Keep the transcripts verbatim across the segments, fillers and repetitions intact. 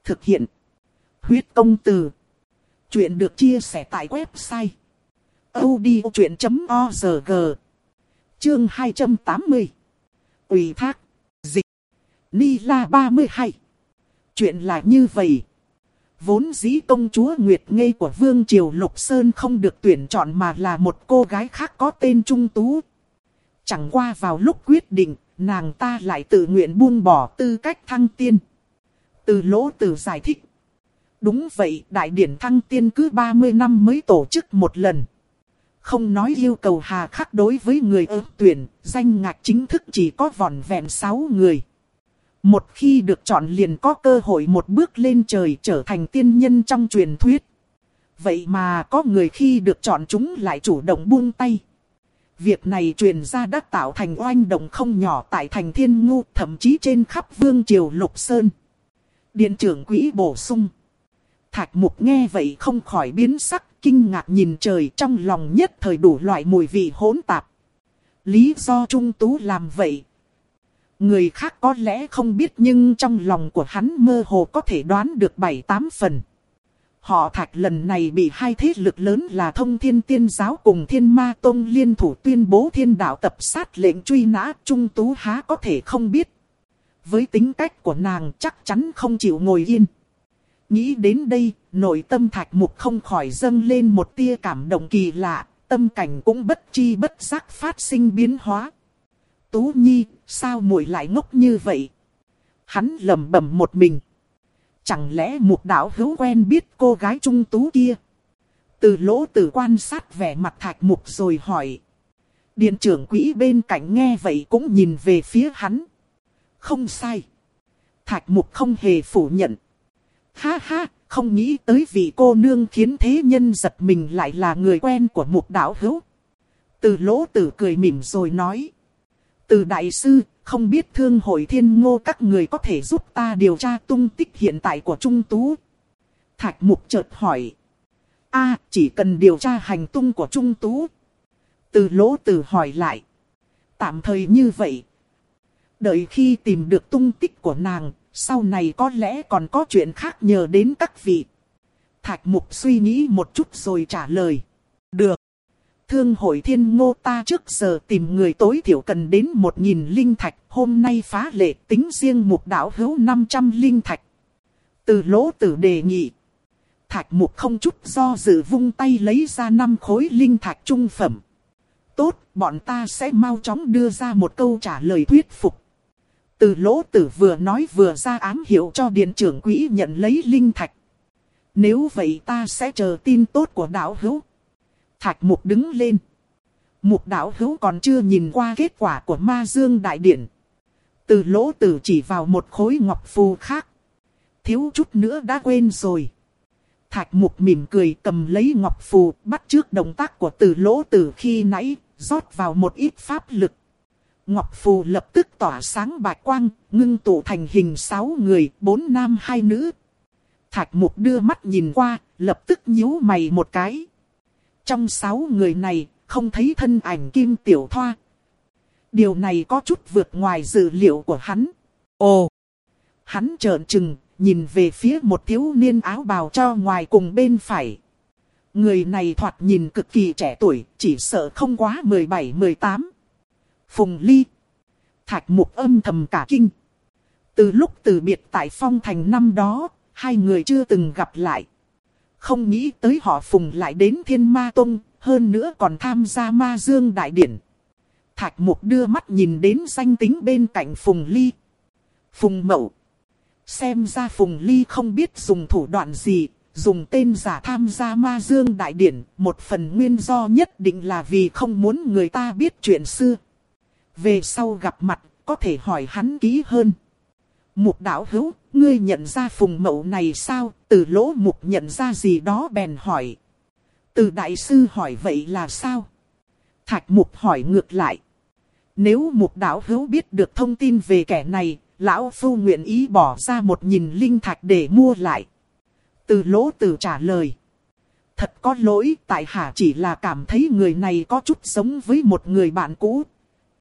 Thực hiện. Huyết công từ. Chuyện được chia sẻ tại website audiochuyện chấm org. Chương hai trăm tám mươi. Ủy thác. Dịch. Ni La ba mươi hai. Chuyện là như vậy. Vốn dĩ công chúa Nguyệt Ngây của Vương Triều Lục Sơn không được tuyển chọn mà là một cô gái khác có tên Trung Tú. Chẳng qua vào lúc quyết định, nàng ta lại tự nguyện buông bỏ tư cách thăng tiên. Từ Lỗ Tử giải thích. Đúng vậy, đại điển thăng tiên cứ ba mươi năm mới tổ chức một lần. Không nói yêu cầu hà khắc đối với người ứng tuyển, danh ngạch chính thức chỉ có vỏn vẹn sáu người. Một khi được chọn liền có cơ hội một bước lên trời trở thành tiên nhân trong truyền thuyết. Vậy mà có người khi được chọn chúng lại chủ động buông tay. Việc này truyền ra đã tạo thành oanh động không nhỏ tại thành Thiên Ngu, thậm chí trên khắp Vương Triều Lục Sơn. Điện trưởng quỹ bổ sung. Thạch Mục nghe vậy không khỏi biến sắc, kinh ngạc nhìn trời, trong lòng nhất thời đủ loại mùi vị hỗn tạp. Lý do Trung Tú làm vậy, người khác có lẽ không biết nhưng trong lòng của hắn mơ hồ có thể đoán được bảy tám phần. Họ Thạch lần này bị hai thế lực lớn là Thông Thiên Tiên Giáo cùng Thiên Ma Tông liên thủ tuyên bố thiên đạo tập sát lệnh truy nã, Trung Tú há có thể không biết. Với tính cách của nàng chắc chắn không chịu ngồi yên. Nghĩ đến đây, nội tâm Thạch Mục không khỏi dâng lên một tia cảm động kỳ lạ, tâm cảnh cũng bất chi bất giác phát sinh biến hóa. Tú Nhi, sao muội lại ngốc như vậy? Hắn lẩm bẩm một mình. Chẳng lẽ Mục đạo hữu quen biết cô gái Trung Tú kia? Từ Lỗ Tử quan sát vẻ mặt Thạch Mục rồi hỏi. Điện trưởng quỹ bên cạnh nghe vậy cũng nhìn về phía hắn. Không sai. Thạch Mục không hề phủ nhận. Ha ha, không nghĩ tới vị cô nương khiến thế nhân giật mình lại là người quen của Mục đạo hữu. Từ Lỗ Tử cười mỉm rồi nói. Từ đại sư, không biết Thương hội Thiên Ngô các người có thể giúp ta điều tra tung tích hiện tại của Trung Tú. Thạch Mục chợt hỏi. A, chỉ cần điều tra hành tung của Trung Tú. Từ Lỗ Tử hỏi lại. Tạm thời như vậy. Đợi khi tìm được tung tích của nàng, sau này có lẽ còn có chuyện khác nhờ đến các vị. Thạch Mục suy nghĩ một chút rồi trả lời. Được. Thương hội Thiên Ngô ta trước giờ tìm người tối thiểu cần đến một nghìn linh thạch. Hôm nay phá lệ tính riêng Mục đạo hữu năm trăm linh thạch. Từ Lỗ Tử đề nghị. Thạch Mục không chút do dự vung tay lấy ra năm khối linh thạch trung phẩm. Tốt, bọn ta sẽ mau chóng đưa ra một câu trả lời thuyết phục. Từ Lỗ Tử vừa nói vừa ra ám hiệu cho điện trưởng quỹ nhận lấy linh thạch. Nếu vậy ta sẽ chờ tin tốt của đạo hữu. Thạch Mục đứng lên. Mục đạo hữu còn chưa nhìn qua kết quả của Ma Dương Đại Điển. Từ Lỗ Tử chỉ vào một khối ngọc phù khác. Thiếu chút nữa đã quên rồi. Thạch Mục mỉm cười cầm lấy ngọc phù, bắt chước động tác của Từ Lỗ Tử khi nãy, rót vào một ít pháp lực. Ngọc phù lập tức tỏa sáng bạch quang, ngưng tụ thành hình sáu người, bốn nam hai nữ. Thạch Mục đưa mắt nhìn qua, lập tức nhíu mày một cái. Trong sáu người này, không thấy thân ảnh Kim Tiểu Thoa. Điều này có chút vượt ngoài dự liệu của hắn. Ồ! Hắn trợn trừng, nhìn về phía một thiếu niên áo bào cho ngoài cùng bên phải. Người này thoạt nhìn cực kỳ trẻ tuổi, chỉ sợ không quá mười bảy mười tám. Phùng Ly. Thạch Mục âm thầm cả kinh. Từ lúc từ biệt tại Phong Thành năm đó, hai người chưa từng gặp lại. Không nghĩ tới họ Phùng lại đến Thiên Ma Tông, hơn nữa còn tham gia Ma Dương Đại Điển. Thạch Mục đưa mắt nhìn đến danh tính bên cạnh Phùng Ly. Phùng Mậu. Xem ra Phùng Ly không biết dùng thủ đoạn gì, dùng tên giả tham gia Ma Dương Đại Điển. Một phần nguyên do nhất định là vì không muốn người ta biết chuyện xưa. Về sau gặp mặt, có thể hỏi hắn kỹ hơn. Mục đạo hữu, ngươi nhận ra Phùng Mậu này sao? Từ Lỗ Mục nhận ra gì đó bèn hỏi. Từ đại sư hỏi vậy là sao? Thạch Mục hỏi ngược lại. Nếu Mục đạo hữu biết được thông tin về kẻ này, lão phu nguyện ý bỏ ra một nghìn linh thạch để mua lại. Từ Lỗ Tử trả lời. Thật có lỗi, tại hạ chỉ là cảm thấy người này có chút giống với một người bạn cũ.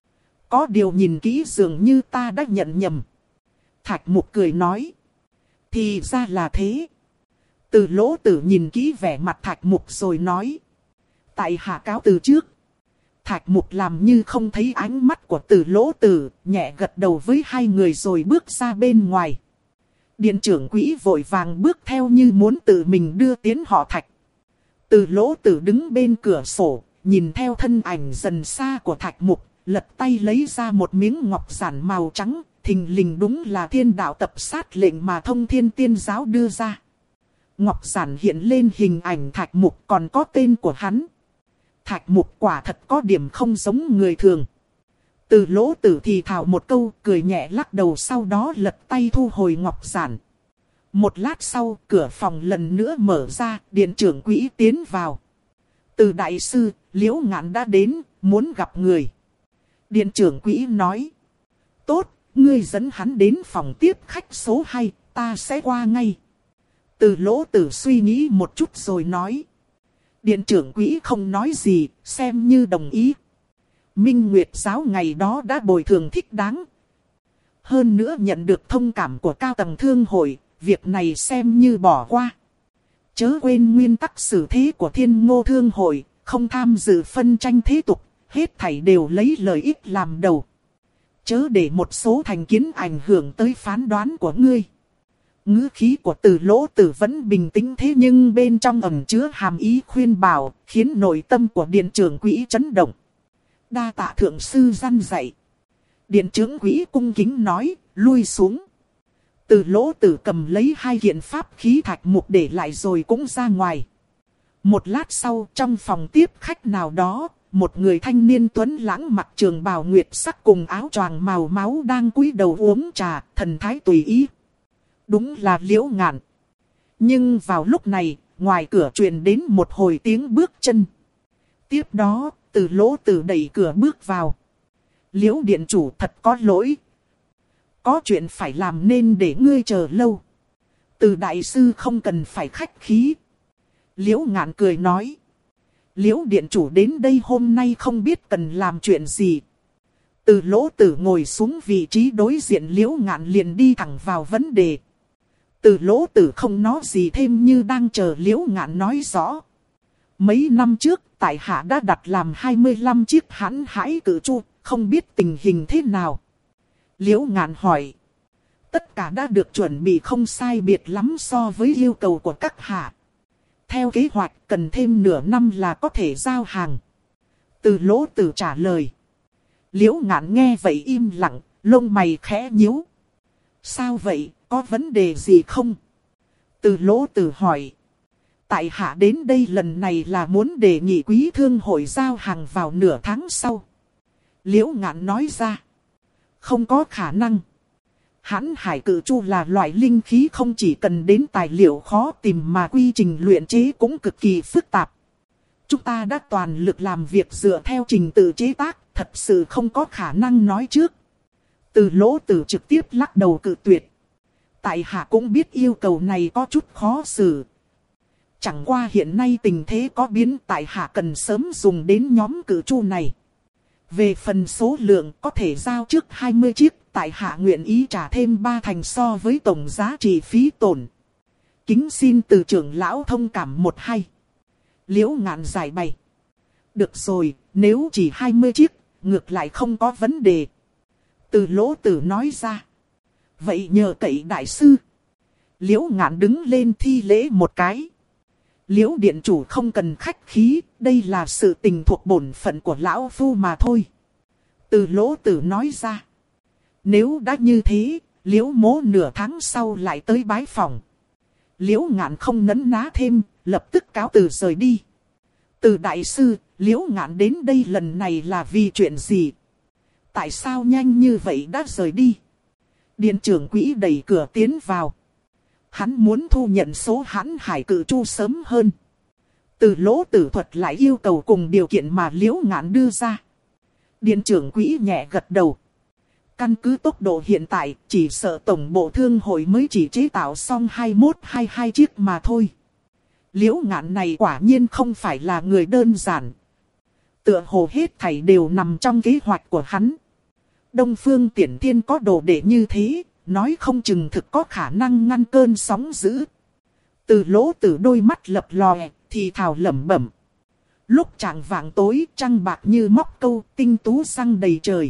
Có điều nhìn kỹ dường như ta đã nhận nhầm. Thạch Mục cười nói. Thì ra là thế. Từ Lỗ Tử nhìn kỹ vẻ mặt Thạch Mục rồi nói. Tại hạ cáo từ trước. Thạch Mục làm như không thấy ánh mắt của Từ Lỗ Tử, nhẹ gật đầu với hai người rồi bước ra bên ngoài. Điện trưởng quỹ vội vàng bước theo như muốn tự mình đưa tiến họ Thạch. Từ Lỗ Tử đứng bên cửa sổ, nhìn theo thân ảnh dần xa của Thạch Mục, lật tay lấy ra một miếng ngọc giản màu trắng, thình lình đúng là thiên đạo tập sát lệnh mà Thông Thiên Tiên Giáo đưa ra. Ngọc giản hiện lên hình ảnh Thạch Mục còn có tên của hắn. Thạch Mục quả thật có điểm không giống người thường. Từ Lỗ Tử thì thào một câu, cười nhẹ lắc đầu, sau đó lật tay thu hồi ngọc giản. Một lát sau, cửa phòng lần nữa mở ra, điện trưởng quỹ tiến vào. Từ đại sư, Liễu Ngạn đã đến, muốn gặp người. Điện trưởng quỹ nói. Tốt, ngươi dẫn hắn đến phòng tiếp khách số hai, ta sẽ qua ngay. Từ Lỗ Tử suy nghĩ một chút rồi nói. Điện trưởng quỹ không nói gì, xem như đồng ý. Minh Nguyệt giáo ngày đó đã bồi thường thích đáng. Hơn nữa nhận được thông cảm của cao tầng thương hội, việc này xem như bỏ qua. Chớ quên nguyên tắc xử thế của Thiên Ngô Thương hội, không tham dự phân tranh thế tục, hết thảy đều lấy lợi ích làm đầu. Chớ để một số thành kiến ảnh hưởng tới phán đoán của ngươi. Ngữ khí của Từ Lỗ Tử vẫn bình tĩnh thế nhưng bên trong ẩn chứa hàm ý khuyên bảo, khiến nội tâm của điện trưởng quỹ chấn động. Đa tạ thượng sư răn dạy. Điện trưởng quỹ cung kính nói, lui xuống. Từ Lỗ Tử cầm lấy hai kiện pháp khí Thạch Mục để lại rồi cũng ra ngoài. Một lát sau, trong phòng tiếp khách nào đó, một người thanh niên tuấn lãng mặc trường bào nguyệt sắc cùng áo choàng màu máu đang cúi đầu uống trà, thần thái tùy ý. Đúng là Liễu Ngạn. Nhưng vào lúc này, ngoài cửa truyền đến một hồi tiếng bước chân. Tiếp đó, Từ Lỗ Tử đẩy cửa bước vào. Liễu điện chủ thật có lỗi. Có chuyện phải làm nên để ngươi chờ lâu. Từ đại sư không cần phải khách khí. Liễu Ngạn cười nói. Liễu điện chủ đến đây hôm nay không biết cần làm chuyện gì. Từ Lỗ Tử ngồi xuống vị trí đối diện Liễu Ngạn liền đi thẳng vào vấn đề. Từ Lỗ Tử không nói gì thêm như đang chờ Liễu Ngạn nói rõ. Mấy năm trước, tại hạ đã đặt làm hai mươi lăm chiếc hãn hải cử chu, không biết tình hình thế nào. Liễu Ngạn hỏi. Tất cả đã được chuẩn bị không sai biệt lắm so với yêu cầu của các hạ. Theo kế hoạch cần thêm nửa năm là có thể giao hàng. Từ Lỗ Tử trả lời. Liễu Ngạn nghe vậy im lặng, lông mày khẽ nhíu. Sao vậy, có vấn đề gì không? Từ Lỗ Tử hỏi. Tại hạ đến đây lần này là muốn đề nghị quý thương hội giao hàng vào nửa tháng sau. Liễu Ngạn nói ra. Không có khả năng. Hãn hải cử chu là loại linh khí không chỉ cần đến tài liệu khó tìm mà quy trình luyện chế cũng cực kỳ phức tạp. Chúng ta đã toàn lực làm việc dựa theo trình tự chế tác, thật sự không có khả năng nói trước. Từ Lỗ Tử trực tiếp lắc đầu cự tuyệt. Tại hạ cũng biết yêu cầu này có chút khó xử. Chẳng qua hiện nay tình thế có biến, tại hạ cần sớm dùng đến nhóm cử chu này. Về phần số lượng có thể giao trước hai mươi chiếc, tại hạ nguyện ý trả thêm ba thành so với tổng giá trị phí tổn. Kính xin từ trưởng lão thông cảm một hay. Liễu Ngạn giải bày. Được rồi, nếu chỉ hai mươi chiếc, ngược lại không có vấn đề. Từ Lỗ Tử nói ra. Vậy nhờ cậy đại sư. Liễu Ngạn đứng lên thi lễ một cái. Liễu điện chủ không cần khách khí, đây là sự tình thuộc bổn phận của lão phu mà thôi. Từ Lỗ Tử nói ra. Nếu đã như thế, Liễu mỗ nửa tháng sau lại tới bái phòng. Liễu Ngạn không nấn ná thêm, lập tức cáo từ rời đi. Từ đại sư, Liễu Ngạn đến đây lần này là vì chuyện gì? Tại sao nhanh như vậy đã rời đi? Điện trưởng quỹ đẩy cửa tiến vào. Hắn muốn thu nhận số hãn hải cử chu sớm hơn. Từ Lỗ Tử thuật lại yêu cầu cùng điều kiện mà Liễu Ngạn đưa ra. Điện trưởng quỹ nhẹ gật đầu. Căn cứ tốc độ hiện tại, chỉ sợ tổng bộ thương hội mới chỉ chế tạo xong hai mươi mốt hai mươi hai chiếc mà thôi. Liễu Ngạn này quả nhiên không phải là người đơn giản. Tựa hồ hết thảy đều nằm trong kế hoạch của hắn. Đông Phương Tiễn Thiên có đồ đệ như thế, nói không chừng thực có khả năng ngăn cơn sóng dữ. Từ lỗ tử đôi mắt lập lòe, thì thào lẩm bẩm. Lúc chạng vạng tối, trăng bạc như móc câu, tinh tú răng đầy trời.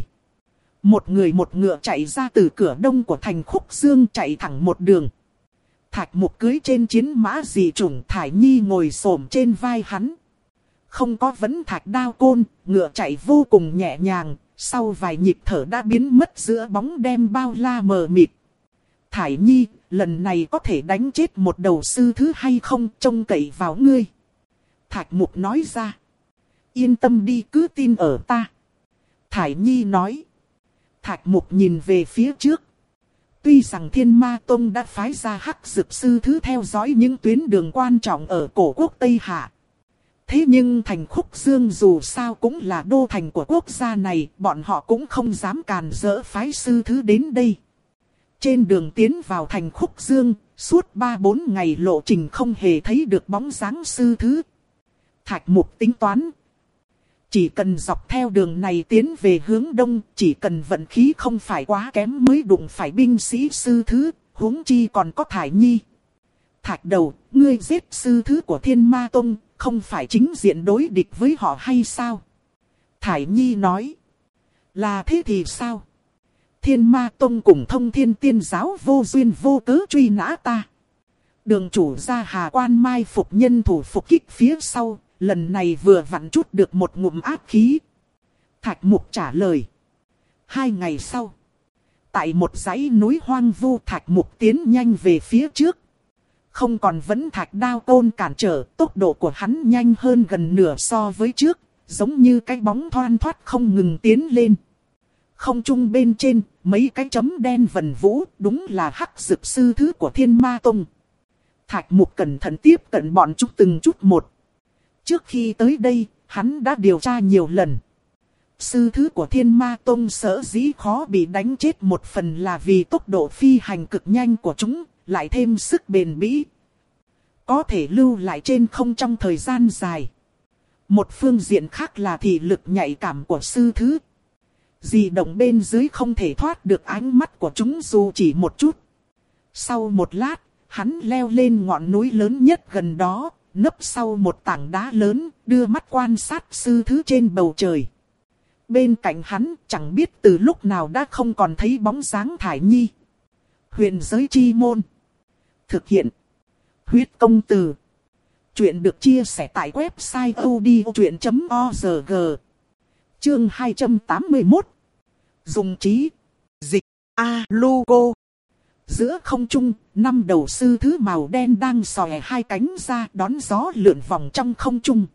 Một người một ngựa chạy ra từ cửa đông của thành Khúc Dương, chạy thẳng một đường. Thạch Mục cưỡi trên chiến mã dị chủng, Thải Nhi ngồi xổm trên vai hắn. Không có vấn thạch đao côn, ngựa chạy vô cùng nhẹ nhàng, sau vài nhịp thở đã biến mất giữa bóng đêm bao la mờ mịt. Thải Nhi, lần này có thể đánh chết một đầu sư thứ hay không, trông cậy vào ngươi. Thạch Mục nói ra. Yên tâm đi, cứ tin ở ta. Thải Nhi nói. Thạch Mục nhìn về phía trước. Tuy rằng Thiên Ma Tông đã phái ra Hắc Dực sư thứ theo dõi những tuyến đường quan trọng ở cổ quốc Tây Hạ. Thế nhưng thành Khúc Dương dù sao cũng là đô thành của quốc gia này, bọn họ cũng không dám càn rỡ phái sư thứ đến đây. Trên đường tiến vào thành Khúc Dương, suốt ba bốn ngày lộ trình không hề thấy được bóng dáng sư thứ. Thạch Mục tính toán. Chỉ cần dọc theo đường này tiến về hướng đông, chỉ cần vận khí không phải quá kém mới đụng phải binh sĩ sư thứ, huống chi còn có Thải Nhi. Thạch Đầu, ngươi giết sư thứ của Thiên Ma Tông, không phải chính diện đối địch với họ hay sao? Thải Nhi nói. Là thế thì sao? Thiên Ma Tông cùng Thông Thiên Tiên Giáo vô duyên vô cớ truy nã ta. Đường chủ gia Hà Quan mai phục nhân thủ phục kích phía sau, lần này vừa vặn chút được một ngụm ác khí. Thạch Mục trả lời. Hai ngày sau, tại một dãy núi hoang vu, Thạch Mục tiến nhanh về phía trước. Không còn vấn thạch đao côn cản trở, tốc độ của hắn nhanh hơn gần nửa so với trước, giống như cái bóng thoăn thoắt không ngừng tiến lên. Không trung bên trên, mấy cái chấm đen vần vũ, đúng là Hắc Dực sư thứ của Thiên Ma Tông. Thạch Mục cẩn thận tiếp cận bọn chúng từng chút một. Trước khi tới đây, hắn đã điều tra nhiều lần. Sư thứ của Thiên Ma Tông sở dĩ khó bị đánh chết một phần là vì tốc độ phi hành cực nhanh của chúng, lại thêm sức bền bỉ. Có thể lưu lại trên không trong thời gian dài. Một phương diện khác là thị lực nhạy cảm của sư thứ. Di động bên dưới không thể thoát được ánh mắt của chúng dù chỉ một chút. Sau một lát, hắn leo lên ngọn núi lớn nhất gần đó, nấp sau một tảng đá lớn, đưa mắt quan sát sư thứ trên bầu trời. Bên cạnh hắn, chẳng biết từ lúc nào đã không còn thấy bóng dáng Thải Nhi. Huyền giới chi môn. Thực hiện. Huyết công từ. Chuyện được chia sẻ tại website odchuyện chấm org. Chương hai trăm tám mươi mốt. Dùng trí. Dịch. A-lu-cô. Giữa không trung, năm đầu sư thứ màu đen đang xòe hai cánh ra đón gió lượn vòng trong không trung.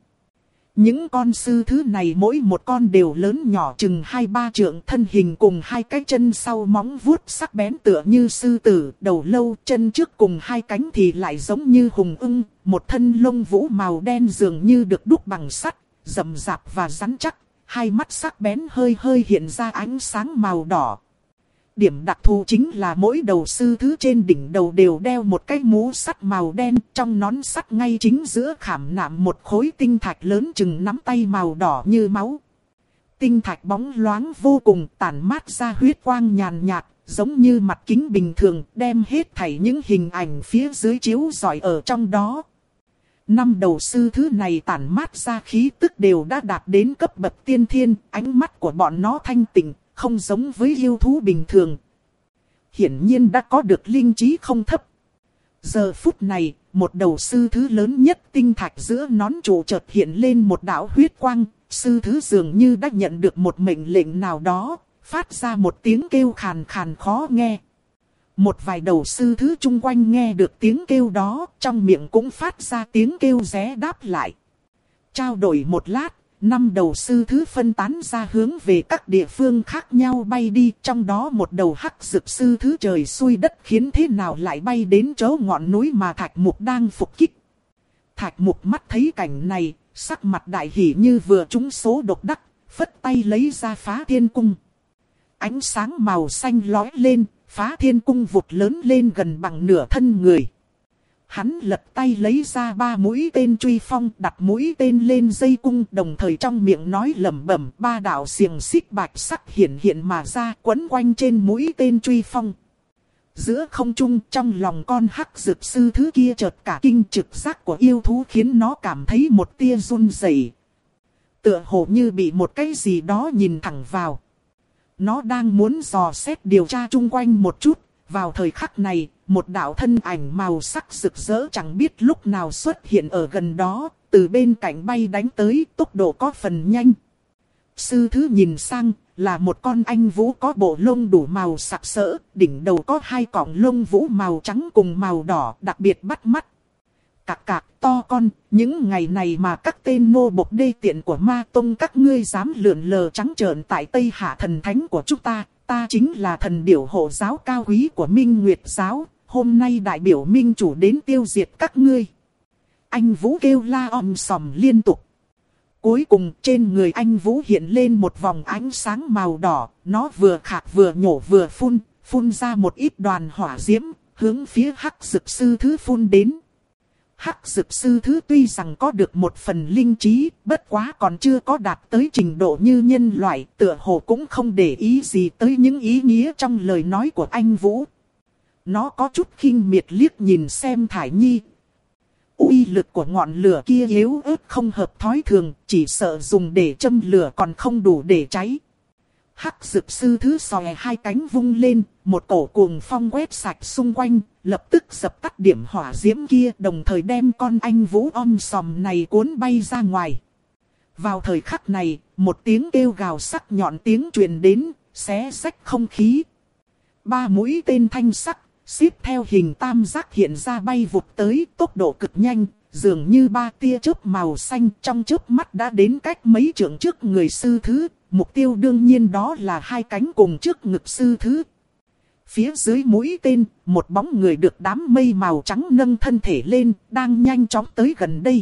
Những con sư thứ này mỗi một con đều lớn nhỏ chừng hai ba trượng, thân hình cùng hai cái chân sau móng vuốt sắc bén tựa như sư tử, đầu lâu, chân trước cùng hai cánh thì lại giống như hùng ưng, một thân lông vũ màu đen dường như được đúc bằng sắt, rậm rạp và rắn chắc, hai mắt sắc bén hơi hơi hiện ra ánh sáng màu đỏ. Điểm đặc thù chính là mỗi đầu sư thứ trên đỉnh đầu đều đeo một cái mũ sắt màu đen, trong nón sắt ngay chính giữa khảm nạm một khối tinh thạch lớn chừng nắm tay màu đỏ như máu. Tinh thạch bóng loáng vô cùng, tản mát ra huyết quang nhàn nhạt, giống như mặt kính bình thường, đem hết thảy những hình ảnh phía dưới chiếu rọi ở trong đó. Năm đầu sư thứ này tản mát ra khí tức đều đã đạt đến cấp bậc tiên thiên, ánh mắt của bọn nó thanh tịnh, không giống với yêu thú bình thường. Hiển nhiên đã có được linh trí không thấp. Giờ phút này, một đầu sư thứ lớn nhất tinh thạch giữa nón trụ chợt hiện lên một đạo huyết quang. Sư thứ dường như đã nhận được một mệnh lệnh nào đó, phát ra một tiếng kêu khàn khàn khó nghe. Một vài đầu sư thứ chung quanh nghe được tiếng kêu đó, trong miệng cũng phát ra tiếng kêu ré đáp lại. Trao đổi một lát, năm đầu sư thứ phân tán ra hướng về các địa phương khác nhau bay đi, trong đó một đầu Hắc Dực sư thứ trời xui đất khiến thế nào lại bay đến chỗ ngọn núi mà Thạch Mục đang phục kích. Thạch Mục mắt thấy cảnh này, sắc mặt đại hỉ như vừa trúng số độc đắc, phất tay lấy ra Phá Thiên Cung. Ánh sáng màu xanh lóe lên, Phá Thiên Cung vụt lớn lên gần bằng nửa thân người. Hắn lật tay lấy ra ba mũi tên truy phong, đặt mũi tên lên dây cung, đồng thời trong miệng nói lẩm bẩm, ba đạo xiềng xích bạch sắc hiện hiện mà ra, quấn quanh trên mũi tên truy phong. Giữa không trung trong lòng con hắc dược sư thứ kia chợt cả kinh, trực giác của yêu thú khiến nó cảm thấy một tia run rẩy. Tựa hồ như bị một cái gì đó nhìn thẳng vào. Nó đang muốn dò xét điều tra chung quanh một chút. Vào thời khắc này, một đạo thân ảnh màu sắc rực rỡ chẳng biết lúc nào xuất hiện ở gần đó, từ bên cạnh bay đánh tới, tốc độ có phần nhanh. Sư thứ nhìn sang, là một con anh vũ có bộ lông đủ màu sặc sỡ, đỉnh đầu có hai cọng lông vũ màu trắng cùng màu đỏ, đặc biệt bắt mắt. Cạc cạc to con, những ngày này mà các tên nô bộc đê tiện của ma tông các ngươi dám lượn lờ trắng trợn tại Tây Hạ thần thánh của chúng ta, ta chính là thần điểu hộ giáo cao quý của Minh Nguyệt giáo, hôm nay đại biểu Minh chủ đến tiêu diệt các ngươi. Anh Vũ kêu la om sòm liên tục. Cuối cùng trên người anh Vũ hiện lên một vòng ánh sáng màu đỏ, nó vừa khạc vừa nhổ vừa phun, phun ra một ít đoàn hỏa diễm, hướng phía hắc dực sư thứ phun đến. Hắc dực sư thứ tuy rằng có được một phần linh trí, bất quá còn chưa có đạt tới trình độ như nhân loại, tựa hồ cũng không để ý gì tới những ý nghĩa trong lời nói của anh Vũ. Nó có chút khinh miệt liếc nhìn xem Thải Nhi. Uy lực của ngọn lửa kia yếu ớt không hợp thói thường, chỉ sợ dùng để châm lửa còn không đủ để cháy. Hắc dực sư thứ xòe hai cánh vung lên, một cổ cuồng phong quét sạch xung quanh, lập tức dập tắt điểm hỏa diễm kia, đồng thời đem con anh Vũ om sòm này cuốn bay ra ngoài. Vào thời khắc này, một tiếng kêu gào sắc nhọn tiếng truyền đến, xé rách không khí. Ba mũi tên thanh sắc, xếp theo hình tam giác hiện ra bay vụt tới, tốc độ cực nhanh, dường như ba tia chớp màu xanh trong chớp mắt đã đến cách mấy trượng trước người sư thứ. Mục tiêu đương nhiên đó là hai cánh cùng trước ngực sư thứ. Phía dưới mũi tên, một bóng người được đám mây màu trắng nâng thân thể lên, đang nhanh chóng tới gần đây.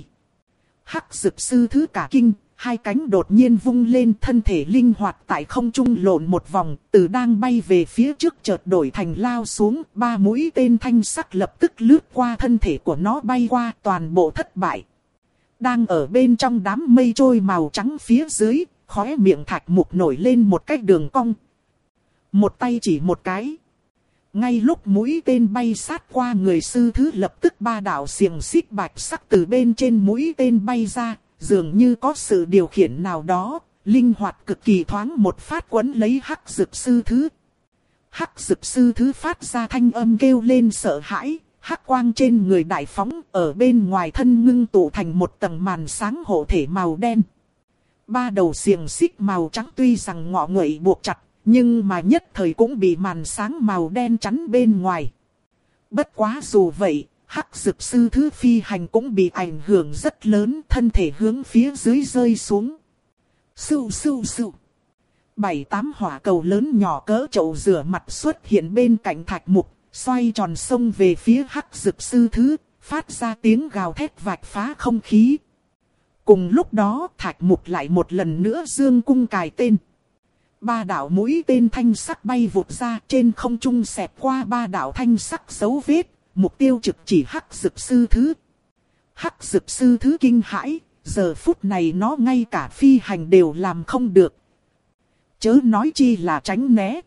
Hắc dực sư thứ cả kinh, hai cánh đột nhiên vung lên, thân thể linh hoạt tại không trung lộn một vòng, từ đang bay về phía trước chợt đổi thành lao xuống, ba mũi tên thanh sắc lập tức lướt qua thân thể của nó bay qua, toàn bộ thất bại. Đang ở bên trong đám mây trôi màu trắng phía dưới, khóe miệng Thạch Mục nổi lên một cái đường cong. Một tay chỉ một cái. Ngay lúc mũi tên bay sát qua người sư thứ, lập tức ba đạo xiềng xích bạch sắc từ bên trên mũi tên bay ra, dường như có sự điều khiển nào đó, linh hoạt cực kỳ, thoáng một phát quấn lấy hắc dực sư thứ. Hắc dực sư thứ phát ra thanh âm kêu lên sợ hãi, hắc quang trên người đại phóng, ở bên ngoài thân ngưng tụ thành một tầng màn sáng hộ thể màu đen. Ba đầu xiềng xích màu trắng tuy rằng ngọ nguậy buộc chặt, nhưng mà nhất thời cũng bị màn sáng màu đen chắn bên ngoài. Bất quá dù vậy, hắc dực sư thứ phi hành cũng bị ảnh hưởng rất lớn, thân thể hướng phía dưới rơi xuống. Sưu sưu sưu. Bảy tám hỏa cầu lớn nhỏ cỡ chậu rửa mặt xuất hiện bên cạnh Thạch Mục, xoay tròn xông về phía hắc dực sư thứ, phát ra tiếng gào thét vạch phá không khí. Cùng lúc đó Thạch Mục lại một lần nữa dương cung cài tên. Ba đạo mũi tên thanh sắc bay vụt ra, trên không trung xẹt qua ba đạo thanh sắc dấu vết, mục tiêu trực chỉ hắc dực sư thứ. Hắc dực sư thứ kinh hãi, giờ phút này nó ngay cả phi hành đều làm không được. Chớ nói chi là tránh né.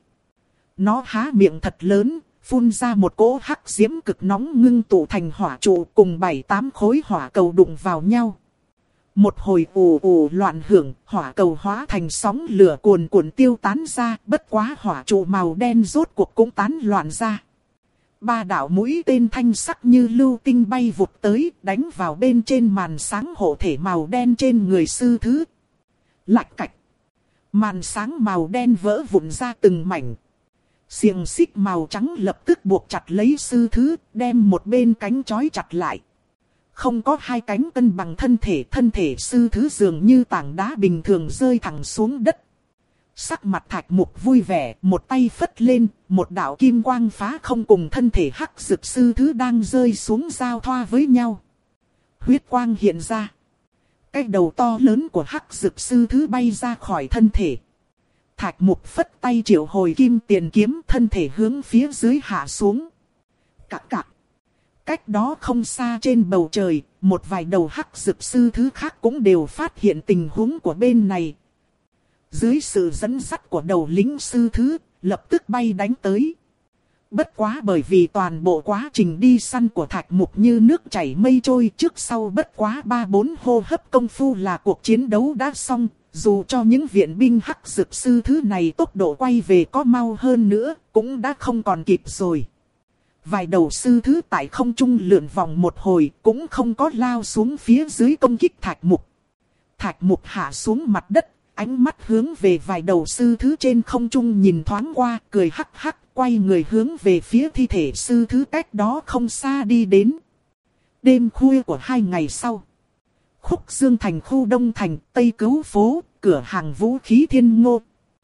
Nó há miệng thật lớn, phun ra một cỗ hắc diễm cực nóng ngưng tụ thành hỏa trụ, cùng bảy tám khối hỏa cầu đụng vào nhau. Một hồi ù ù loạn hưởng, hỏa cầu hóa thành sóng lửa cuồn cuộn tiêu tán ra, bất quá hỏa trụ màu đen rốt cuộc cũng tán loạn ra. Ba đạo mũi tên thanh sắc như lưu tinh bay vụt tới, đánh vào bên trên màn sáng hộ thể màu đen trên người sư thứ. Lạch cạch. Màn sáng màu đen vỡ vụn ra từng mảnh. Xiềng xích màu trắng lập tức buộc chặt lấy sư thứ, đem một bên cánh trói chặt lại. Không có hai cánh cân bằng thân thể, thân thể sư thứ dường như tảng đá bình thường rơi thẳng xuống đất. Sắc mặt Thạch Mục vui vẻ, một tay phất lên, một đạo kim quang phá không cùng thân thể hắc dực sư thứ đang rơi xuống giao thoa với nhau. Huyết quang hiện ra. Cái đầu to lớn của hắc dực sư thứ bay ra khỏi thân thể. Thạch Mục phất tay triệu hồi kim tiền kiếm, thân thể hướng phía dưới hạ xuống. Cạc cạc. Cách đó không xa trên bầu trời, một vài đầu hắc dực sư thứ khác cũng đều phát hiện tình huống của bên này. Dưới sự dẫn dắt của đầu lính sư thứ, lập tức bay đánh tới. Bất quá bởi vì toàn bộ quá trình đi săn của Thạch Mục như nước chảy mây trôi, trước sau bất quá ba bốn hô hấp công phu là cuộc chiến đấu đã xong. Dù cho những viện binh hắc dược sư thứ này tốc độ quay về có mau hơn nữa, cũng đã không còn kịp rồi. Vài đầu sư thứ tại không trung lượn vòng một hồi, cũng không có lao xuống phía dưới công kích Thạch Mục. Thạch Mục hạ xuống mặt đất, ánh mắt hướng về vài đầu sư thứ trên không trung nhìn thoáng qua, cười hắc hắc, quay người hướng về phía thi thể sư thứ cách đó không xa đi đến. Đêm khuya của hai ngày sau, Khúc Dương thành khu Đông thành, Tây Cứu phố, cửa hàng vũ khí Thiên Ngô.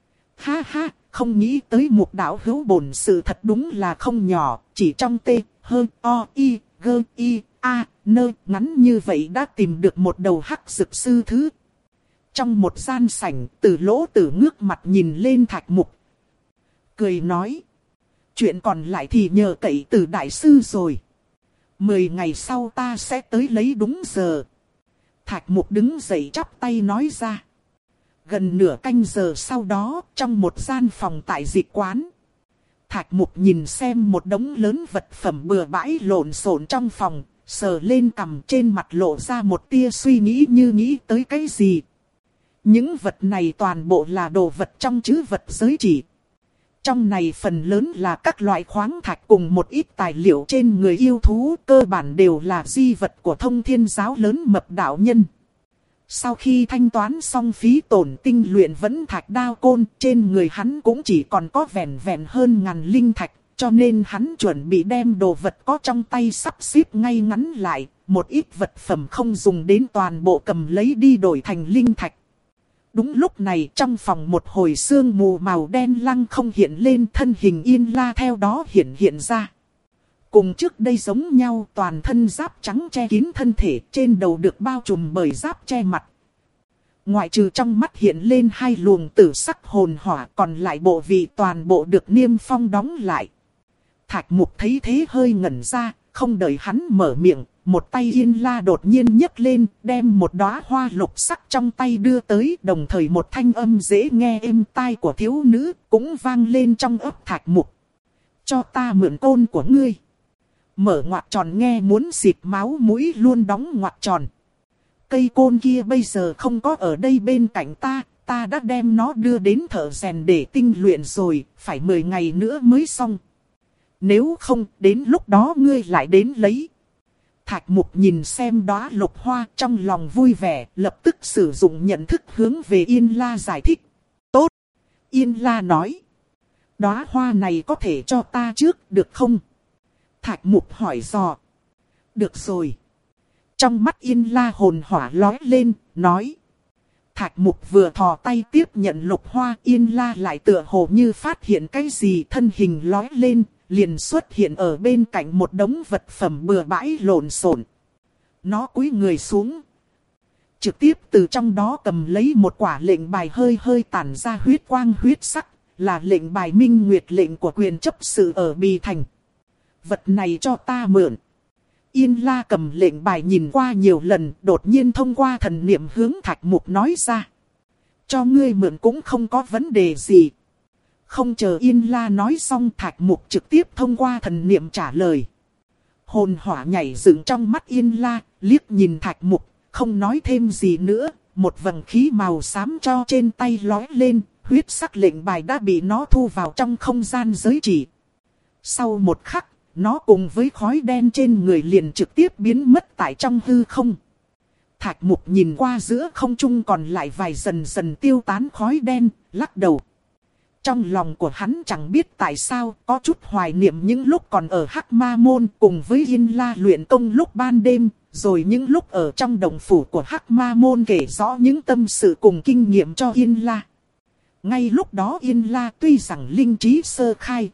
Ha ha, không nghĩ tới Mục đạo hữu bổn sự thật đúng là không nhỏ, chỉ trong T, H, O, I, G, I, A, N ngắn như vậy đã tìm được một đầu hắc dược sư thứ. Trong một gian sảnh, Từ Lỗ Tử ngước mặt nhìn lên Thạch Mục, cười nói: chuyện còn lại thì nhờ cậy Từ đại sư rồi. Mười ngày sau ta sẽ tới lấy đúng giờ. Thạch Mục đứng dậy chắp tay nói ra. Gần nửa canh giờ sau đó, trong một gian phòng tại dịch quán, Thạch Mục nhìn xem một đống lớn vật phẩm bừa bãi lộn xộn trong phòng, sờ lên cằm, trên mặt lộ ra một tia suy nghĩ như nghĩ tới cái gì. Những vật này toàn bộ là đồ vật trong trữ vật giới chỉ. Trong này phần lớn là các loại khoáng thạch cùng một ít tài liệu trên người yêu thú, cơ bản đều là di vật của Thông Thiên giáo lớn mập đạo nhân. Sau khi thanh toán xong phí tổn tinh luyện vẫn thạch đao côn, trên người hắn cũng chỉ còn có vẹn vẹn hơn ngàn linh thạch, cho nên hắn chuẩn bị đem đồ vật có trong tay sắp xếp ngay ngắn lại, một ít vật phẩm không dùng đến toàn bộ cầm lấy đi đổi thành linh thạch. Đúng lúc này trong phòng một hồi sương mù màu đen lăng không hiện lên, thân hình Yên La theo đó hiện hiện ra. Cùng trước đây giống nhau, toàn thân giáp trắng che kín thân thể, trên đầu được bao trùm bởi giáp che mặt. Ngoại trừ trong mắt hiện lên hai luồng tử sắc hồn hỏa, còn lại bộ vị toàn bộ được niêm phong đóng lại. Thạch Mục thấy thế hơi ngẩn ra, không đợi hắn mở miệng, một tay Yên La đột nhiên nhấc lên, đem một đóa hoa lục sắc trong tay đưa tới, đồng thời một thanh âm dễ nghe êm tai của thiếu nữ cũng vang lên trong ấp Thạch Mục. Cho ta mượn côn của ngươi. Mở ngoặc tròn nghe muốn xịt máu mũi luôn đóng ngoặc tròn. Cây côn kia bây giờ không có ở đây bên cạnh ta, ta đã đem nó đưa đến thợ rèn để tinh luyện rồi, phải mười ngày nữa mới xong. Nếu không, đến lúc đó ngươi lại đến lấy. Thạch Mục nhìn xem đóa lục hoa trong lòng vui vẻ, lập tức sử dụng nhận thức hướng về Yên La giải thích. Tốt! Yên La nói. Đóa hoa này có thể cho ta trước, được không? Thạch Mục hỏi dò. Được rồi. Trong mắt Yên La hồn hỏa lói lên, nói. Thạch Mục vừa thò tay tiếp nhận lục hoa, Yên La lại tựa hồ như phát hiện cái gì, thân hình lói lên, liền xuất hiện ở bên cạnh một đống vật phẩm bừa bãi lộn xộn. Nó cúi người xuống, trực tiếp từ trong đó cầm lấy một quả lệnh bài hơi hơi tản ra huyết quang huyết sắc, là lệnh bài minh nguyệt lệnh của quyền chấp sự ở Bì Thành. Vật này cho ta mượn. Yên La cầm lệnh bài nhìn qua nhiều lần, đột nhiên thông qua thần niệm hướng Thạch Mục nói ra. Cho ngươi mượn cũng không có vấn đề gì. Không chờ Yên La nói xong, Thạch Mục trực tiếp thông qua thần niệm trả lời. Hồn hỏa nhảy dựng trong mắt Yên La, liếc nhìn Thạch Mục, không nói thêm gì nữa. Một vầng khí màu xám cho trên tay lói lên, huyết sắc lệnh bài đã bị nó thu vào trong không gian giới chỉ. Sau một khắc, nó cùng với khói đen trên người liền trực tiếp biến mất tại trong hư không. Thạch Mục nhìn qua giữa không trung còn lại vài dần dần tiêu tán khói đen, lắc đầu. Trong lòng của hắn chẳng biết tại sao có chút hoài niệm những lúc còn ở Hắc Ma Môn cùng với Yên La luyện công lúc ban đêm, rồi những lúc ở trong đồng phủ của Hắc Ma Môn kể rõ những tâm sự cùng kinh nghiệm cho Yên La. Ngay lúc đó Yên La tuy rằng linh trí sơ khai,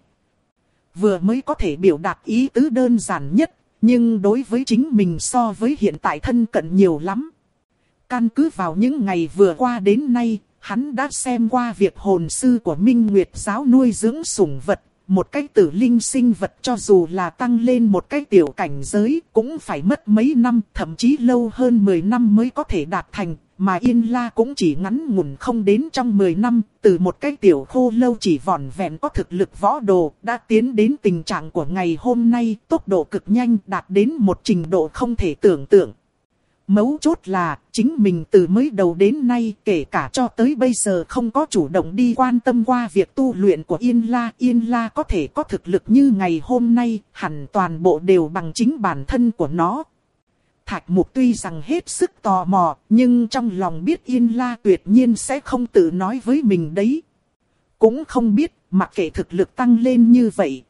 vừa mới có thể biểu đạt ý tứ đơn giản nhất, nhưng đối với chính mình so với hiện tại thân cận nhiều lắm. Căn cứ vào những ngày vừa qua đến nay, hắn đã xem qua việc hồn sư của Minh Nguyệt giáo nuôi dưỡng sủng vật, một cái tử linh sinh vật cho dù là tăng lên một cái tiểu cảnh giới cũng phải mất mấy năm, thậm chí lâu hơn mười năm mới có thể đạt thành, mà Yên La cũng chỉ ngắn ngủn không đến trong mười năm, từ một cái tiểu khô lâu chỉ vỏn vẹn có thực lực võ đồ, đã tiến đến tình trạng của ngày hôm nay, tốc độ cực nhanh đạt đến một trình độ không thể tưởng tượng. Mấu chốt là, chính mình từ mới đầu đến nay, kể cả cho tới bây giờ không có chủ động đi quan tâm qua việc tu luyện của Yên La. Yên La có thể có thực lực như ngày hôm nay, hẳn toàn bộ đều bằng chính bản thân của nó. Thạch Mục tuy rằng hết sức tò mò, nhưng trong lòng biết Yên La tuyệt nhiên sẽ không tự nói với mình đấy. Cũng không biết, mặc kệ thực lực tăng lên như vậy,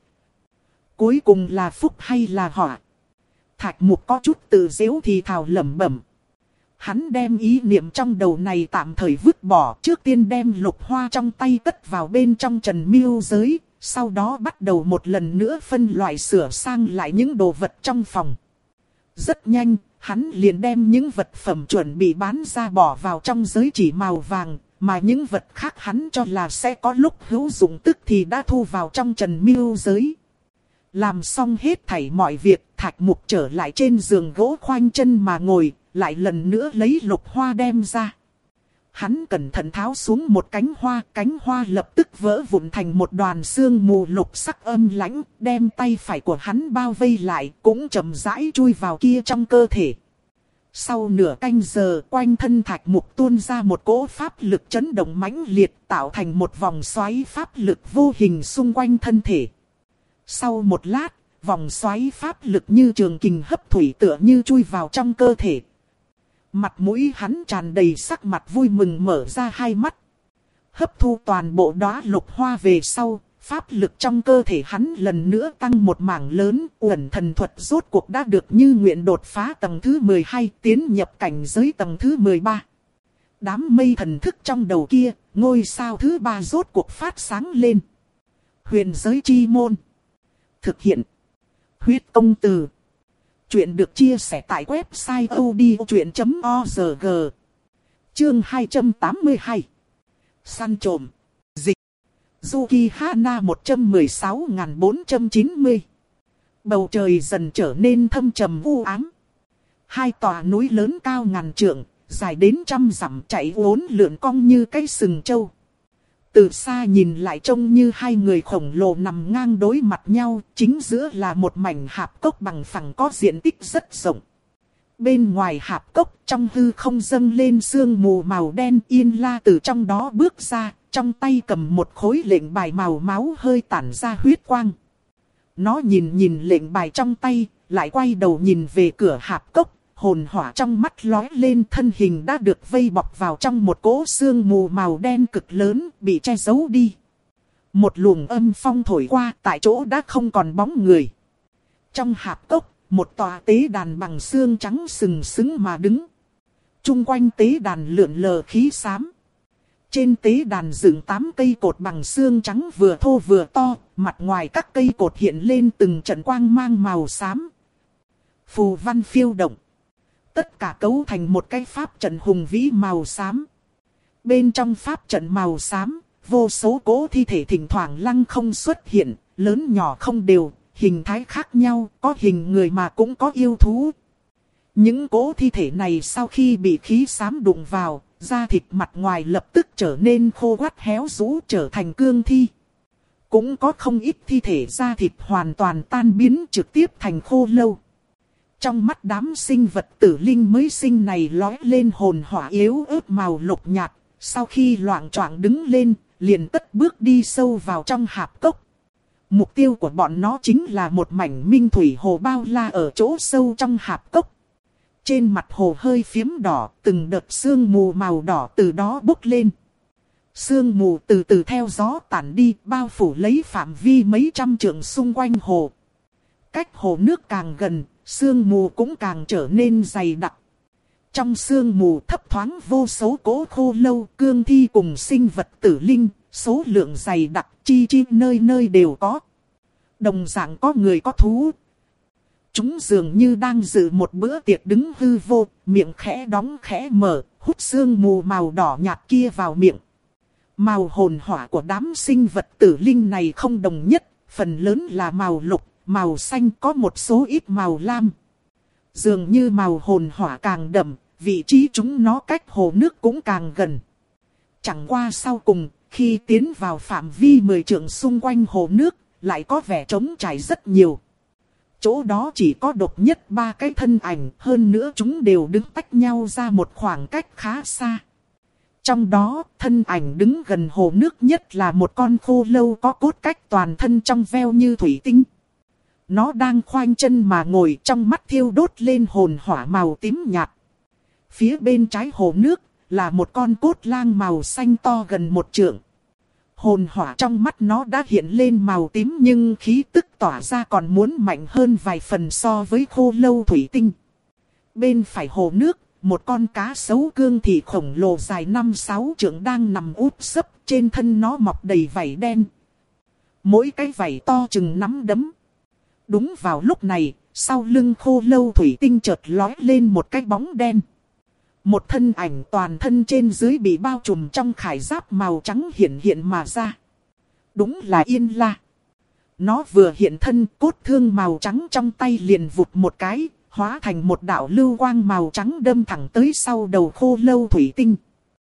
cuối cùng là phúc hay là họa. Thạch Mục có chút tự giễu thì thào lẩm bẩm. Hắn đem ý niệm trong đầu này tạm thời vứt bỏ, trước tiên đem lục hoa trong tay cất vào bên trong trần miêu giới, sau đó bắt đầu một lần nữa phân loại sửa sang lại những đồ vật trong phòng. Rất nhanh, hắn liền đem những vật phẩm chuẩn bị bán ra bỏ vào trong giới chỉ màu vàng, mà những vật khác hắn cho là sẽ có lúc hữu dụng tức thì đã thu vào trong trần miêu giới. Làm xong hết thảy mọi việc, Thạch Mục trở lại trên giường gỗ khoanh chân mà ngồi, lại lần nữa lấy lục hoa đem ra. Hắn cẩn thận tháo xuống một cánh hoa, cánh hoa lập tức vỡ vụn thành một đoàn sương mù lục sắc âm lãnh, đem tay phải của hắn bao vây lại, cũng chậm rãi chui vào kia trong cơ thể. Sau nửa canh giờ, quanh thân Thạch Mục tuôn ra một cỗ pháp lực chấn động mãnh liệt, tạo thành một vòng xoáy pháp lực vô hình xung quanh thân thể. Sau một lát, vòng xoáy pháp lực như trường kình hấp thủy tựa như chui vào trong cơ thể. Mặt mũi hắn tràn đầy sắc mặt vui mừng mở ra hai mắt. Hấp thu toàn bộ đóa lục hoa về sau, pháp lực trong cơ thể hắn lần nữa tăng một mảng lớn. Uẩn thần thuật rốt cuộc đã được như nguyện đột phá tầng thứ mười hai, tiến nhập cảnh giới tầng thứ mười ba. Đám mây thần thức trong đầu kia, ngôi sao thứ ba rốt cuộc phát sáng lên. Huyền giới chi môn. Thực hiện. Huyết công từ. Chuyện được chia sẻ tại website odchuyện chấm org. Chương hai trăm tám mươi hai. Săn trộm. Dịch. Yuki Hana một trăm mười sáu nghìn bốn trăm chín mươi. Bầu trời dần trở nên thâm trầm u ám. Hai tòa núi lớn cao ngàn trượng, dài đến trăm dặm chạy uốn lượn cong như cái sừng trâu. Từ xa nhìn lại trông như hai người khổng lồ nằm ngang đối mặt nhau, chính giữa là một mảnh hạp cốc bằng phẳng có diện tích rất rộng. Bên ngoài hạp cốc, trong hư không dâng lên sương mù màu đen. Yên La từ trong đó bước ra, trong tay cầm một khối lệnh bài màu máu hơi tản ra huyết quang. Nó nhìn nhìn lệnh bài trong tay, lại quay đầu nhìn về cửa hạp cốc. Hồn hỏa trong mắt lóe lên, thân hình đã được vây bọc vào trong một cỗ sương mù màu đen cực lớn, bị che giấu đi. Một luồng âm phong thổi qua, tại chỗ đã không còn bóng người. Trong hạp cốc, một tòa tế đàn bằng xương trắng sừng sững mà đứng. Trung quanh tế đàn lượn lờ khí xám. Trên tế đàn dựng tám cây cột bằng xương trắng vừa thô vừa to, mặt ngoài các cây cột hiện lên từng trận quang mang màu xám. Phù văn phiêu động. Tất cả cấu thành một cái pháp trận hùng vĩ màu xám. Bên trong pháp trận màu xám, vô số cỗ thi thể thỉnh thoảng lăng không xuất hiện, lớn nhỏ không đều, hình thái khác nhau, có hình người mà cũng có yêu thú. Những cỗ thi thể này sau khi bị khí xám đụng vào, da thịt mặt ngoài lập tức trở nên khô quắt héo rũ trở thành cương thi. Cũng có không ít thi thể da thịt hoàn toàn tan biến trực tiếp thành khô lâu. Trong mắt đám sinh vật tử linh mới sinh này lóe lên hồn hỏa yếu ớt màu lục nhạt, sau khi loạng choạng đứng lên, liền cất bước đi sâu vào trong hạp cốc. Mục tiêu của bọn nó chính là một mảnh minh thủy hồ bao la ở chỗ sâu trong hạp cốc. Trên mặt hồ hơi phiếm đỏ, từng đợt sương mù màu đỏ từ đó bốc lên. Sương mù từ từ theo gió tản đi, bao phủ lấy phạm vi mấy trăm trượng xung quanh hồ. Cách hồ nước càng gần, sương mù cũng càng trở nên dày đặc. Trong sương mù thấp thoáng vô số cỗ khô lâu, cương thi cùng sinh vật tử linh, số lượng dày đặc chi chi nơi nơi đều có. Đồng dạng có người có thú. Chúng dường như đang dự một bữa tiệc đứng hư vô, miệng khẽ đóng khẽ mở, hút sương mù màu đỏ nhạt kia vào miệng. Màu hồn hỏa của đám sinh vật tử linh này không đồng nhất, phần lớn là màu lục, màu xanh, có một số ít màu lam. Dường như màu hồn hỏa càng đậm, vị trí chúng nó cách hồ nước cũng càng gần. Chẳng qua sau cùng, khi tiến vào phạm vi mười trượng xung quanh hồ nước, lại có vẻ trống trải rất nhiều. Chỗ đó chỉ có độc nhất ba cái thân ảnh, hơn nữa chúng đều đứng tách nhau ra một khoảng cách khá xa. Trong đó, thân ảnh đứng gần hồ nước nhất là một con khô lâu có cốt cách toàn thân trong veo như thủy tinh. Nó đang khoanh chân mà ngồi, trong mắt thiêu đốt lên hồn hỏa màu tím nhạt. Phía bên trái hồ nước là một con cốt lang màu xanh to gần một trượng. Hồn hỏa trong mắt nó đã hiện lên màu tím nhưng khí tức tỏa ra còn muốn mạnh hơn vài phần so với khô lâu thủy tinh. Bên phải hồ nước, một con cá sấu cương thị khổng lồ dài năm sáu trượng đang nằm úp sấp, trên thân nó mọc đầy vảy đen. Mỗi cái vảy to chừng nắm đấm. Đúng vào lúc này, sau lưng khô lâu thủy tinh chợt lói lên một cái bóng đen. Một thân ảnh toàn thân trên dưới bị bao trùm trong khải giáp màu trắng hiện hiện mà ra. Đúng là Yên La. Nó vừa hiện thân, cốt thương màu trắng trong tay liền vụt một cái, hóa thành một đạo lưu quang màu trắng đâm thẳng tới sau đầu khô lâu thủy tinh.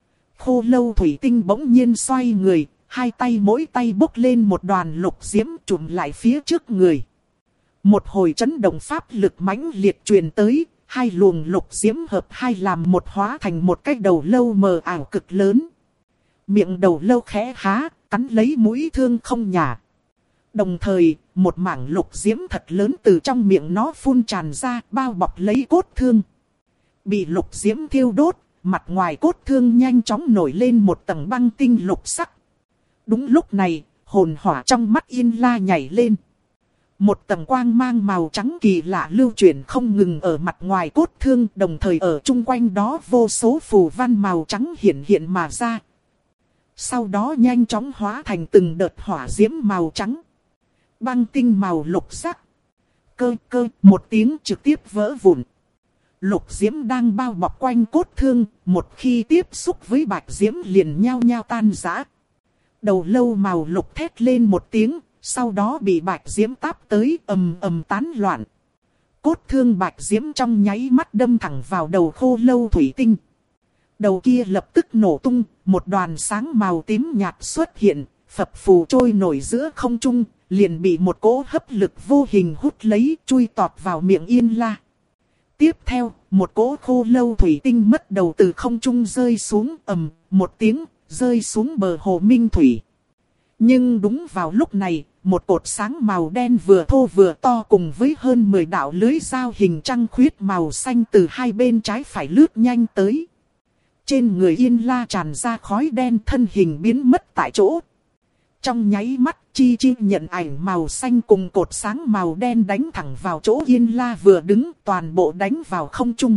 Khô lâu thủy tinh bỗng nhiên xoay người, hai tay mỗi tay bốc lên một đoàn lục diễm trùm lại phía trước người. Một hồi chấn động pháp lực mãnh liệt truyền tới, hai luồng lục diễm hợp hai làm một hóa thành một cái đầu lâu mờ ảo cực lớn. Miệng đầu lâu khẽ há, cắn lấy mũi thương không nhả. Đồng thời, một mảng lục diễm thật lớn từ trong miệng nó phun tràn ra, bao bọc lấy cốt thương. Bị lục diễm thiêu đốt, mặt ngoài cốt thương nhanh chóng nổi lên một tầng băng tinh lục sắc. Đúng lúc này, hồn hỏa trong mắt Yên La nhảy lên. Một tầng quang mang màu trắng kỳ lạ lưu chuyển không ngừng ở mặt ngoài cốt thương, đồng thời ở chung quanh đó vô số phù văn màu trắng hiện hiện mà ra. Sau đó nhanh chóng hóa thành từng đợt hỏa diễm màu trắng. Băng tinh màu lục sắc. Cơ cơ một tiếng trực tiếp vỡ vụn. Lục diễm đang bao bọc quanh cốt thương, một khi tiếp xúc với bạch diễm liền nhao nhao tan rã. Đầu lâu màu lục thét lên một tiếng. Sau đó bị bạch diễm táp tới ầm ầm tán loạn. Cốt thương bạch diễm trong nháy mắt đâm thẳng vào đầu khô lâu thủy tinh. Đầu kia lập tức nổ tung, một đoàn sáng màu tím nhạt xuất hiện, phập phù trôi nổi giữa không trung, liền bị một cỗ hấp lực vô hình hút lấy, chui tọt vào miệng Yên La. Tiếp theo, một cỗ khô lâu thủy tinh mất đầu từ không trung rơi xuống ầm, một tiếng, rơi xuống bờ hồ Minh Thủy. Nhưng đúng vào lúc này, một cột sáng màu đen vừa thô vừa to cùng với hơn mười đạo lưới dao hình trăng khuyết màu xanh từ hai bên trái phải lướt nhanh tới. Trên người Yên La tràn ra khói đen, thân hình biến mất tại chỗ. Trong nháy mắt, chi chi nhận ảnh màu xanh cùng cột sáng màu đen đánh thẳng vào chỗ Yên La vừa đứng, toàn bộ đánh vào không trung.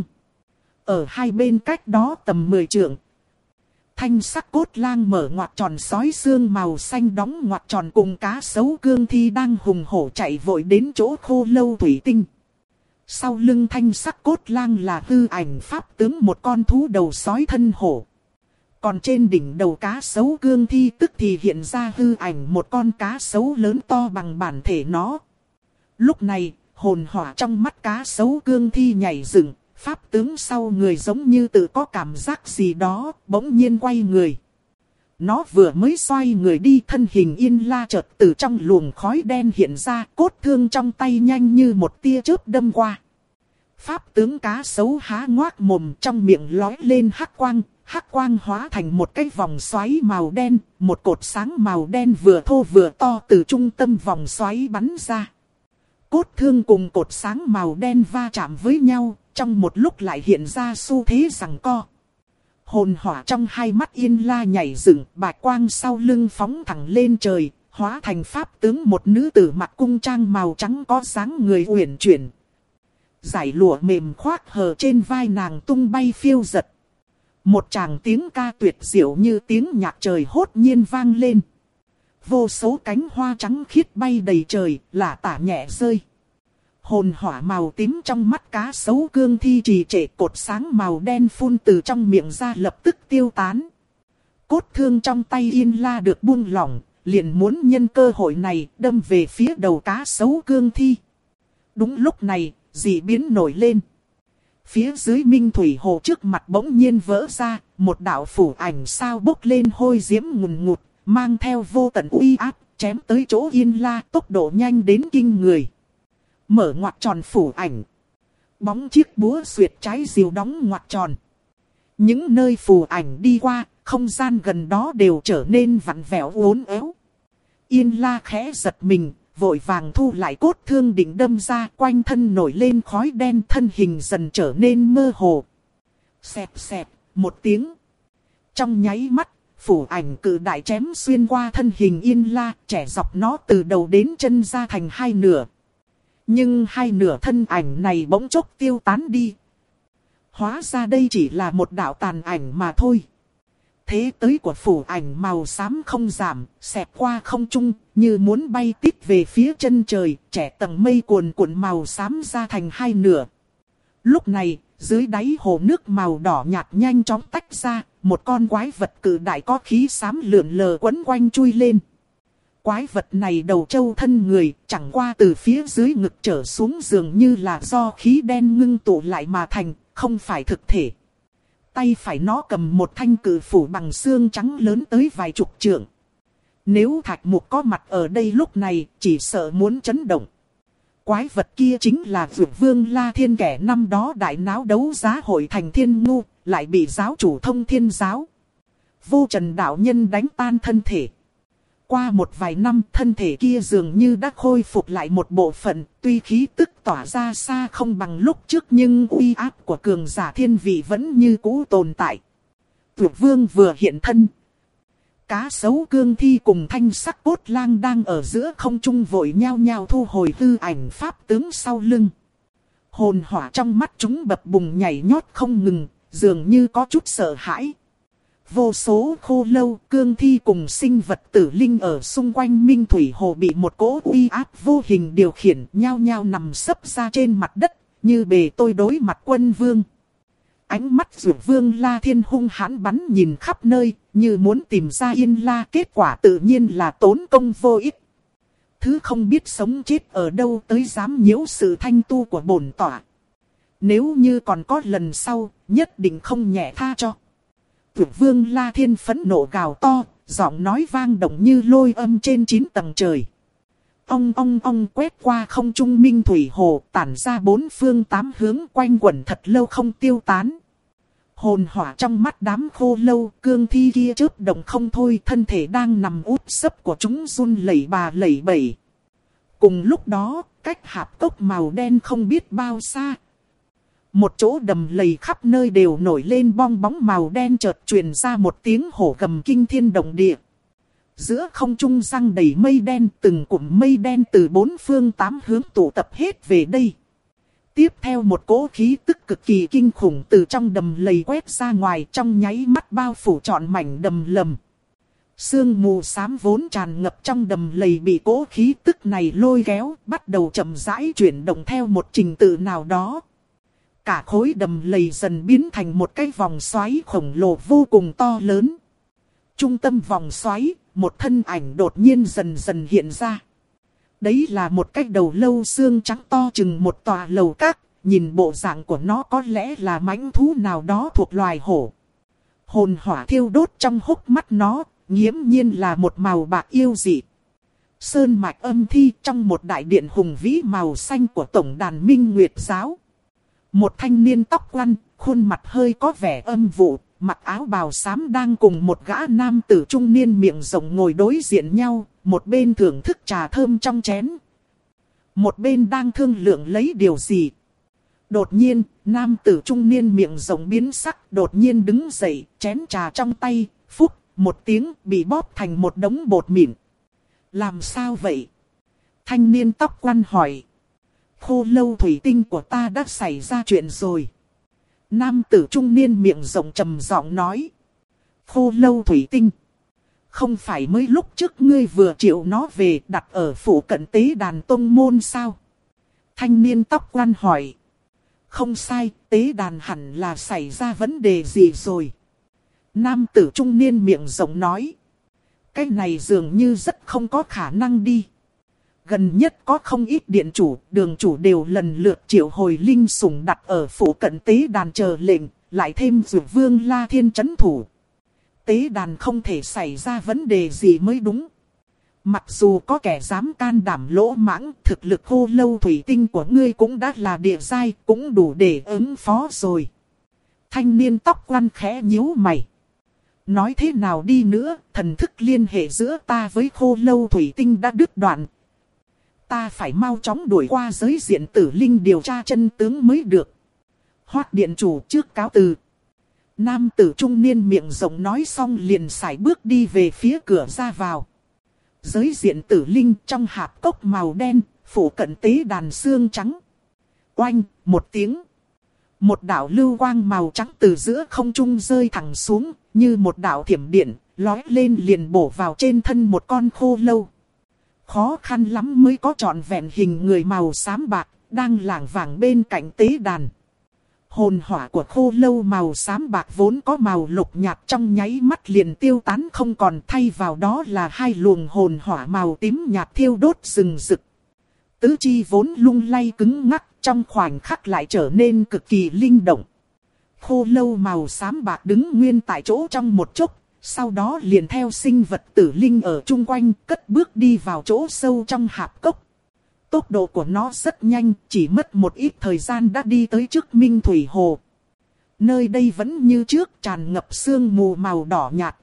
Ở hai bên cách đó tầm mười trượng. Thanh sắc cốt lang mở ngoặt tròn sói xương màu xanh đóng ngoặt tròn cùng cá sấu cương thi đang hùng hổ chạy vội đến chỗ khô lâu thủy tinh. Sau lưng thanh sắc cốt lang là hư ảnh pháp tướng một con thú đầu sói thân hổ. Còn trên đỉnh đầu cá sấu cương thi tức thì hiện ra hư ảnh một con cá sấu lớn to bằng bản thể nó. Lúc này, hồn hỏa trong mắt cá sấu cương thi nhảy dựng. Pháp tướng sau người giống như tự có cảm giác gì đó, bỗng nhiên quay người. Nó vừa mới xoay người đi, thân hình Yên La chợt từ trong luồng khói đen hiện ra, cốt thương trong tay nhanh như một tia chớp đâm qua. Pháp tướng cá sấu há ngoác mồm, trong miệng lói lên hắc quang, hắc quang hóa thành một cái vòng xoáy màu đen, một cột sáng màu đen vừa thô vừa to từ trung tâm vòng xoáy bắn ra. Cốt thương cùng cột sáng màu đen va chạm với nhau. Trong một lúc lại hiện ra xu thế giằng co. Hồn hỏa trong hai mắt Yên La nhảy dựng, bạch quang sau lưng phóng thẳng lên trời, hóa thành pháp tướng một nữ tử mặc cung trang màu trắng có dáng người uyển chuyển. Giải lụa mềm khoác hờ trên vai nàng tung bay phiêu giật. Một tràng tiếng ca tuyệt diệu như tiếng nhạc trời hốt nhiên vang lên. Vô số cánh hoa trắng khiết bay đầy trời, lả tả nhẹ rơi. Hồn hỏa màu tím trong mắt cá sấu cương thi trì trệ, cột sáng màu đen phun từ trong miệng ra lập tức tiêu tán. Cốt thương trong tay Yên La được buông lỏng, liền muốn nhân cơ hội này đâm về phía đầu cá sấu cương thi. Đúng lúc này, dị biến nổi lên. Phía dưới Minh Thủy Hồ trước mặt bỗng nhiên vỡ ra, một đạo phủ ảnh sao bốc lên hôi diễm ngùn ngụt, mang theo vô tận uy áp, chém tới chỗ Yên La, tốc độ nhanh đến kinh người. Mở ngoặt tròn phủ ảnh. Bóng chiếc búa xuyệt trái diều đóng ngoặt tròn. Những nơi phù ảnh đi qua, không gian gần đó đều trở nên vặn vẹo uốn éo. Yên La khẽ giật mình, vội vàng thu lại cốt thương định đâm ra, quanh thân nổi lên khói đen, thân hình dần trở nên mơ hồ. Xẹp xẹp, một tiếng. Trong nháy mắt, phủ ảnh cự đại chém xuyên qua thân hình Yên La, chẻ dọc nó từ đầu đến chân ra thành hai nửa. Nhưng hai nửa thân ảnh này bỗng chốc tiêu tán đi. Hóa ra đây chỉ là một đạo tàn ảnh mà thôi. Thế tới của phủ ảnh màu xám không giảm, xẹp qua không trung, như muốn bay tít về phía chân trời, trẻ tầng mây cuồn cuộn màu xám ra thành hai nửa. Lúc này, dưới đáy hồ nước màu đỏ nhạt nhanh chóng tách ra, một con quái vật cự đại có khí xám lượn lờ quấn quanh chui lên. Quái vật này đầu trâu thân người, chẳng qua từ phía dưới ngực trở xuống dường như là do khí đen ngưng tụ lại mà thành, không phải thực thể. Tay phải nó cầm một thanh cự phủ bằng xương trắng lớn tới vài chục trượng. Nếu Thạch Mục có mặt ở đây lúc này, chỉ sợ muốn chấn động. Quái vật kia chính là Dược Vương La Thiên, kẻ năm đó đại náo đấu giá hội thành Thiên Ngu, lại bị giáo chủ Thông Thiên Giáo Vô Trần đạo nhân đánh tan thân thể. Qua một vài năm, thân thể kia dường như đã khôi phục lại một bộ phận, tuy khí tức tỏa ra xa không bằng lúc trước nhưng uy áp của cường giả thiên vị vẫn như cũ tồn tại. Dược Vương vừa hiện thân. Cá sấu cương thi cùng thanh sắc cốt lang đang ở giữa không trung vội nhao nhao thu hồi tư ảnh pháp tướng sau lưng. Hồn hỏa trong mắt chúng bập bùng nhảy nhót không ngừng, dường như có chút sợ hãi. Vô số khô lâu, cương thi cùng sinh vật tử linh ở xung quanh Minh Thủy Hồ bị một cỗ uy áp vô hình điều khiển, nhao nhao nằm sấp ra trên mặt đất, như bề tôi đối mặt quân vương. Ánh mắt Dược Vương La Thiên hung hãn bắn nhìn khắp nơi, như muốn tìm ra Yên La, kết quả tự nhiên là tốn công vô ích. Thứ không biết sống chết ở đâu tới dám nhiễu sự thanh tu của bổn tọa. Nếu như còn có lần sau, nhất định không nhẹ tha cho. Dược Vương La Thiên phẫn nộ gào to, giọng nói vang động như lôi âm trên chín tầng trời. Ong ong ong quét qua không trung Minh Thủy Hồ, tản ra bốn phương tám hướng, quanh quẩn thật lâu không tiêu tán. Hồn hỏa trong mắt đám khô lâu, cương thi kia chớp động không thôi, thân thể đang nằm úp sấp của chúng run lẩy bà lẩy bẩy. Cùng lúc đó, cách hạp cốc màu đen không biết bao xa, một chỗ đầm lầy khắp nơi đều nổi lên bong bóng màu đen, chợt truyền ra một tiếng hổ gầm kinh thiên động địa. Giữa không trung răng đầy mây đen, từng cụm mây đen từ bốn phương tám hướng tụ tập hết về đây. Tiếp theo một cỗ khí tức cực kỳ kinh khủng từ trong đầm lầy quét ra ngoài, trong nháy mắt bao phủ trọn mảnh đầm lầm. Sương mù xám vốn tràn ngập trong đầm lầy bị cỗ khí tức này lôi kéo, bắt đầu chậm rãi chuyển động theo một trình tự nào đó. Cả khối đầm lầy dần biến thành một cái vòng xoáy khổng lồ vô cùng to lớn. Trung tâm vòng xoáy, một thân ảnh đột nhiên dần dần hiện ra. Đấy là một cái đầu lâu xương trắng to chừng một tòa lầu các, nhìn bộ dạng của nó có lẽ là mãnh thú nào đó thuộc loài hổ. Hồn hỏa thiêu đốt trong hốc mắt nó, nghiễm nhiên là một màu bạc yêu dị. Sơn mạch âm thi trong một đại điện hùng vĩ màu xanh của tổng đàn Minh Nguyệt Giáo. Một thanh niên tóc quăn, khuôn mặt hơi có vẻ âm vụ, mặc áo bào xám đang cùng một gã nam tử trung niên miệng rộng ngồi đối diện nhau, một bên thưởng thức trà thơm trong chén, một bên đang thương lượng lấy điều gì. Đột nhiên, nam tử trung niên miệng rộng biến sắc, đột nhiên đứng dậy, chén trà trong tay, phúc, một tiếng bị bóp thành một đống bột mịn. Làm sao vậy? Thanh niên tóc quăn hỏi. Khô lâu thủy tinh của ta đã xảy ra chuyện rồi. Nam tử trung niên miệng rộng trầm giọng nói. Khô lâu thủy tinh. Không phải mới lúc trước ngươi vừa triệu nó về đặt ở phủ cận tế đàn tông môn sao? Thanh niên tóc quăn hỏi. Không sai, tế đàn hẳn là xảy ra vấn đề gì rồi? Nam tử trung niên miệng rộng nói. Cái này dường như rất không có khả năng đi. gần nhất có không ít điện chủ, đường chủ đều lần lượt triệu hồi linh sủng đặt ở phủ cận tế đàn chờ lệnh, lại thêm Dược Vương La Thiên trấn thủ. Tế đàn không thể xảy ra vấn đề gì mới đúng. Mặc dù có kẻ dám can đảm lỗ mãng, thực lực khô lâu thủy tinh của ngươi cũng đã là địa giai, cũng đủ để ứng phó rồi. Thanh niên tóc quăn khẽ nhíu mày. Nói thế nào đi nữa, thần thức liên hệ giữa ta với khô lâu thủy tinh đã đứt đoạn. Ta phải mau chóng đuổi qua giới diện tử linh điều tra chân tướng mới được. Hoát điện chủ trước cáo từ. Nam tử trung niên miệng rộng nói xong liền sải bước đi về phía cửa ra vào. Giới diện tử linh trong hạp cốc màu đen, phủ cận tế đàn xương trắng. Oanh, một tiếng. Một đạo lưu quang màu trắng từ giữa không trung rơi thẳng xuống, như một đạo thiểm điện, lói lên liền bổ vào trên thân một con khô lâu. Khó khăn lắm mới có trọn vẹn hình người màu xám bạc, đang lảng vảng bên cạnh tế đàn. Hồn hỏa của khô lâu màu xám bạc vốn có màu lục nhạt trong nháy mắt liền tiêu tán không còn, thay vào đó là hai luồng hồn hỏa màu tím nhạt thiêu đốt rừng rực. Tứ chi vốn lung lay cứng ngắc, trong khoảnh khắc lại trở nên cực kỳ linh động. Khô lâu màu xám bạc đứng nguyên tại chỗ trong một chốc, sau đó liền theo sinh vật tử linh ở chung quanh cất bước đi vào chỗ sâu trong hạp cốc. Tốc độ của nó rất nhanh, chỉ mất một ít thời gian đã đi tới trước Minh Thủy Hồ. Nơi đây vẫn như trước tràn ngập sương mù màu đỏ nhạt.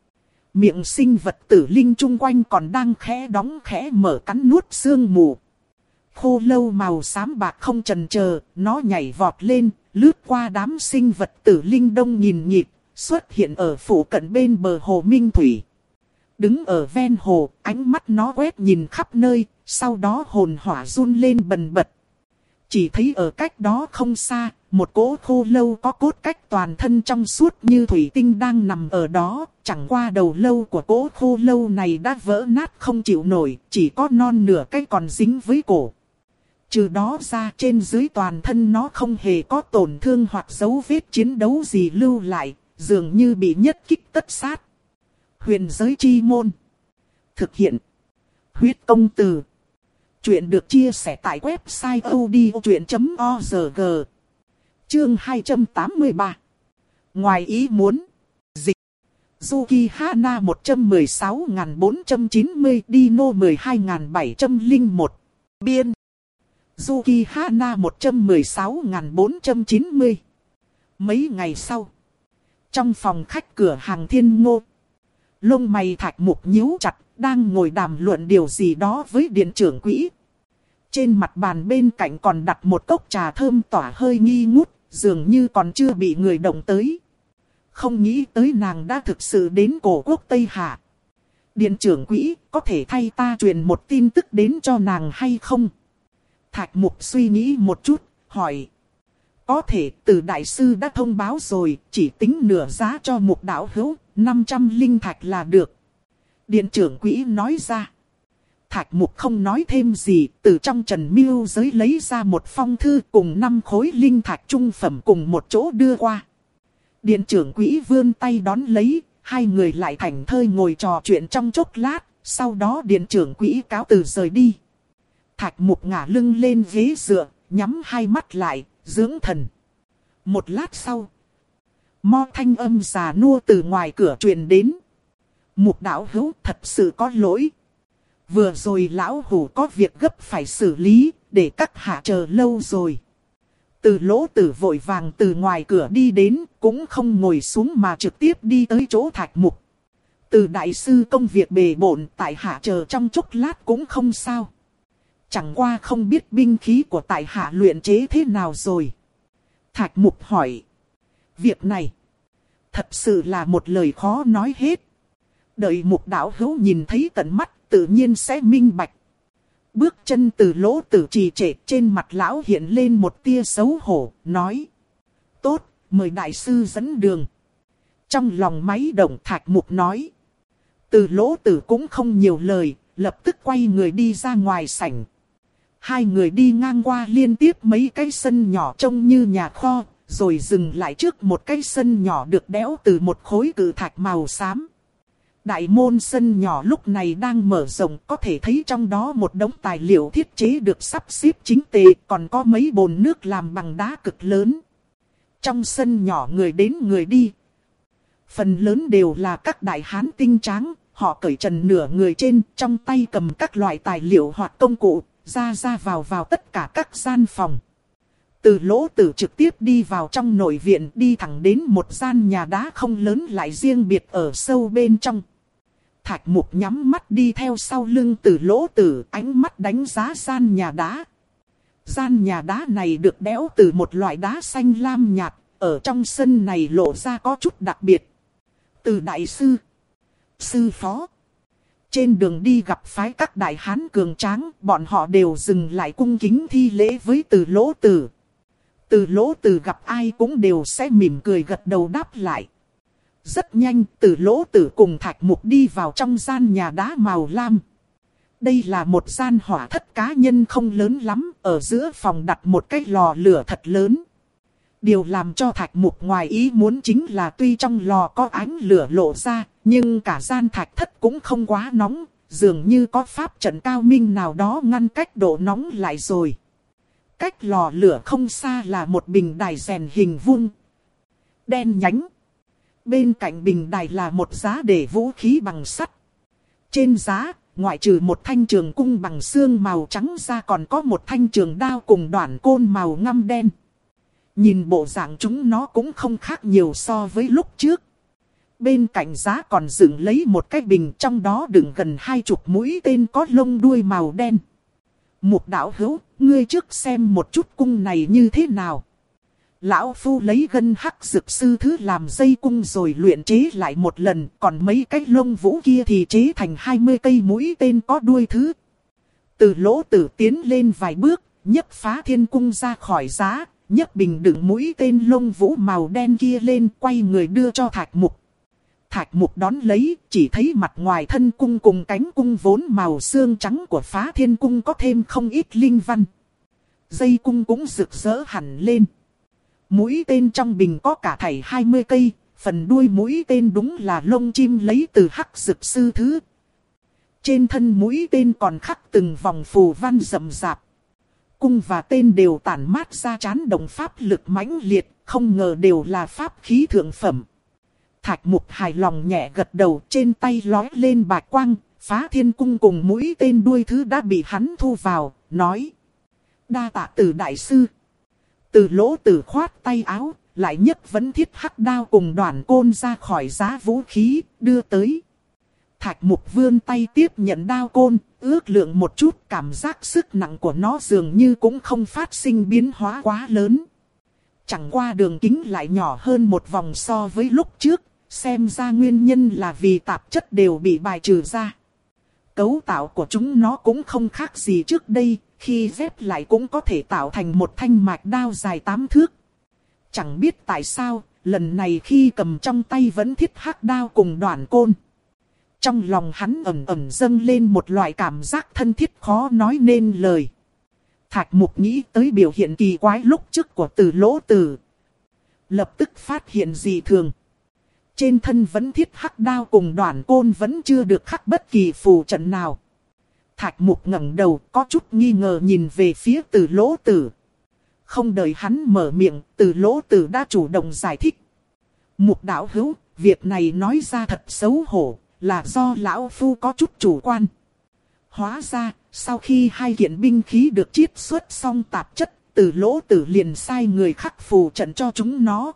Miệng sinh vật tử linh chung quanh còn đang khẽ đóng khẽ mở cắn nuốt sương mù. Khô lâu màu xám bạc không chần chờ, nó nhảy vọt lên, lướt qua đám sinh vật tử linh đông nghìn nghịt, xuất hiện ở phủ cận bên bờ hồ Minh Thủy. Đứng ở ven hồ, ánh mắt nó quét nhìn khắp nơi, sau đó hồn hỏa run lên bần bật. Chỉ thấy ở cách đó không xa, một cỗ khô lâu có cốt cách toàn thân trong suốt như thủy tinh đang nằm ở đó. Chẳng qua đầu lâu của cỗ khô lâu này đã vỡ nát không chịu nổi, chỉ có non nửa cái còn dính với cổ. Trừ đó ra trên dưới toàn thân nó không hề có tổn thương hoặc dấu vết chiến đấu gì lưu lại, dường như bị nhất kích tất sát. Huyền giới chi môn. Thực hiện. Huyết công từ. Chuyện được chia sẻ tại website odchuyện chấm org. Chương hai trăm tám mươi ba. Ngoài ý muốn. Dịch. Yuki Hana một trăm mười sáu nghìn bốn trăm chín mươi, Dino mười hai nghìn bảy trăm lẻ một. Biên. Yuki Hana một trăm mười sáu nghìn bốn trăm chín mươi. Mấy ngày sau. Trong phòng khách cửa hàng Thiên Ngô. Lông mày Thạch Mục nhíu chặt, đang ngồi đàm luận điều gì đó với điện trưởng quỹ. Trên mặt bàn bên cạnh còn đặt một cốc trà thơm tỏa hơi nghi ngút, dường như còn chưa bị người động tới. Không nghĩ tới nàng đã thực sự đến cổ quốc Tây Hạ. Điện trưởng quỹ, có thể thay ta truyền một tin tức đến cho nàng hay không? Thạch Mục suy nghĩ một chút, hỏi. Có thể, từ đại sư đã thông báo rồi, chỉ tính nửa giá cho Mục đạo hữu, năm trăm linh thạch là được. Điện trưởng quỹ nói ra. Thạch Mục không nói thêm gì, từ trong Trần Miêu giới lấy ra một phong thư cùng năm khối linh thạch trung phẩm cùng một chỗ đưa qua. Điện trưởng quỹ vươn tay đón lấy, hai người lại thảnh thơi ngồi trò chuyện trong chốc lát, sau đó điện trưởng quỹ cáo từ rời đi. Thạch Mục ngả lưng lên ghế dựa, nhắm hai mắt lại, dưỡng thần. Một lát sau, mo thanh âm già nua từ ngoài cửa truyền đến. Mục đạo hữu thật sự có lỗi. Vừa rồi lão hủ có việc gấp phải xử lý, để các hạ chờ lâu rồi. Từ Lỗ Tử vội vàng từ ngoài cửa đi đến, cũng không ngồi xuống mà trực tiếp đi tới chỗ Thạch Mục. Từ đại sư công việc bề bộn, tại hạ chờ trong chốc lát cũng không sao. Chẳng qua không biết binh khí của tại hạ luyện chế thế nào rồi. Thạch Mục hỏi. Việc này, thật sự là một lời khó nói hết. Đợi Mục đạo hữu nhìn thấy tận mắt, tự nhiên sẽ minh bạch. Bước chân từ Lỗ Tử trì trệ, trên mặt lão hiện lên một tia xấu hổ, nói. Tốt, mời đại sư dẫn đường. Trong lòng máy động Thạch Mục nói. Từ Lỗ Tử cũng không nhiều lời, lập tức quay người đi ra ngoài sảnh. Hai người đi ngang qua liên tiếp mấy cái sân nhỏ trông như nhà kho, rồi dừng lại trước một cái sân nhỏ được đẽo từ một khối cự thạch màu xám. Đại môn sân nhỏ lúc này đang mở rộng, có thể thấy trong đó một đống tài liệu thiết chế được sắp xếp chính tề, còn có mấy bồn nước làm bằng đá cực lớn. Trong sân nhỏ người đến người đi. Phần lớn đều là các đại hán tinh tráng, họ cởi trần nửa người trên, trong tay cầm các loại tài liệu hoặc công cụ, ra ra vào vào tất cả các gian phòng. Từ Lỗ Tử trực tiếp đi vào trong nội viện, đi thẳng đến một gian nhà đá không lớn lại riêng biệt ở sâu bên trong. Thạch Mục nhắm mắt đi theo sau lưng Từ Lỗ Tử, ánh mắt đánh giá gian nhà đá. Gian nhà đá này được đẽo từ một loại đá xanh lam nhạt, ở trong sân này lộ ra có chút đặc biệt. Từ đại sư, sư phó. Trên đường đi gặp phái các đại hán cường tráng, bọn họ đều dừng lại cung kính thi lễ với Từ Lỗ Tử. Từ Lỗ Tử gặp ai cũng đều sẽ mỉm cười gật đầu đáp lại. Rất nhanh, Từ Lỗ Tử cùng Thạch Mục đi vào trong gian nhà đá màu lam. Đây là một gian hỏa thất cá nhân không lớn lắm, ở giữa phòng đặt một cái lò lửa thật lớn. Điều làm cho Thạch Mục ngoài ý muốn chính là tuy trong lò có ánh lửa lộ ra, nhưng cả gian thạch thất cũng không quá nóng, dường như có pháp trận cao minh nào đó ngăn cách độ nóng lại rồi. Cách lò lửa không xa là một bình đài rèn hình vuông, đen nhánh. Bên cạnh bình đài là một giá để vũ khí bằng sắt. Trên giá, ngoại trừ một thanh trường cung bằng xương màu trắng ra còn có một thanh trường đao cùng đoạn côn màu ngăm đen. Nhìn bộ dạng chúng nó cũng không khác nhiều so với lúc trước. Bên cạnh giá còn dựng lấy một cái bình, trong đó đựng gần hai chục mũi tên có lông đuôi màu đen. Mục đạo hữu, ngươi trước xem một chút cung này như thế nào. Lão Phu lấy gân hắc dược sư thứ làm dây cung rồi luyện chế lại một lần, còn mấy cái lông vũ kia thì chế thành hai mươi cây mũi tên có đuôi thứ. Từ Lỗ Tử tiến lên vài bước, nhấc phá thiên cung ra khỏi giá, nhấc bình đựng mũi tên lông vũ màu đen kia lên, quay người đưa cho Thạch Mục. Thạch Mục đón lấy, chỉ thấy mặt ngoài thân cung cùng cánh cung vốn màu xương trắng của phá thiên cung có thêm không ít linh văn. Dây cung cũng rực rỡ hẳn lên. Mũi tên trong bình có cả thảy hai mươi cây, phần đuôi mũi tên đúng là lông chim lấy từ hắc dược sư thứ. Trên thân mũi tên còn khắc từng vòng phù văn rậm rạp. Cung và tên đều tản mát ra chán động pháp lực mãnh liệt, không ngờ đều là pháp khí thượng phẩm. Thạch Mục hài lòng nhẹ gật đầu, trên tay lói lên bạch quang, phá thiên cung cùng mũi tên đuôi thứ đã bị hắn thu vào, nói. Đa tạ Từ đại sư. Từ Lỗ Tử khoát tay áo, lại nhấc vấn thiết hắc đao cùng đoạn côn ra khỏi giá vũ khí, đưa tới. Thạch Mục vươn tay tiếp nhận đao côn, ước lượng một chút, cảm giác sức nặng của nó dường như cũng không phát sinh biến hóa quá lớn. Chẳng qua đường kính lại nhỏ hơn một vòng so với lúc trước, xem ra nguyên nhân là vì tạp chất đều bị bài trừ ra. Cấu tạo của chúng nó cũng không khác gì trước đây, khi ghép lại cũng có thể tạo thành một thanh mạch đao dài tám thước. Chẳng biết tại sao, lần này khi cầm trong tay vẫn thiết hắc đao cùng đoạn côn. Trong lòng hắn ẩn ẩn dâng lên một loại cảm giác thân thiết khó nói nên lời. Thạch Mục nghĩ tới biểu hiện kỳ quái lúc trước của Từ Lỗ Tử. Lập tức phát hiện dị thường. Trên thân vẫn thiết hắc đao cùng đoạn côn vẫn chưa được khắc bất kỳ phù trận nào. Thạch Mục ngẩng đầu có chút nghi ngờ nhìn về phía Từ Lỗ Tử. Không đợi hắn mở miệng, Từ Lỗ Tử đã chủ động giải thích. Mục đạo hữu, việc này nói ra thật xấu hổ, là do lão phu có chút chủ quan. Hóa ra, sau khi hai kiện binh khí được chiết xuất xong tạp chất, Từ Lỗ Tử liền sai người khắc phù trận cho chúng nó.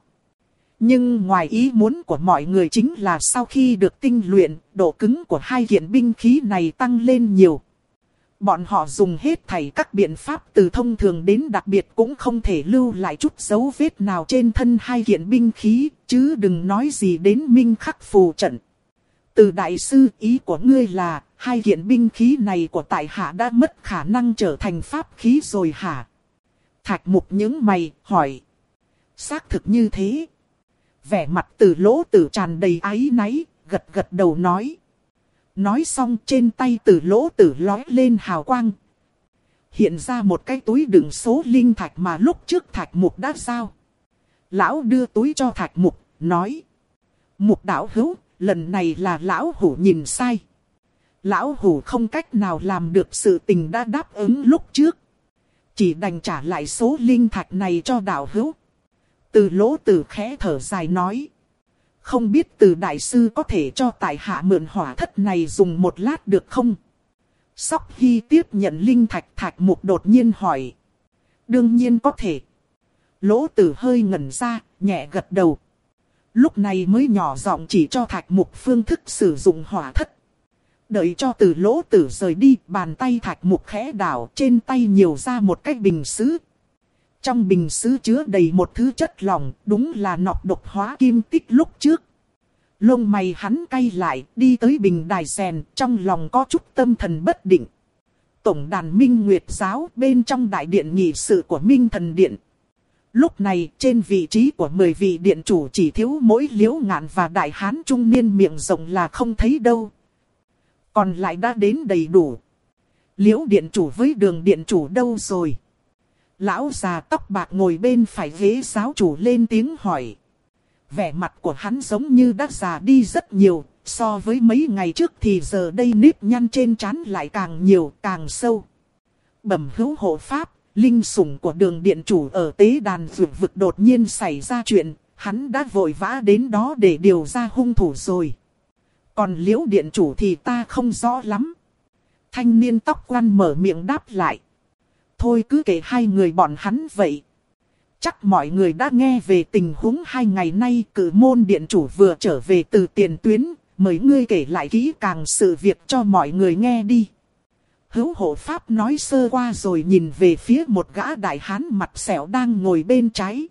Nhưng ngoài ý muốn của mọi người chính là sau khi được tinh luyện, độ cứng của hai kiện binh khí này tăng lên nhiều. Bọn họ dùng hết thảy các biện pháp từ thông thường đến đặc biệt cũng không thể lưu lại chút dấu vết nào trên thân hai kiện binh khí, chứ đừng nói gì đến minh khắc phù trận. Từ đại sư, ý của ngươi là, hai kiện binh khí này của tại hạ đã mất khả năng trở thành pháp khí rồi hả? Thạch Mục nhướng mày, hỏi. Xác thực như thế. Vẻ mặt Từ Lỗ Tử tràn đầy áy náy, gật gật đầu nói. Nói xong trên tay Từ Lỗ Tử lói lên hào quang. Hiện ra một cái túi đựng số linh thạch mà lúc trước Thạch Mục đã giao. Lão đưa túi cho Thạch Mục, nói. Mục đạo hữu, lần này là lão hủ nhìn sai. Lão hủ không cách nào làm được sự tình đã đáp ứng lúc trước. Chỉ đành trả lại số linh thạch này cho đạo hữu. Từ Lỗ Tử khẽ thở dài nói. Không biết Từ đại sư có thể cho tại hạ mượn hỏa thất này dùng một lát được không? Sóc Hy tiếp nhận linh thạch. Thạch Mục đột nhiên hỏi. Đương nhiên có thể. Lỗ Tử hơi ngẩn ra, nhẹ gật đầu. Lúc này mới nhỏ giọng chỉ cho Thạch Mục phương thức sử dụng hỏa thất. Đợi cho Từ Lỗ Tử rời đi, bàn tay Thạch Mục khẽ đảo, trên tay nhiều ra một cái bình sứ. Trong bình sứ chứa đầy một thứ chất lỏng, đúng là nọc độc hóa kim tích lúc trước. Lông mày hắn cay lại, đi tới bình đài rèn, trong lòng có chút tâm thần bất định. Tổng đàn Minh Nguyệt Giáo bên trong đại điện nghị sự của Minh Thần Điện. Lúc này trên vị trí của mười vị điện chủ chỉ thiếu mỗi Liễu Ngạn và đại hán trung niên miệng rộng là không thấy đâu. Còn lại đã đến đầy đủ. Liễu điện chủ với Đường điện chủ đâu rồi? Lão già tóc bạc ngồi bên phải ghế giáo chủ lên tiếng hỏi. Vẻ mặt của hắn giống như đã già đi rất nhiều, so với mấy ngày trước thì giờ đây nếp nhăn trên trán lại càng nhiều, càng sâu. Bẩm hữu hộ pháp, linh sủng của Đường điện chủ ở tế đàn vượt vực đột nhiên xảy ra chuyện, hắn đã vội vã đến đó để điều ra hung thủ rồi. Còn Liễu điện chủ thì ta không rõ lắm. Thanh niên tóc quăn mở miệng đáp lại. Thôi cứ kể hai người bọn hắn vậy. Chắc mọi người đã nghe về tình huống hai ngày nay Cử Môn điện chủ vừa trở về từ tiền tuyến. Mời ngươi kể lại kỹ càng sự việc cho mọi người nghe đi. Hữu hộ pháp nói sơ qua rồi nhìn về phía một gã đại hán mặt sẹo đang ngồi bên trái.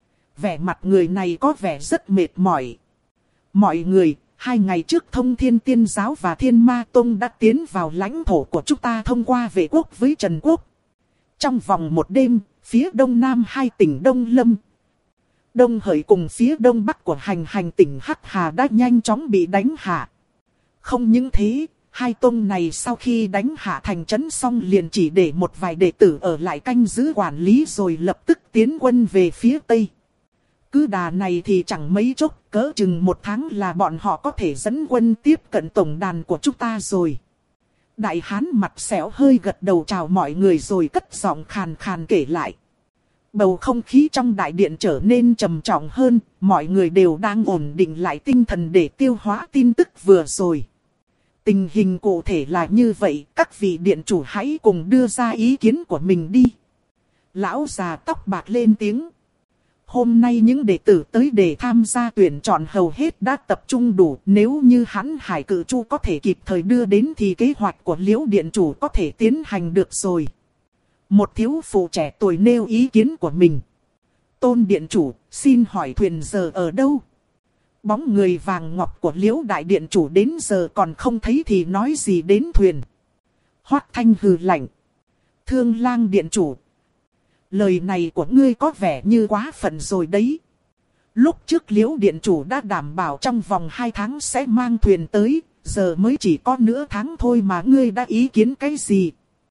Vẻ mặt người này có vẻ rất mệt mỏi. Mọi người, hai ngày trước Thông Thiên Tiên Giáo và Thiên Ma Tông đã tiến vào lãnh thổ của chúng ta thông qua vệ quốc với Trần Quốc. Trong vòng một đêm, phía đông nam hai tỉnh Đông Lâm, Đông Hởi cùng phía đông bắc của hành hành tỉnh Hắc Hà đã nhanh chóng bị đánh hạ. Không những thế, hai tông này sau khi đánh hạ thành trấn xong liền chỉ để một vài đệ tử ở lại canh giữ quản lý rồi lập tức tiến quân về phía tây. Cứ đà này thì chẳng mấy chốc, cỡ chừng một tháng là bọn họ có thể dẫn quân tiếp cận tổng đàn của chúng ta rồi. Đại hán mặt xẻo hơi gật đầu chào mọi người rồi cất giọng khàn khàn kể lại. Bầu không khí trong đại điện trở nên trầm trọng hơn, mọi người đều đang ổn định lại tinh thần để tiêu hóa tin tức vừa rồi. Tình hình cụ thể là như vậy, các vị điện chủ hãy cùng đưa ra ý kiến của mình đi. Lão già tóc bạc lên tiếng. Hôm nay những đệ tử tới để tham gia tuyển chọn hầu hết đã tập trung đủ. Nếu như hắn Hải Cử Chu có thể kịp thời đưa đến thì kế hoạch của Liễu điện chủ có thể tiến hành được rồi. Một thiếu phụ trẻ tuổi nêu ý kiến của mình. Tôn điện chủ, xin hỏi thuyền giờ ở đâu? Bóng người vàng ngọc của Liễu đại điện chủ đến giờ còn không thấy thì nói gì đến thuyền. Hoắc Thanh hừ lạnh. Thương Lang điện chủ. Lời này của ngươi có vẻ như quá phận rồi đấy. Lúc trước Liễu điện chủ đã đảm bảo trong vòng hai tháng sẽ mang thuyền tới. Giờ mới chỉ có nửa tháng thôi mà ngươi đã ý kiến cái gì?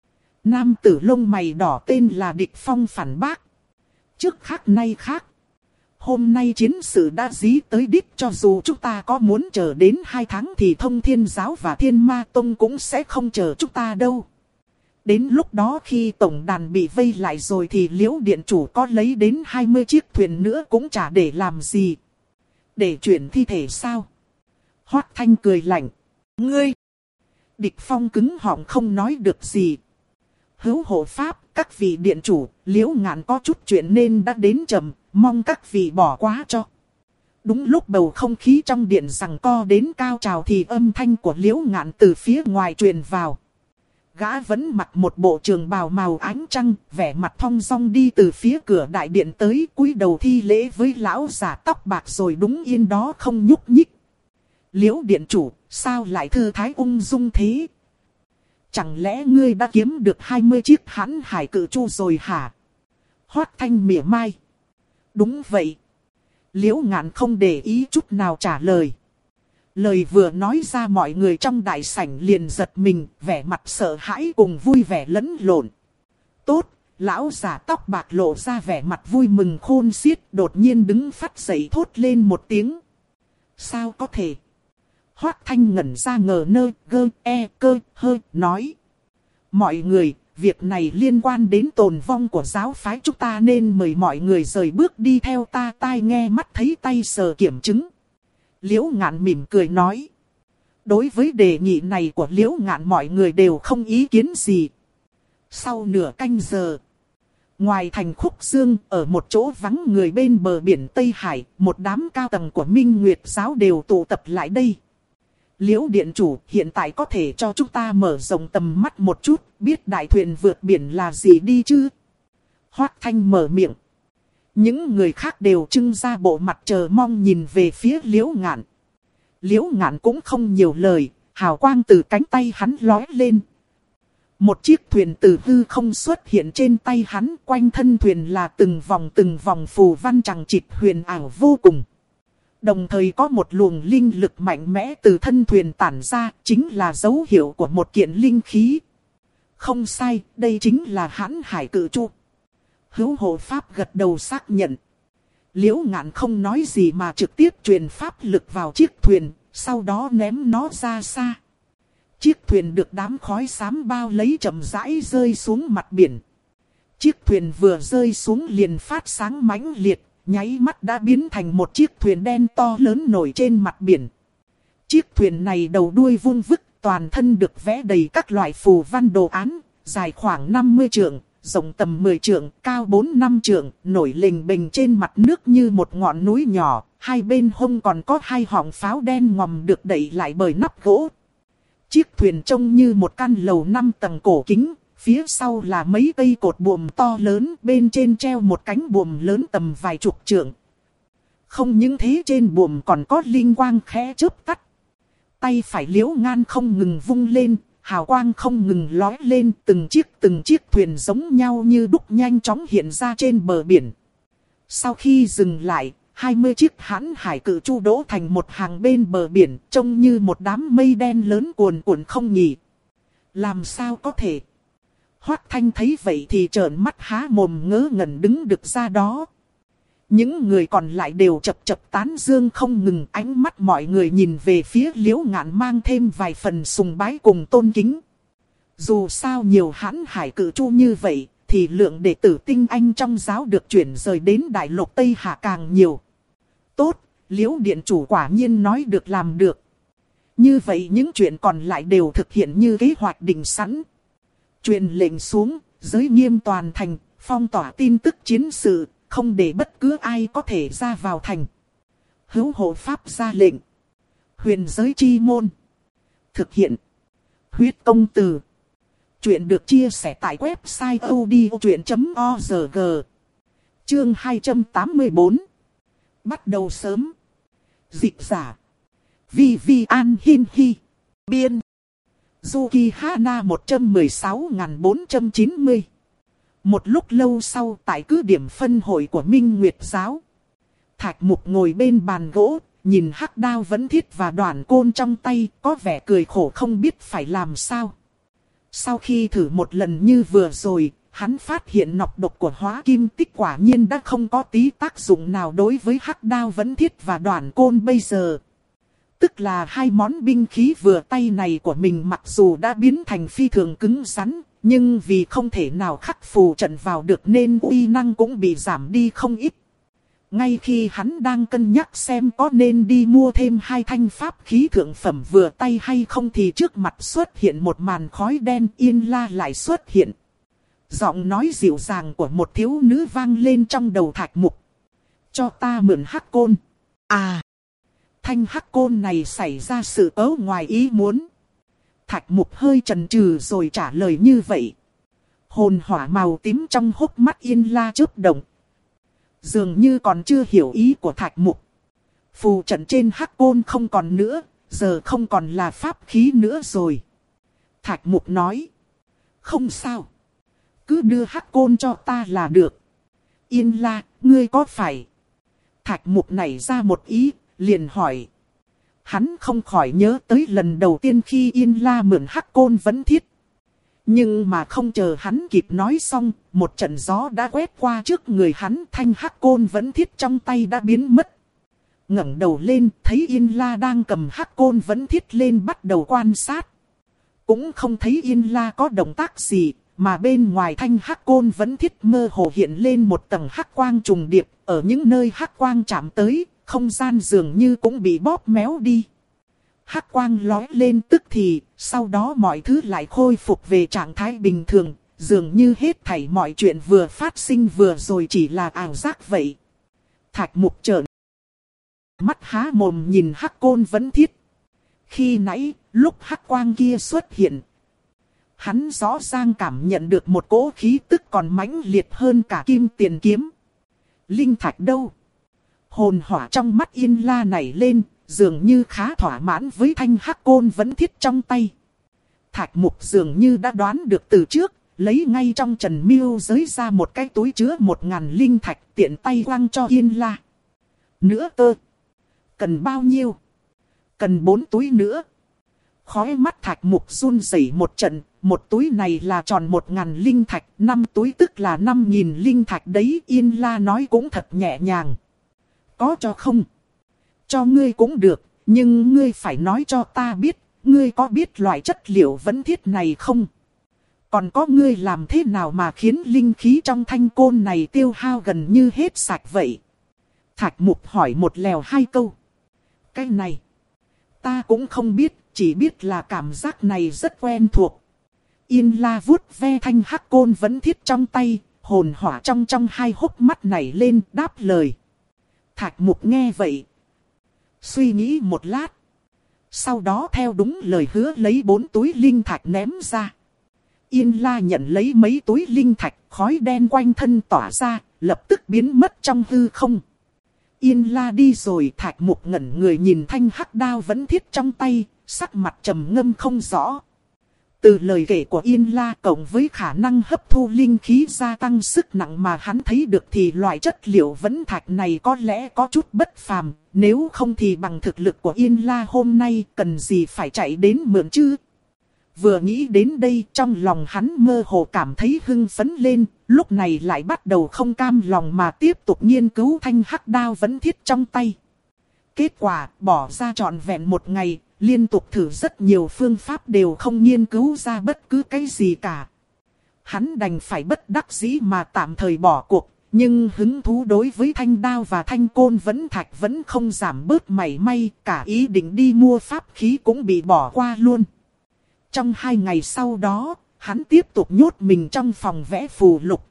Nam tử lông mày đỏ tên là Địch Phong phản bác. Trước khác nay khác. Hôm nay chiến sự đã dí tới đích, cho dù chúng ta có muốn chờ đến hai tháng thì Thông Thiên Giáo và Thiên Ma Tông cũng sẽ không chờ chúng ta đâu. Đến lúc đó khi tổng đàn bị vây lại rồi thì Liễu điện chủ có lấy đến hai mươi chiếc thuyền nữa cũng chả để làm gì. Để chuyển thi thể sao? Hoắc Thanh cười lạnh. Ngươi! Địch Phong cứng họng không nói được gì. Hữu hộ pháp, các vị điện chủ, Liễu Ngạn có chút chuyện nên đã đến chậm, mong các vị bỏ qua cho. Đúng lúc bầu không khí trong điện giằng co đến cao trào thì âm thanh của Liễu Ngạn từ phía ngoài truyền vào. Gã vẫn mặc một bộ trường bào màu ánh trăng, vẻ mặt thong dong đi từ phía cửa đại điện tới, cúi đầu thi lễ với lão già tóc bạc rồi đúng yên đó không nhúc nhích. Liễu điện chủ, sao lại thư thái ung dung thế? Chẳng lẽ ngươi đã kiếm được hai mươi chiếc hãn Hải Cử Chu rồi hả? Hoắc Thanh mỉa mai. Đúng vậy. Liễu Ngạn không để ý chút nào trả lời. Lời vừa nói ra mọi người trong đại sảnh liền giật mình, vẻ mặt sợ hãi cùng vui vẻ lẫn lộn. Tốt, lão già tóc bạc lộ ra vẻ mặt vui mừng khôn xiết, đột nhiên đứng phát dậy thốt lên một tiếng. Sao có thể? Hoác Thanh ngẩn ra ngờ nơ gơ e cơ hơ nói. Mọi người, việc này liên quan đến tồn vong của giáo phái chúng ta nên mời mọi người rời bước đi theo ta, tai nghe mắt thấy tay sờ kiểm chứng. Liễu Ngạn mỉm cười nói. Đối với đề nghị này của Liễu Ngạn mọi người đều không ý kiến gì. Sau nửa canh giờ, ngoài thành Khúc Dương, ở một chỗ vắng người bên bờ biển Tây Hải, một đám cao tầng của Minh Nguyệt giáo đều tụ tập lại đây. Liễu điện chủ, hiện tại có thể cho chúng ta mở rộng tầm mắt một chút, biết đại thuyền vượt biển là gì đi chứ? Hoác Thanh mở miệng. Những người khác đều trưng ra bộ mặt chờ mong nhìn về phía Liễu Ngạn. Liễu Ngạn cũng không nhiều lời, hào quang từ cánh tay hắn lóe lên. Một chiếc thuyền từ hư không xuất hiện trên tay hắn, quanh thân thuyền là từng vòng từng vòng phù văn chằng chịt huyền ảo vô cùng. Đồng thời có một luồng linh lực mạnh mẽ từ thân thuyền tản ra, chính là dấu hiệu của một kiện linh khí. Không sai, đây chính là Hãn Hải Cự Chu. Hữu hộ pháp gật đầu xác nhận. Liễu Ngạn không nói gì mà trực tiếp truyền pháp lực vào chiếc thuyền, sau đó ném nó ra xa. Chiếc thuyền được đám khói xám bao lấy chậm rãi rơi xuống mặt biển. Chiếc thuyền vừa rơi xuống liền phát sáng mãnh liệt, nháy mắt đã biến thành một chiếc thuyền đen to lớn nổi trên mặt biển. Chiếc thuyền này đầu đuôi vung vức, toàn thân được vẽ đầy các loại phù văn đồ án, dài khoảng năm mươi trượng, rộng tầm mười trượng, cao bốn năm trượng, nổi lềnh bềnh trên mặt nước như một ngọn núi nhỏ, hai bên hông còn có hai họng pháo đen ngòm được đẩy lại bởi nắp gỗ. Chiếc thuyền trông như một căn lầu năm tầng cổ kính, phía sau là mấy cây cột buồm to lớn, bên trên treo một cánh buồm lớn tầm vài chục trượng. Không những thế, trên buồm còn có linh quang khẽ chớp tắt. Tay phải Liễu Ngạn không ngừng vung lên, hào quang không ngừng lói lên, từng chiếc từng chiếc thuyền giống nhau như đúc nhanh chóng hiện ra trên bờ biển. Sau khi dừng lại, hai mươi chiếc Hãn Hải Cự Chu đỗ thành một hàng bên bờ biển, trông như một đám mây đen lớn cuồn cuộn không nghỉ. Làm sao có thể? Hoác Thanh thấy vậy thì trợn mắt há mồm ngớ ngẩn đứng được ra đó. Những người còn lại đều chập chập tán dương không ngừng, ánh mắt mọi người nhìn về phía Liễu Ngạn mang thêm vài phần sùng bái cùng tôn kính. Dù sao nhiều Hãn Hải Cự Chu như vậy, thì lượng đệ tử tinh anh trong giáo được chuyển rời đến Đại Lục Tây Hạ càng nhiều. Tốt, Liễu điện chủ quả nhiên nói được làm được. Như vậy những chuyện còn lại đều thực hiện như kế hoạch định sẵn. Truyền lệnh xuống, giới nghiêm toàn thành, phong tỏa tin tức chiến sự, không để bất cứ ai có thể ra vào thành. Hữu hộ pháp ra lệnh. Huyền giới chi môn. Thực hiện. Huyết công từ. Chuyện được chia sẻ tại website odchuyện chấm org. Chương hai trăm tám mươi bốn. Bắt đầu sớm. Dịch giả. Vi Vi An Hin Hi. Biên. Zuki Hana một trăm mười sáu nghìn bốn trăm chín mươi. Một lúc lâu sau, tại cứ điểm phân hội của Minh Nguyệt giáo, Thạch Mục ngồi bên bàn gỗ, nhìn hắc đao vấn thiết và đoạn côn trong tay, có vẻ cười khổ không biết phải làm sao. Sau khi thử một lần như vừa rồi, hắn phát hiện nọc độc của hóa kim tích quả nhiên đã không có tí tác dụng nào đối với hắc đao vấn thiết và đoạn côn bây giờ. Tức là hai món binh khí vừa tay này của mình mặc dù đã biến thành phi thường cứng rắn, nhưng vì không thể nào khắc phù trận vào được nên uy năng cũng bị giảm đi không ít. Ngay khi hắn đang cân nhắc xem có nên đi mua thêm hai thanh pháp khí thượng phẩm vừa tay hay không thì trước mặt xuất hiện một màn khói đen. Yên La lại xuất hiện. Giọng nói dịu dàng của một thiếu nữ vang lên trong đầu Thạch Mục. Cho ta mượn hắc côn. À! Thanh hắc côn này xảy ra sự ớ ngoài ý muốn. Thạch Mục hơi chần chừ rồi trả lời như vậy. Hồn hỏa màu tím trong hốc mắt Yên La chớp động. Dường như còn chưa hiểu ý của Thạch Mục. Phù trận trên hắc côn không còn nữa, giờ không còn là pháp khí nữa rồi. Thạch Mục nói. Không sao. Cứ đưa hắc côn cho ta là được. Yên La, ngươi có phải? Thạch Mục nảy ra một ý, liền hỏi. Hắn không khỏi nhớ tới lần đầu tiên khi Yên La mượn hắc côn vấn thiết. Nhưng mà không chờ hắn kịp nói xong, một trận gió đã quét qua trước người hắn, thanh hắc côn vấn thiết trong tay đã biến mất. ngẩng đầu lên thấy Yên La đang cầm hắc côn vẫn thiết lên bắt đầu quan sát. Cũng không thấy Yên La có động tác gì, mà bên ngoài thanh hắc côn vẫn thiết mơ hồ hiện lên một tầng hắc quang trùng điệp, ở những nơi hắc quang chạm tới, không gian dường như cũng bị bóp méo đi. Hắc quang lói lên tức thì, sau đó mọi thứ lại khôi phục về trạng thái bình thường, dường như hết thảy mọi chuyện vừa phát sinh vừa rồi chỉ là ảo giác vậy. Thạch Mục trợn mắt há mồm nhìn hắc côn vẫn thiết. Khi nãy, lúc hắc quang kia xuất hiện, hắn rõ ràng cảm nhận được một cỗ khí tức còn mãnh liệt hơn cả kim tiền kiếm. Linh thạch đâu? Hồn hỏa trong mắt Yên La nảy lên, dường như khá thỏa mãn với thanh hắc côn vẫn thiết trong tay. Thạch Mục dường như đã đoán được từ trước, lấy ngay trong Trần Miêu giới ra một cái túi chứa một ngàn linh thạch tiện tay quăng cho Yên La. Nữa cơ. Cần bao nhiêu? Cần bốn túi nữa. Khói mắt Thạch Mục run rẩy một trận, một túi này là tròn một ngàn linh thạch, năm túi tức là năm nghìn linh thạch đấy. Yên La nói cũng thật nhẹ nhàng. Có cho không? Cho ngươi cũng được, nhưng ngươi phải nói cho ta biết, ngươi có biết loại chất liệu vẫn thiết này không? Còn có ngươi làm thế nào mà khiến linh khí trong thanh côn này tiêu hao gần như hết sạch vậy? Thạch Mục hỏi một lèo hai câu. Cái này, ta cũng không biết, chỉ biết là cảm giác này rất quen thuộc. Yên La vuốt ve thanh hắc côn vẫn thiết trong tay, hồn hỏa trong trong hai hốc mắt nảy lên đáp lời. Thạch Mục nghe vậy, suy nghĩ một lát. Sau đó theo đúng lời hứa lấy bốn túi linh thạch ném ra. Yên La nhận lấy mấy túi linh thạch, khói đen quanh thân tỏa ra, lập tức biến mất trong hư không. Yên La đi rồi, Thạch Mục ngẩn người nhìn thanh hắc đao vẫn thiết trong tay, sắc mặt trầm ngâm không rõ. Từ lời kể của Yên La cộng với khả năng hấp thu linh khí gia tăng sức nặng mà hắn thấy được thì loại chất liệu vẫn thạch này có lẽ có chút bất phàm. Nếu không thì bằng thực lực của Yên La hôm nay cần gì phải chạy đến mượn chứ. Vừa nghĩ đến đây trong lòng hắn mơ hồ cảm thấy hưng phấn lên, lúc này lại bắt đầu không cam lòng mà tiếp tục nghiên cứu thanh hắc đao vẫn thiết trong tay. Kết quả bỏ ra trọn vẹn một ngày, liên tục thử rất nhiều phương pháp đều không nghiên cứu ra bất cứ cái gì cả. Hắn đành phải bất đắc dĩ mà tạm thời bỏ cuộc, nhưng hứng thú đối với thanh đao và thanh côn vẫn thạch vẫn không giảm bớt mảy may, cả ý định đi mua pháp khí cũng bị bỏ qua luôn. Trong hai ngày sau đó, hắn tiếp tục nhốt mình trong phòng vẽ phù lục.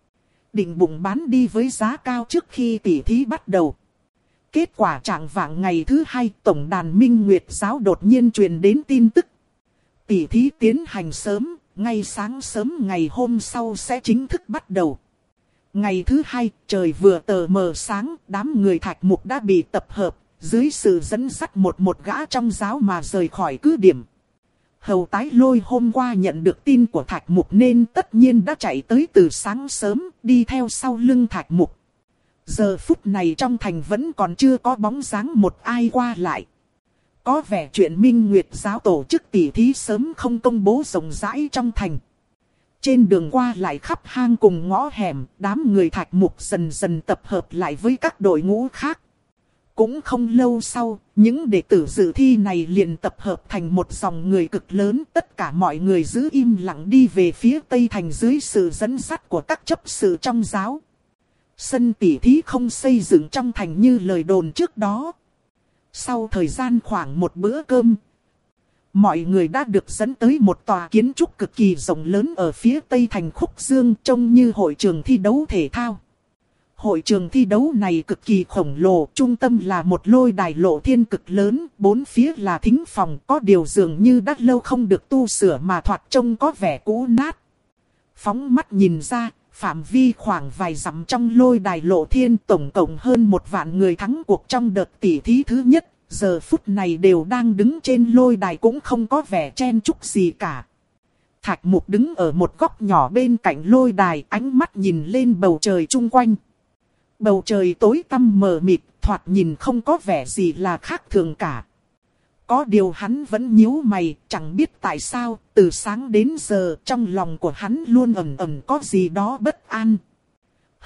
Định bụng bán đi với giá cao trước khi tỉ thí bắt đầu. Kết quả trạng vạng ngày thứ hai, tổng đàn Minh Nguyệt giáo đột nhiên truyền đến tin tức. Tỉ thí tiến hành sớm, ngay sáng sớm ngày hôm sau sẽ chính thức bắt đầu. Ngày thứ hai, trời vừa tờ mờ sáng, đám người Thạch Mục đã bị tập hợp, dưới sự dẫn dắt một một gã trong giáo mà rời khỏi cứ điểm. Hầu Tái Lôi hôm qua nhận được tin của Thạch Mục nên tất nhiên đã chạy tới từ sáng sớm, đi theo sau lưng Thạch Mục. Giờ phút này trong thành vẫn còn chưa có bóng dáng một ai qua lại. Có vẻ chuyện Minh Nguyệt giáo tổ chức tỉ thí sớm không công bố rộng rãi trong thành. Trên đường qua lại khắp hang cùng ngõ hẻm, đám người Thạch Mục dần dần tập hợp lại với các đội ngũ khác. Cũng không lâu sau, những đệ tử dự thi này liền tập hợp thành một dòng người cực lớn. Tất cả mọi người giữ im lặng đi về phía Tây Thành dưới sự dẫn dắt của các chấp sự trong giáo. Sân tỉ thí không xây dựng trong thành như lời đồn trước đó. Sau thời gian khoảng một bữa cơm, mọi người đã được dẫn tới một tòa kiến trúc cực kỳ rộng lớn ở phía Tây Thành Khúc Dương, trông như hội trường thi đấu thể thao. Hội trường thi đấu này cực kỳ khổng lồ, trung tâm là một lôi đài lộ thiên cực lớn, bốn phía là thính phòng, có điều dường như đã lâu không được tu sửa mà thoạt trông có vẻ cũ nát. Phóng mắt nhìn ra, phạm vi khoảng vài dặm trong lôi đài lộ thiên tổng cộng hơn một vạn người thắng cuộc trong đợt tỉ thí thứ nhất, giờ phút này đều đang đứng trên lôi đài cũng không có vẻ chen chúc gì cả. Thạch Mục đứng ở một góc nhỏ bên cạnh lôi đài, ánh mắt nhìn lên bầu trời chung quanh. Bầu trời tối tăm mờ mịt, thoạt nhìn không có vẻ gì là khác thường cả. Có điều hắn vẫn nhíu mày, chẳng biết tại sao, từ sáng đến giờ trong lòng của hắn luôn ẩn ẩn có gì đó bất an.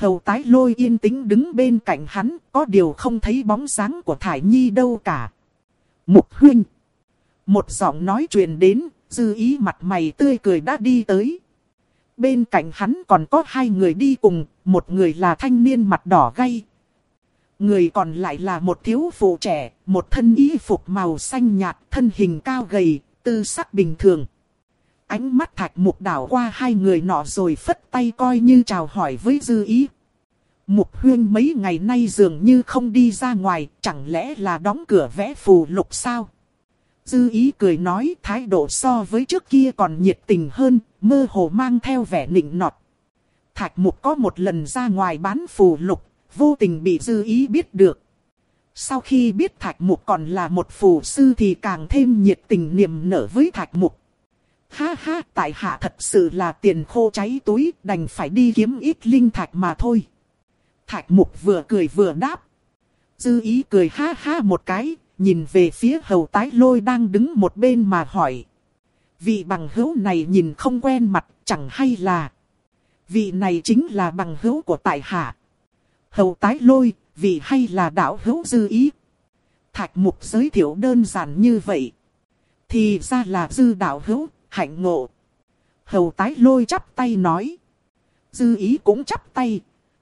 Hầu Tái Lôi yên tĩnh đứng bên cạnh hắn, có điều không thấy bóng dáng của Thải Nhi đâu cả. Mục huynh. Một giọng nói truyền đến, Dư Ý mặt mày tươi cười đã đi tới. Bên cạnh hắn còn có hai người đi cùng, một người là thanh niên mặt đỏ gay. Người còn lại là một thiếu phụ trẻ, một thân y phục màu xanh nhạt, thân hình cao gầy, tư sắc bình thường. Ánh mắt Thạch Mục đảo qua hai người nọ rồi phất tay coi như chào hỏi với Dư Ý. Mục huynh mấy ngày nay dường như không đi ra ngoài, chẳng lẽ là đóng cửa vẽ phù lục sao? Dư Ý cười nói, thái độ so với trước kia còn nhiệt tình hơn, mơ hồ mang theo vẻ nịnh nọt. Thạch Mục có một lần ra ngoài bán phù lục, vô tình bị Dư Ý biết được. Sau khi biết Thạch Mục còn là một phù sư thì càng thêm nhiệt tình niềm nở với Thạch Mục. Ha ha, tại hạ thật sự là tiền khô cháy túi, đành phải đi kiếm ít linh thạch mà thôi. Thạch Mục vừa cười vừa đáp. Dư Ý cười ha ha một cái, nhìn về phía Hầu Tái Lôi đang đứng một bên mà hỏi. Vị bằng hữu này nhìn không quen mặt, chẳng hay là... Vị này chính là bằng hữu của tại hạ. Hầu Tái Lôi, vị hay là đạo hữu Dư Ý? Thạch Mục giới thiệu đơn giản như vậy. Thì ra là Dư đạo hữu, hạnh ngộ. Hầu Tái Lôi chắp tay nói. Dư Ý cũng chắp tay.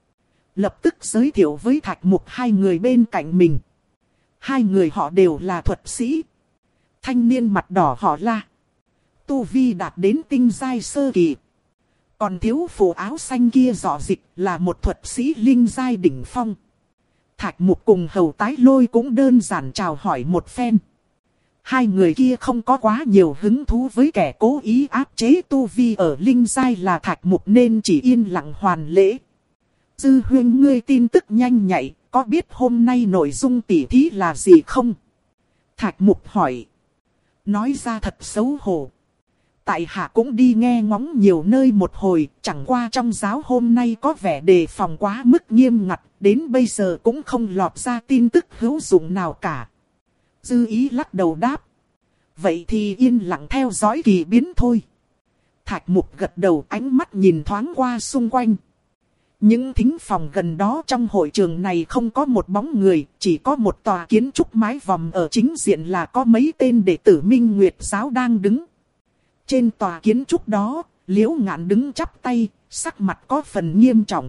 Lập tức giới thiệu với Thạch Mục hai người bên cạnh mình. Hai người họ đều là thuật sĩ. Thanh niên mặt đỏ họ La. Tu vi đạt đến tinh giai sơ kỳ. Còn thiếu phụ áo xanh kia dọ dịch là một thuật sĩ linh giai đỉnh phong. Thạch Mục cùng Hầu Tái Lôi cũng đơn giản chào hỏi một phen. Hai người kia không có quá nhiều hứng thú với kẻ cố ý áp chế tu vi ở linh giai là Thạch Mục nên chỉ yên lặng hoàn lễ. Dư huynh ngươi tin tức nhanh nhạy, có biết hôm nay nội dung tỉ thí là gì không? Thạch Mục hỏi. Nói ra thật xấu hổ. Tại hạ cũng đi nghe ngóng nhiều nơi một hồi, chẳng qua trong giáo hôm nay có vẻ đề phòng quá mức nghiêm ngặt, đến bây giờ cũng không lọt ra tin tức hữu dụng nào cả. Dư Ý lắc đầu đáp. Vậy thì yên lặng theo dõi kỳ biến thôi. Thạch Mục gật đầu, ánh mắt nhìn thoáng qua xung quanh. Những thính phòng gần đó trong hội trường này không có một bóng người, chỉ có một tòa kiến trúc mái vòm ở chính diện là có mấy tên đệ tử Minh Nguyệt giáo đang đứng. Trên tòa kiến trúc đó, Liễu Ngạn đứng chắp tay, sắc mặt có phần nghiêm trọng.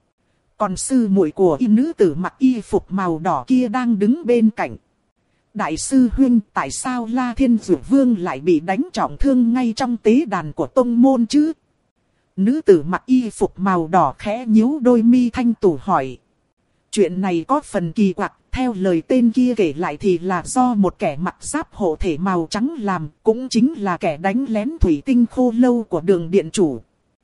Còn sư muội của y nữ tử mặc y phục màu đỏ kia đang đứng bên cạnh. Đại sư huynh, tại sao La Thiên Dược Vương lại bị đánh trọng thương ngay trong tế đàn của tông môn chứ? Nữ tử mặc y phục màu đỏ khẽ nhíu đôi mi thanh tú hỏi. Chuyện này có phần kỳ quặc, theo lời tên kia kể lại thì là do một kẻ mặc giáp hộ thể màu trắng làm, cũng chính là kẻ đánh lén thủy tinh khô lâu của Đường điện chủ.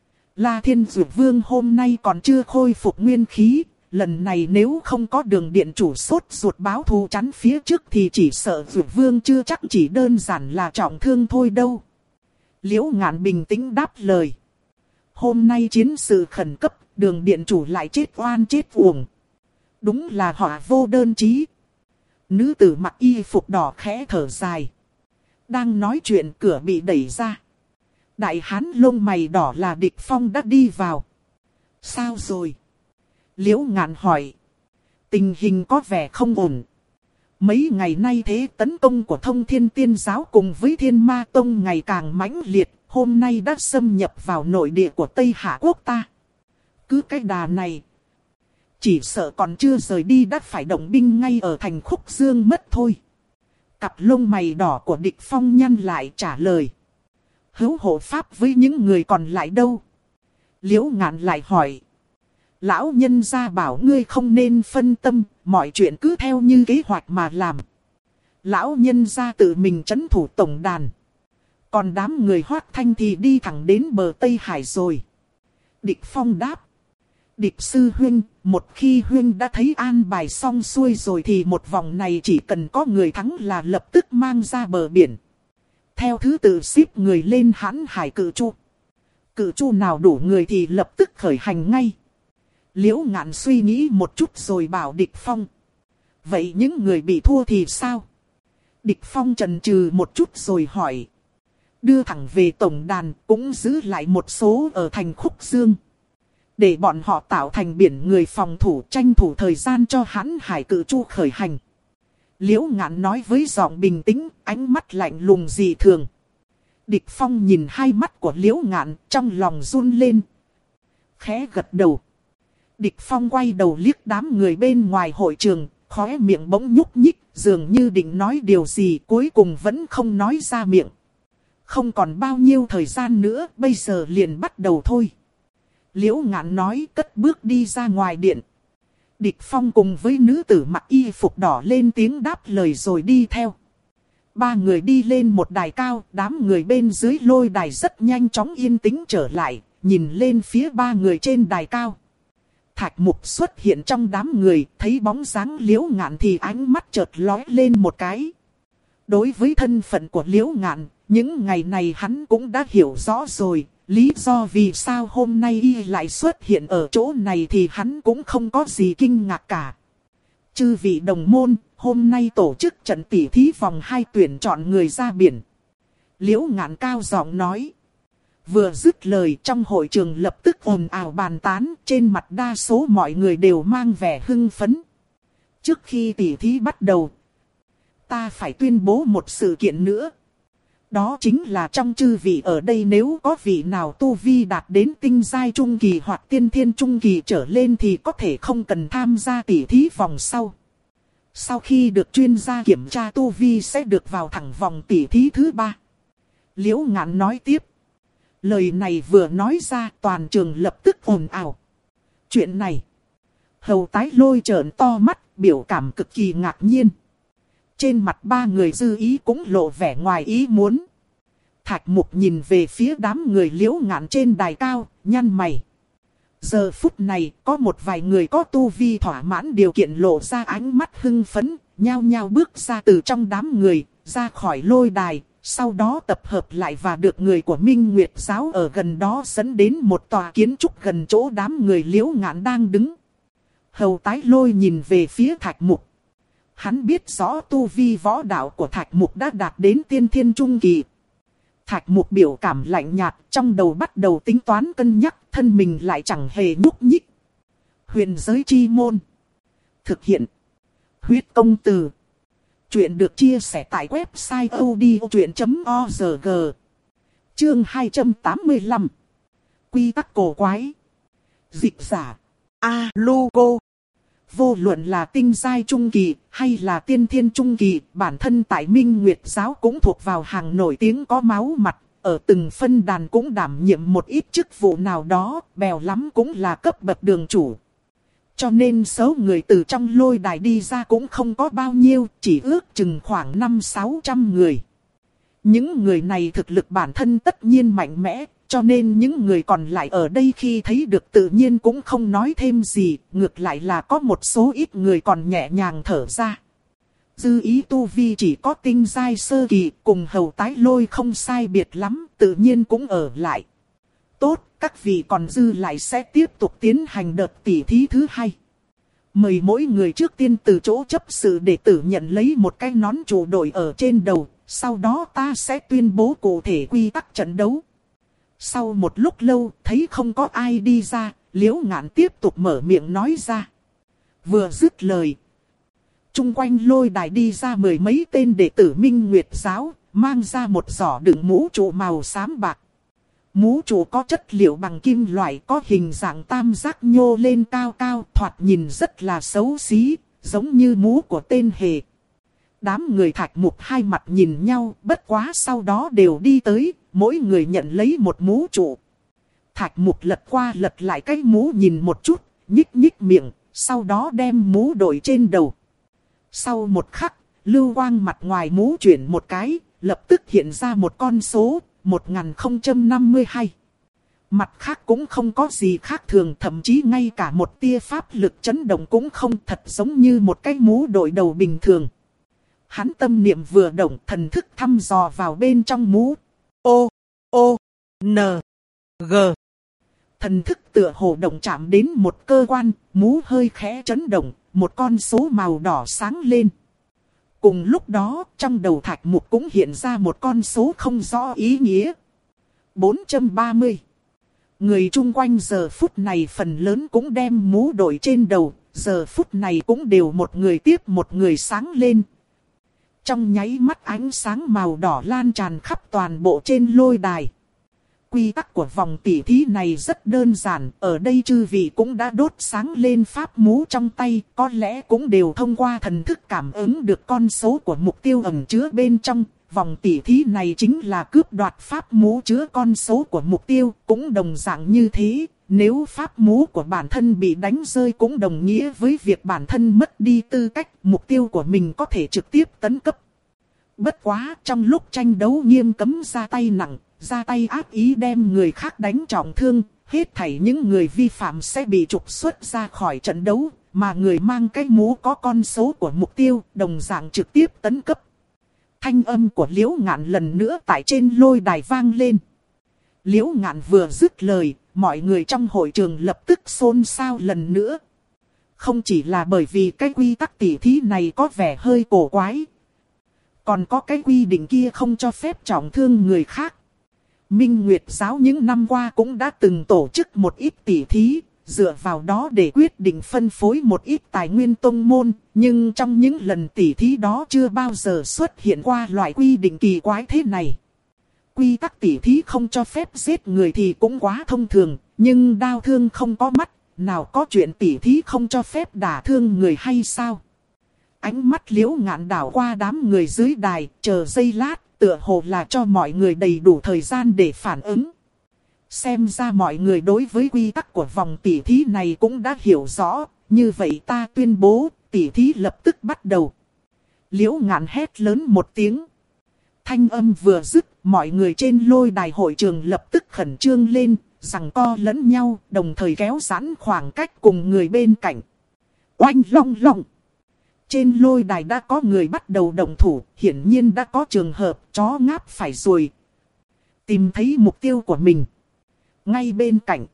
La Thiên Dược Vương hôm nay còn chưa khôi phục nguyên khí, lần này nếu không có Đường điện chủ sốt ruột báo thù chắn phía trước thì chỉ sợ Dược Vương chưa chắc chỉ đơn giản là trọng thương thôi đâu. Liễu Ngạn bình tĩnh đáp lời. Hôm nay chiến sự khẩn cấp, Đường điện chủ lại chết oan chết uổng. Đúng là họa vô đơn chí. Nữ tử mặc y phục đỏ khẽ thở dài. Đang nói chuyện cửa bị đẩy ra. Đại hán lông mày đỏ là Địch Phong đã đi vào. Sao rồi? Liễu Ngạn hỏi. Tình hình có vẻ không ổn. Mấy ngày nay thế tấn công của Thông Thiên Tiên Giáo cùng với Thiên Ma Tông ngày càng mãnh liệt. Hôm nay đã xâm nhập vào nội địa của Tây Hạ Quốc ta. Cứ cái đà này. Chỉ sợ còn chưa rời đi đã phải động binh ngay ở thành Khúc Dương mất thôi. Cặp lông mày đỏ của Địch Phong nhăn lại trả lời. Hữu hộ pháp với những người còn lại đâu? Liễu Ngạn lại hỏi. Lão nhân gia bảo ngươi không nên phân tâm, mọi chuyện cứ theo như kế hoạch mà làm. Lão nhân gia tự mình trấn thủ tổng đàn. Còn đám người Hoát Thanh thì đi thẳng đến bờ Tây Hải rồi. Địch Phong đáp. Địch sư huynh, một khi huynh đã thấy an bài xong xuôi rồi thì một vòng này chỉ cần có người thắng là lập tức mang ra bờ biển. Theo thứ tự xếp người lên hãn hải cự chu. Cự chu nào đủ người thì lập tức khởi hành ngay. Liễu Ngạn suy nghĩ một chút rồi bảo Địch Phong. Vậy những người bị thua thì sao? Địch Phong chần chừ một chút rồi hỏi. Đưa thẳng về tổng đàn cũng giữ lại một số ở thành Khúc Dương. Để bọn họ tạo thành biển người phòng thủ, tranh thủ thời gian cho hãn hải cự chu khởi hành. Liễu Ngạn nói với giọng bình tĩnh, ánh mắt lạnh lùng dị thường. Địch Phong nhìn hai mắt của Liễu Ngạn, trong lòng run lên. Khẽ gật đầu. Địch Phong quay đầu liếc đám người bên ngoài hội trường, khóe miệng bỗng nhúc nhích, dường như định nói điều gì, cuối cùng vẫn không nói ra miệng. Không còn bao nhiêu thời gian nữa, bây giờ liền bắt đầu thôi. Liễu Ngạn nói, cất bước đi ra ngoài điện. Địch Phong cùng với nữ tử mặc y phục đỏ lên tiếng đáp lời rồi đi theo. Ba người đi lên một đài cao, đám người bên dưới lôi đài rất nhanh chóng yên tĩnh trở lại, nhìn lên phía ba người trên đài cao. Thạch Mục xuất hiện trong đám người, thấy bóng dáng Liễu Ngạn thì ánh mắt chợt lóe lên một cái. Đối với thân phận của Liễu Ngạn, những ngày này hắn cũng đã hiểu rõ rồi. Lý do vì sao hôm nay y lại xuất hiện ở chỗ này thì hắn cũng không có gì kinh ngạc cả. Chư vị đồng môn, hôm nay tổ chức trận tỷ thí vòng hai tuyển chọn người ra biển. Liễu Ngạn cao giọng nói. Vừa dứt lời trong hội trường lập tức ồn ào bàn tán, trên mặt đa số mọi người đều mang vẻ hưng phấn. Trước khi tỷ thí bắt đầu, ta phải tuyên bố một sự kiện nữa. Đó chính là trong chư vị ở đây nếu có vị nào tu vi đạt đến tinh giai trung kỳ hoặc tiên thiên trung kỳ trở lên thì có thể không cần tham gia tỷ thí vòng sau. Sau khi được chuyên gia kiểm tra tu vi sẽ được vào thẳng vòng tỷ thí thứ ba. Liễu Ngạn nói tiếp. Lời này vừa nói ra toàn trường lập tức ồn ào. Chuyện này. Hầu Tái Lôi trợn to mắt, biểu cảm cực kỳ ngạc nhiên. Trên mặt ba người dư ý cũng lộ vẻ ngoài ý muốn. Thạch Mục nhìn về phía đám người Liễu Ngạn trên đài cao, nhăn mày. Giờ phút này, có một vài người có tu vi thỏa mãn điều kiện lộ ra ánh mắt hưng phấn, nhao nhao bước ra từ trong đám người, ra khỏi lôi đài, sau đó tập hợp lại và được người của Minh Nguyệt Giáo ở gần đó dẫn đến một tòa kiến trúc gần chỗ đám người Liễu Ngạn đang đứng. Hầu Tái Lôi nhìn về phía Thạch Mục. Hắn biết rõ tu vi võ đạo của Thạch Mục đã đạt đến tiên thiên trung kỳ. Thạch Mục biểu cảm lạnh nhạt, trong đầu bắt đầu tính toán cân nhắc, thân mình lại chẳng hề nhúc nhích. Huyền giới chi môn. Thực hiện. Huyết công từ. Chuyện được chia sẻ tại website odchuyện chấm org. Chương hai trăm tám mươi lăm. Quy tắc cổ quái. Dịch giả. A-lô-cô. Vô luận là tinh giai trung kỳ hay là tiên thiên trung kỳ, bản thân tại Minh Nguyệt Giáo cũng thuộc vào hàng nổi tiếng có máu mặt. Ở từng phân đàn cũng đảm nhiệm một ít chức vụ nào đó, bèo lắm cũng là cấp bậc đường chủ. Cho nên số người từ trong lôi đài đi ra cũng không có bao nhiêu, chỉ ước chừng khoảng năm sáu trăm người. Những người này thực lực bản thân tất nhiên mạnh mẽ, cho nên những người còn lại ở đây khi thấy được tự nhiên cũng không nói thêm gì, ngược lại là có một số ít người còn nhẹ nhàng thở ra. Dư ý tu vi chỉ có tinh giai sơ kỳ, cùng Hầu Tái Lôi không sai biệt lắm, tự nhiên cũng ở lại. Tốt, các vị còn dư lại sẽ tiếp tục tiến hành đợt tỷ thí thứ hai. Mời mỗi người trước tiên từ chỗ chấp sự đệ tử nhận lấy một cái nón trụ đội ở trên đầu, sau đó ta sẽ tuyên bố cụ thể quy tắc trận đấu. Sau một lúc lâu, thấy không có ai đi ra, Liễu Ngạn tiếp tục mở miệng nói ra. Vừa dứt lời, chung quanh lôi đài đi ra mười mấy tên đệ tử Minh Nguyệt Giáo, mang ra một giỏ đựng mũ trụ màu xám bạc. Mũ trụ có chất liệu bằng kim loại, có hình dạng tam giác nhô lên cao cao, thoạt nhìn rất là xấu xí, giống như mũ của tên hề. Đám người Thạch Mục hai mặt nhìn nhau, bất quá sau đó đều đi tới, mỗi người nhận lấy một mũ trụ. Thạch Mục lật qua lật lại cái mũ nhìn một chút, nhích nhích miệng, sau đó đem mũ đội trên đầu. Sau một khắc, lưu quang mặt ngoài mũ chuyển một cái, lập tức hiện ra một con số, một nghìn không trăm năm mươi hai. Mặt khác cũng không có gì khác thường, thậm chí ngay cả một tia pháp lực chấn động cũng không, thật giống như một cái mũ đội đầu bình thường. Hắn tâm niệm vừa động, thần thức thăm dò vào bên trong mũ. O, O, N, G. Thần thức tựa hồ động chạm đến một cơ quan, mũ hơi khẽ chấn động, một con số màu đỏ sáng lên. Cùng lúc đó, trong đầu Thạch Mục cũng hiện ra một con số không rõ ý nghĩa. bốn trăm ba mươi. Người chung quanh giờ phút này phần lớn cũng đem mũ đội trên đầu, giờ phút này cũng đều một người tiếp một người sáng lên. Trong nháy mắt ánh sáng màu đỏ lan tràn khắp toàn bộ trên lôi đài. Quy tắc của vòng tỉ thí này rất đơn giản, ở đây chư vị cũng đã đốt sáng lên pháp mũ trong tay, có lẽ cũng đều thông qua thần thức cảm ứng được con số của mục tiêu ẩn chứa bên trong. Vòng tỉ thí này chính là cướp đoạt pháp mũ chứa con số của mục tiêu, cũng đồng dạng như thế. Nếu pháp mũ của bản thân bị đánh rơi cũng đồng nghĩa với việc bản thân mất đi tư cách, mục tiêu của mình có thể trực tiếp tấn cấp. Bất quá, trong lúc tranh đấu nghiêm cấm ra tay nặng, ra tay ác ý đem người khác đánh trọng thương, hết thảy những người vi phạm sẽ bị trục xuất ra khỏi trận đấu, mà người mang cái mũ có con số của mục tiêu, đồng dạng trực tiếp tấn cấp. Thanh âm của Liễu Ngạn lần nữa tại trên lôi đài vang lên. Liễu Ngạn vừa dứt lời, mọi người trong hội trường lập tức xôn xao lần nữa. Không chỉ là bởi vì cái quy tắc tỉ thí này có vẻ hơi cổ quái, còn có cái quy định kia không cho phép trọng thương người khác. Minh Nguyệt giáo những năm qua cũng đã từng tổ chức một ít tỉ thí, dựa vào đó để quyết định phân phối một ít tài nguyên tông môn, nhưng trong những lần tỉ thí đó chưa bao giờ xuất hiện qua loại quy định kỳ quái thế này. Quy tắc tỉ thí không cho phép giết người thì cũng quá thông thường, nhưng đao thương không có mắt, nào có chuyện tỉ thí không cho phép đả thương người hay sao? Ánh mắt Liễu Ngạn đảo qua đám người dưới đài, chờ giây lát, tựa hồ là cho mọi người đầy đủ thời gian để phản ứng. Xem ra mọi người đối với quy tắc của vòng tỉ thí này cũng đã hiểu rõ, như vậy ta tuyên bố, tỉ thí lập tức bắt đầu. Liễu Ngạn hét lớn một tiếng. Thanh âm vừa dứt, mọi người trên lôi đài hội trường lập tức khẩn trương lên, giằng co lẫn nhau, đồng thời kéo giãn khoảng cách cùng người bên cạnh. Oanh long long! Trên lôi đài đã có người bắt đầu động thủ, hiển nhiên đã có trường hợp chó ngáp phải ruồi. Tìm thấy mục tiêu của mình. Ngay bên cạnh,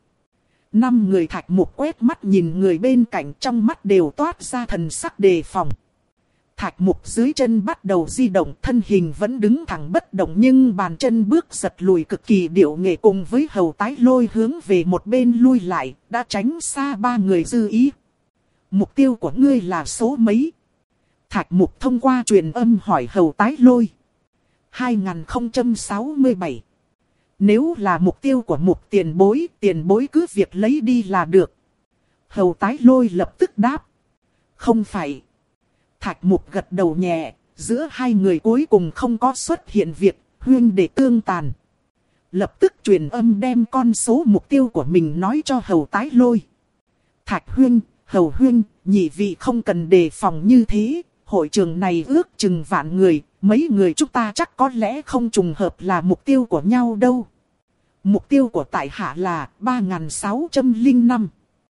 năm người Thạch Mục quét mắt nhìn người bên cạnh, trong mắt đều toát ra thần sắc đề phòng. Thạch Mục dưới chân bắt đầu di động, thân hình vẫn đứng thẳng bất động nhưng bàn chân bước giật lùi cực kỳ điệu nghệ, cùng với Hầu Tái Lôi hướng về một bên lui lại, đã tránh xa ba người dư ý. Mục tiêu của ngươi là số mấy? Thạch Mục thông qua truyền âm hỏi Hầu Tái Lôi. hai nghìn không trăm sáu mươi bảy. Nếu là mục tiêu của Mục tiền bối, tiền bối cứ việc lấy đi là được. Hầu Tái Lôi lập tức đáp. Không phải. Thạch Mục gật đầu nhẹ, giữa hai người cuối cùng không có xuất hiện việc huyên để tương tàn. Lập tức truyền âm đem con số mục tiêu của mình nói cho Hầu Tái Lôi. Thạch huyên, Hầu huyên, nhị vị không cần đề phòng như thế. Hội trường này ước chừng vạn người, mấy người chúng ta chắc có lẽ không trùng hợp là mục tiêu của nhau đâu. Mục tiêu của tại hạ là ba nghìn sáu trăm lẻ năm.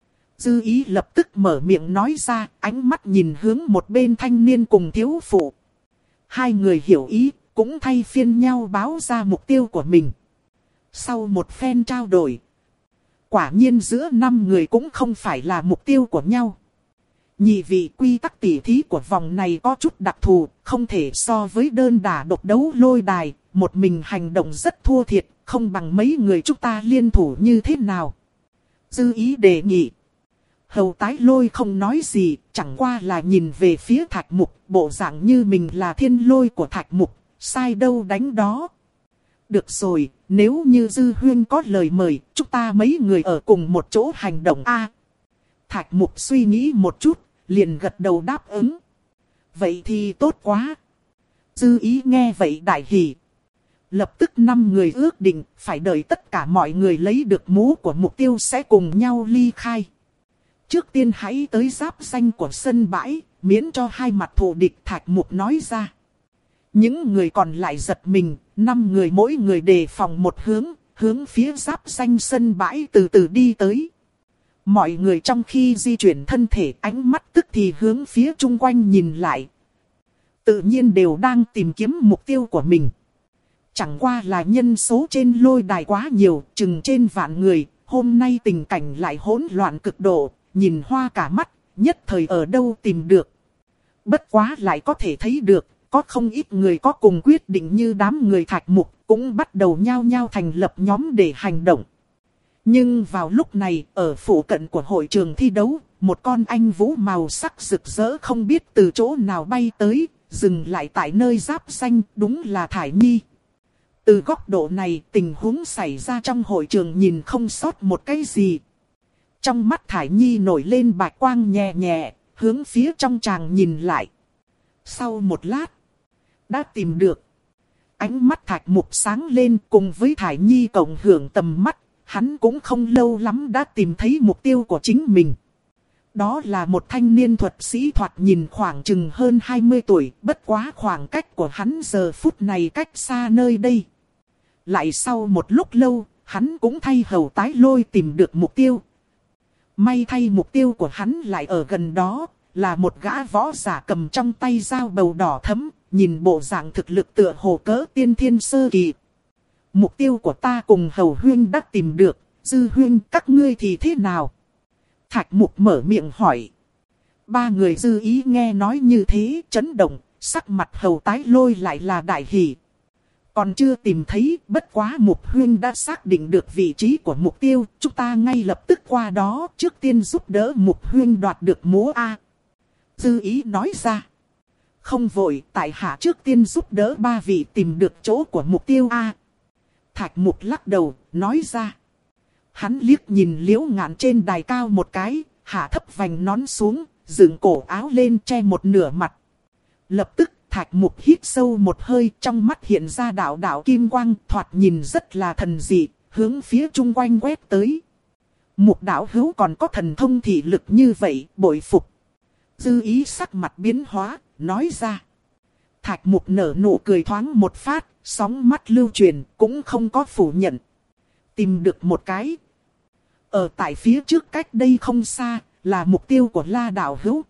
Dư ý lập tức mở miệng nói ra, ánh mắt nhìn hướng một bên thanh niên cùng thiếu phụ. Hai người hiểu ý, cũng thay phiên nhau báo ra mục tiêu của mình. Sau một phen trao đổi, quả nhiên giữa năm người cũng không phải là mục tiêu của nhau. Nhị vị, quy tắc tỉ thí của vòng này có chút đặc thù, không thể so với đơn đả độc đấu lôi đài, một mình hành động rất thua thiệt, không bằng mấy người chúng ta liên thủ như thế nào. Dư ý đề nghị. Hầu Tái Lôi không nói gì, chẳng qua là nhìn về phía Thạch Mục, bộ dạng như mình là thiên lôi của Thạch Mục, sai đâu đánh đó. Được rồi, nếu như Dư huyên có lời mời, chúng ta mấy người ở cùng một chỗ hành động a. À, Thạch Mục suy nghĩ một chút, liền gật đầu đáp ứng. Vậy thì tốt quá. Dư ý nghe vậy đại hỉ. Lập tức năm người ước định phải đợi tất cả mọi người lấy được mũ của mục tiêu sẽ cùng nhau ly khai. Trước tiên hãy tới giáp danh của sân bãi, miễn cho hai mặt thù địch, Thạch Mục nói ra. Những người còn lại giật mình, năm người mỗi người đề phòng một hướng, hướng phía giáp danh sân bãi từ từ đi tới. Mọi người trong khi di chuyển thân thể, ánh mắt tức thì hướng phía chung quanh nhìn lại. Tự nhiên đều đang tìm kiếm mục tiêu của mình. Chẳng qua là nhân số trên lôi đài quá nhiều, chừng trên vạn người, hôm nay tình cảnh lại hỗn loạn cực độ, nhìn hoa cả mắt, nhất thời ở đâu tìm được. Bất quá lại có thể thấy được, có không ít người có cùng quyết định như đám người Thạch Mục, cũng bắt đầu nhao nhao thành lập nhóm để hành động. Nhưng vào lúc này, ở phụ cận của hội trường thi đấu, một con anh vũ màu sắc rực rỡ không biết từ chỗ nào bay tới, dừng lại tại nơi giáp xanh, đúng là Thải Nhi. Từ góc độ này, tình huống xảy ra trong hội trường nhìn không sót một cái gì. Trong mắt Thải Nhi nổi lên bạch quang nhẹ nhẹ, hướng phía trong tràng nhìn lại. Sau một lát, đã tìm được. Ánh mắt Thạch Mục sáng lên, cùng với Thải Nhi cộng hưởng tầm mắt, hắn cũng không lâu lắm đã tìm thấy mục tiêu của chính mình. Đó là một thanh niên thuật sĩ thoạt nhìn khoảng chừng hơn hai mươi tuổi, bất quá khoảng cách của hắn giờ phút này cách xa nơi đây. Lại sau một lúc lâu, hắn cũng thay hầu tái lôi tìm được mục tiêu. May thay mục tiêu của hắn lại ở gần đó, là một gã võ giả cầm trong tay dao bầu đỏ thẫm, nhìn bộ dạng thực lực tựa hồ cỡ tiên thiên sơ kỳ. Mục tiêu của ta cùng hầu huyên đã tìm được, Dư huyên các ngươi thì thế nào? Thạch Mục mở miệng hỏi. Ba người Dư Ý nghe nói như thế, chấn động, sắc mặt hầu tái lôi lại là đại hỉ. Còn chưa tìm thấy, bất quá Mục huyên đã xác định được vị trí của mục tiêu, chúng ta ngay lập tức qua đó, trước tiên giúp đỡ Mục huyên đoạt được múa A. Dư Ý nói ra. Không vội, tại hạ trước tiên giúp đỡ ba vị tìm được chỗ của mục tiêu A. Thạch Mục lắc đầu, nói ra. Hắn liếc nhìn Liễu Ngạn trên đài cao một cái, hạ thấp vành nón xuống, dựng cổ áo lên che một nửa mặt. Lập tức Thạch Mục hít sâu một hơi, trong mắt hiện ra đạo đạo kim quang, thoạt nhìn rất là thần dị, hướng phía chung quanh quét tới. Mục đạo hữu còn có thần thông thị lực như vậy, bội phục. Dư Ý sắc mặt biến hóa, nói ra. Thạch Mục nở nụ cười thoáng một phát, sóng mắt lưu truyền, cũng không có phủ nhận. Tìm được một cái. Ở tại phía trước cách đây không xa, là mục tiêu của La đạo hữu.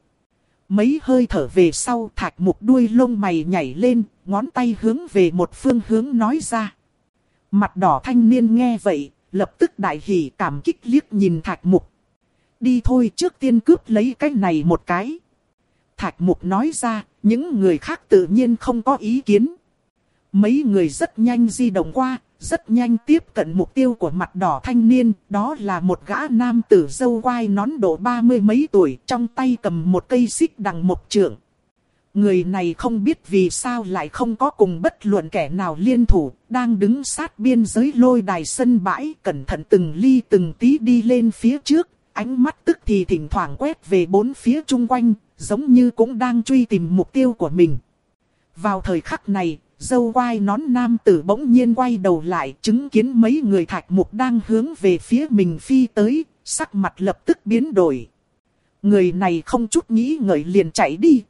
Mấy hơi thở về sau, Thạch Mục đuôi lông mày nhảy lên, ngón tay hướng về một phương hướng nói ra. Mặt đỏ thanh niên nghe vậy, lập tức đại hỉ cảm kích liếc nhìn Thạch Mục. Đi thôi, trước tiên cướp lấy cái này một cái. Thạch Mục nói ra, những người khác tự nhiên không có ý kiến. Mấy người rất nhanh di động qua, rất nhanh tiếp cận mục tiêu của mặt đỏ thanh niên. Đó là một gã nam tử râu quai nón độ ba mươi mấy tuổi, trong tay cầm một cây xích đằng mộc trượng. Người này không biết vì sao lại không có cùng bất luận kẻ nào liên thủ, đang đứng sát biên giới lôi đài sân bãi, cẩn thận từng ly từng tí đi lên phía trước, ánh mắt tức thì thỉnh thoảng quét về bốn phía chung quanh, giống như cũng đang truy tìm mục tiêu của mình. Vào thời khắc này, dâu quai nón nam tử bỗng nhiên quay đầu lại, chứng kiến mấy người Thạch Mục đang hướng về phía mình phi tới, sắc mặt lập tức biến đổi. Người này không chút nghĩ ngợi liền chạy đi.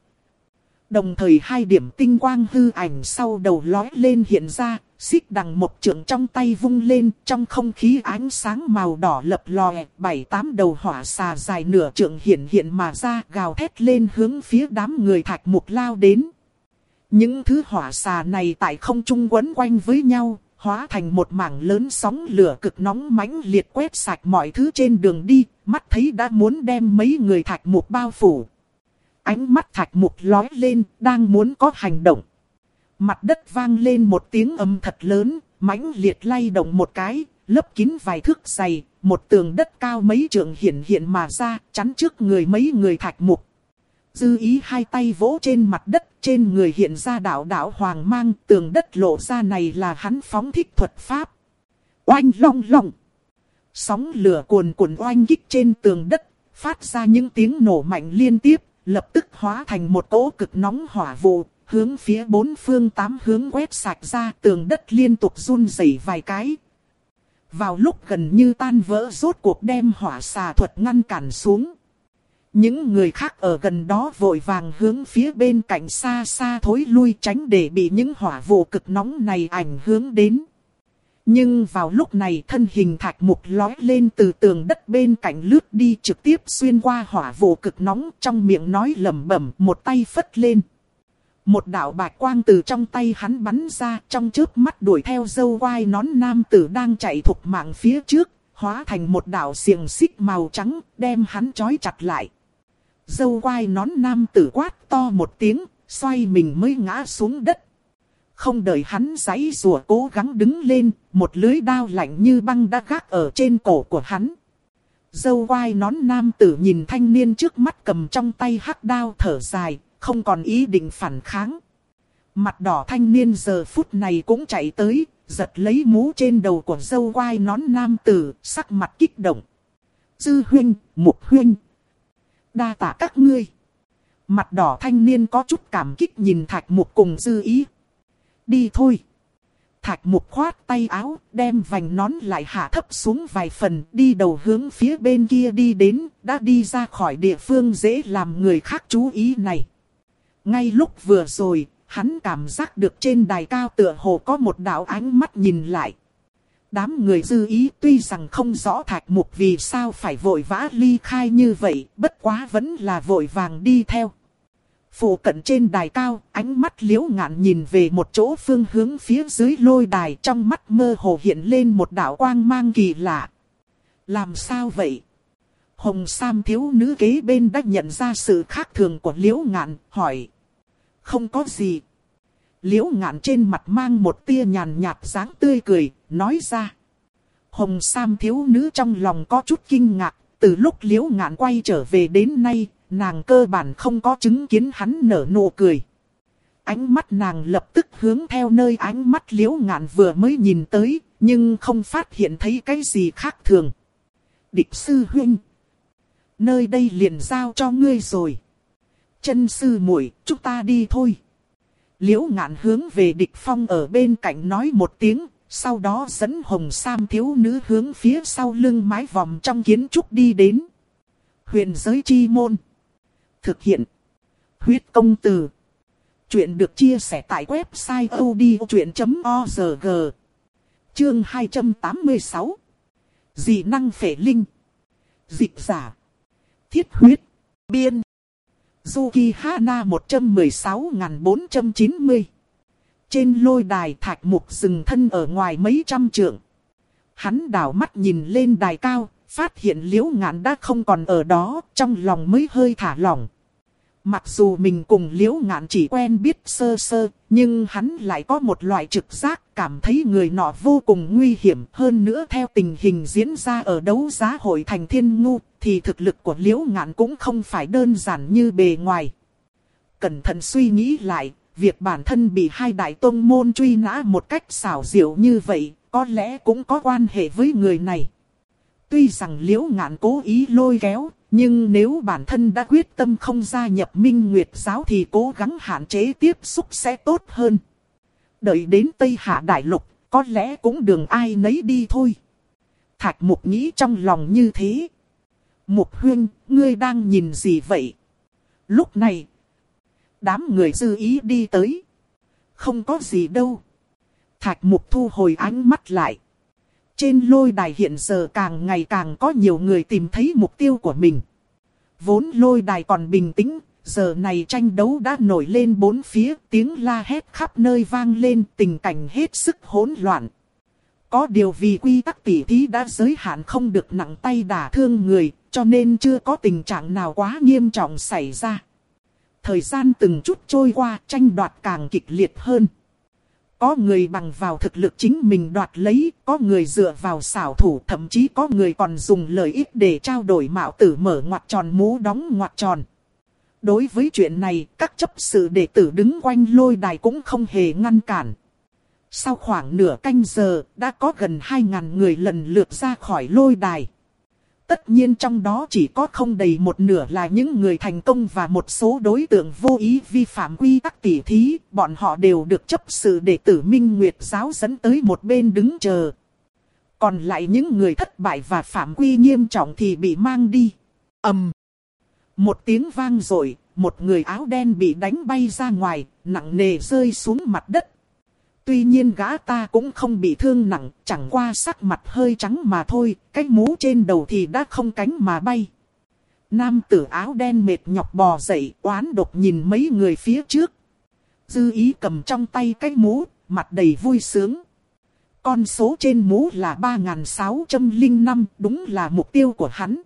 Đồng thời hai điểm tinh quang hư ảnh sau đầu lói lên hiện ra, xích đằng mộc trượng trong tay vung lên, trong không khí ánh sáng màu đỏ lập lòe, bảy tám đầu hỏa xà dài nửa trượng hiện hiện mà ra, gào thét lên hướng phía đám người Thạch Mục lao đến. Những thứ hỏa xà này tại không trung quấn quanh với nhau, hóa thành một mảng lớn sóng lửa cực nóng mãnh liệt quét sạch mọi thứ trên đường đi, mắt thấy đã muốn đem mấy người Thạch Mục bao phủ. Ánh mắt Thạch Mục lói lên, đang muốn có hành động. Mặt đất vang lên một tiếng ầm thật lớn, mãnh liệt lay động một cái, lấp kín vài thước dày, một tường đất cao mấy trượng hiện hiện mà ra, chắn trước người mấy người Thạch Mục. Dư Ý hai tay vỗ trên mặt đất, trên người hiện ra đạo đạo hoàng mang, tường đất lộ ra này là hắn phóng thích thuật pháp. Oanh long long. Sóng lửa cuồn cuộn oanh kích trên tường đất, phát ra những tiếng nổ mạnh liên tiếp, lập tức hóa thành một cỗ cực nóng hỏa vụ, hướng phía bốn phương tám hướng quét sạch ra, tường đất liên tục run rẩy vài cái. Vào lúc gần như tan vỡ, rốt cuộc đem hỏa xà thuật ngăn cản xuống. Những người khác ở gần đó vội vàng hướng phía bên cạnh xa xa thối lui, tránh để bị những hỏa vụ cực nóng này ảnh hưởng đến. Nhưng vào lúc này thân hình Thạch Mục lói lên từ tường đất bên cạnh lướt đi, trực tiếp xuyên qua hỏa vụ cực nóng, trong miệng nói lẩm bẩm, một tay phất lên. Một đạo bạch quang từ trong tay hắn bắn ra, trong chớp mắt đuổi theo dâu quai nón nam tử đang chạy thục mạng phía trước, hóa thành một đạo xiềng xích màu trắng, đem hắn trói chặt lại. Dâu quai nón nam tử quát to một tiếng, xoay mình mới ngã xuống đất. Không đợi hắn giãy giụa cố gắng đứng lên, một lưới đao lạnh như băng đã gác ở trên cổ của hắn. Dâu quai nón nam tử nhìn thanh niên trước mắt cầm trong tay hắc đao thở dài, không còn ý định phản kháng. Mặt đỏ thanh niên giờ phút này cũng chạy tới, giật lấy mũ trên đầu của dâu quai nón nam tử, sắc mặt kích động. Dư huynh, Mục huynh, đa tạ các ngươi. Mặt đỏ thanh niên có chút cảm kích nhìn Thạch Mục cùng Dư Ý. Đi thôi. Thạch Mục khoát tay áo, đem vành nón lại hạ thấp xuống vài phần, đi đầu hướng phía bên kia đi đến, đã đi ra khỏi địa phương dễ làm người khác chú ý này. Ngay lúc vừa rồi, hắn cảm giác được trên đài cao tựa hồ có một đạo ánh mắt nhìn lại. Đám người Dư Ý tuy rằng không rõ Thạch Mục vì sao phải vội vã ly khai như vậy, bất quá vẫn là vội vàng đi theo. Phủ cận trên đài cao, ánh mắt Liễu Ngạn nhìn về một chỗ phương hướng phía dưới lôi đài, trong mắt mơ hồ hiện lên một đạo quang mang kỳ lạ. Làm sao vậy? Hồng Sam thiếu nữ kế bên đã nhận ra sự khác thường của Liễu Ngạn, hỏi. Không có gì. Liễu Ngạn trên mặt mang một tia nhàn nhạt dáng tươi cười, nói ra. Hồng Sam thiếu nữ trong lòng có chút kinh ngạc, từ lúc Liễu Ngạn quay trở về đến nay, nàng cơ bản không có chứng kiến hắn nở nụ cười. Ánh mắt nàng lập tức hướng theo nơi ánh mắt Liễu Ngạn vừa mới nhìn tới, nhưng không phát hiện thấy cái gì khác thường. Địch sư huynh, nơi đây liền giao cho ngươi rồi. Chân sư muội, chúng ta đi thôi. Liễu Ngạn hướng về Địch Phong ở bên cạnh nói một tiếng, sau đó dẫn Hồng Sam thiếu nữ hướng phía sau lưng mái vòm trong kiến trúc đi đến. Huyền giới chi môn. Thực hiện. Huyết công từ. Chuyện được chia sẻ tại website odchuyện chấm org. Chương hai trăm tám mươi sáu. Dị năng phệ linh. Dịch giả. Thiết huyết. Biên. Zuki Hana một trăm mười sáu nghìn bốn trăm chín mươi. Trên lôi đài Thạch Mục dừng thân ở ngoài mấy trăm trượng. Hắn đảo mắt nhìn lên đài cao, phát hiện Liễu Ngạn đã không còn ở đó, trong lòng mới hơi thả lỏng. Mặc dù mình cùng Liễu Ngạn chỉ quen biết sơ sơ, nhưng hắn lại có một loại trực giác cảm thấy người nọ vô cùng nguy hiểm. Hơn nữa theo tình hình diễn ra ở đấu giá hội thành Thiên Ngu, thì thực lực của Liễu Ngạn cũng không phải đơn giản như bề ngoài. Cẩn thận suy nghĩ lại, việc bản thân bị hai đại tông môn truy nã một cách xảo diệu như vậy, có lẽ cũng có quan hệ với người này. Tuy rằng Liễu Ngạn cố ý lôi kéo, nhưng nếu bản thân đã quyết tâm không gia nhập Minh Nguyệt giáo thì cố gắng hạn chế tiếp xúc sẽ tốt hơn. Đợi đến Tây Hạ Đại Lục, có lẽ cũng đường ai nấy đi thôi. Thạch Mục nghĩ trong lòng như thế. Mục huynh, ngươi đang nhìn gì vậy? Lúc này, đám người Dư Ý đi tới. Không có gì đâu. Thạch Mục thu hồi ánh mắt lại. Trên lôi đài hiện giờ càng ngày càng có nhiều người tìm thấy mục tiêu của mình. Vốn lôi đài còn bình tĩnh, giờ này tranh đấu đã nổi lên bốn phía, tiếng la hét khắp nơi vang lên, tình cảnh hết sức hỗn loạn. Có điều vì quy tắc tỉ thí đã giới hạn không được nặng tay đả thương người, cho nên chưa có tình trạng nào quá nghiêm trọng xảy ra. Thời gian từng chút trôi qua, tranh đoạt càng kịch liệt hơn. Có người bằng vào thực lực chính mình đoạt lấy, có người dựa vào xảo thủ, thậm chí có người còn dùng lợi ích để trao đổi mạo tử mở ngoặc tròn mũ đóng ngoặc tròn. Đối với chuyện này, các chấp sự đệ tử đứng quanh lôi đài cũng không hề ngăn cản. Sau khoảng nửa canh giờ, đã có gần hai ngàn người lần lượt ra khỏi lôi đài. Tất nhiên trong đó chỉ có không đầy một nửa là những người thành công và một số đối tượng vô ý vi phạm quy tắc tỉ thí, bọn họ đều được chấp sự đệ tử Minh Nguyệt giáo dẫn tới một bên đứng chờ. Còn lại những người thất bại và phạm quy nghiêm trọng thì bị mang đi. Ầm. Một tiếng vang rồi, một người áo đen bị đánh bay ra ngoài, nặng nề rơi xuống mặt đất. Tuy nhiên gã ta cũng không bị thương nặng, chẳng qua sắc mặt hơi trắng mà thôi, cái mũ trên đầu thì đã không cánh mà bay. Nam tử áo đen mệt nhọc bò dậy, oán độc nhìn mấy người phía trước. Dư Ý cầm trong tay cái mũ, mặt đầy vui sướng. Con số trên mũ là ba nghìn sáu trăm lẻ năm, đúng là mục tiêu của hắn.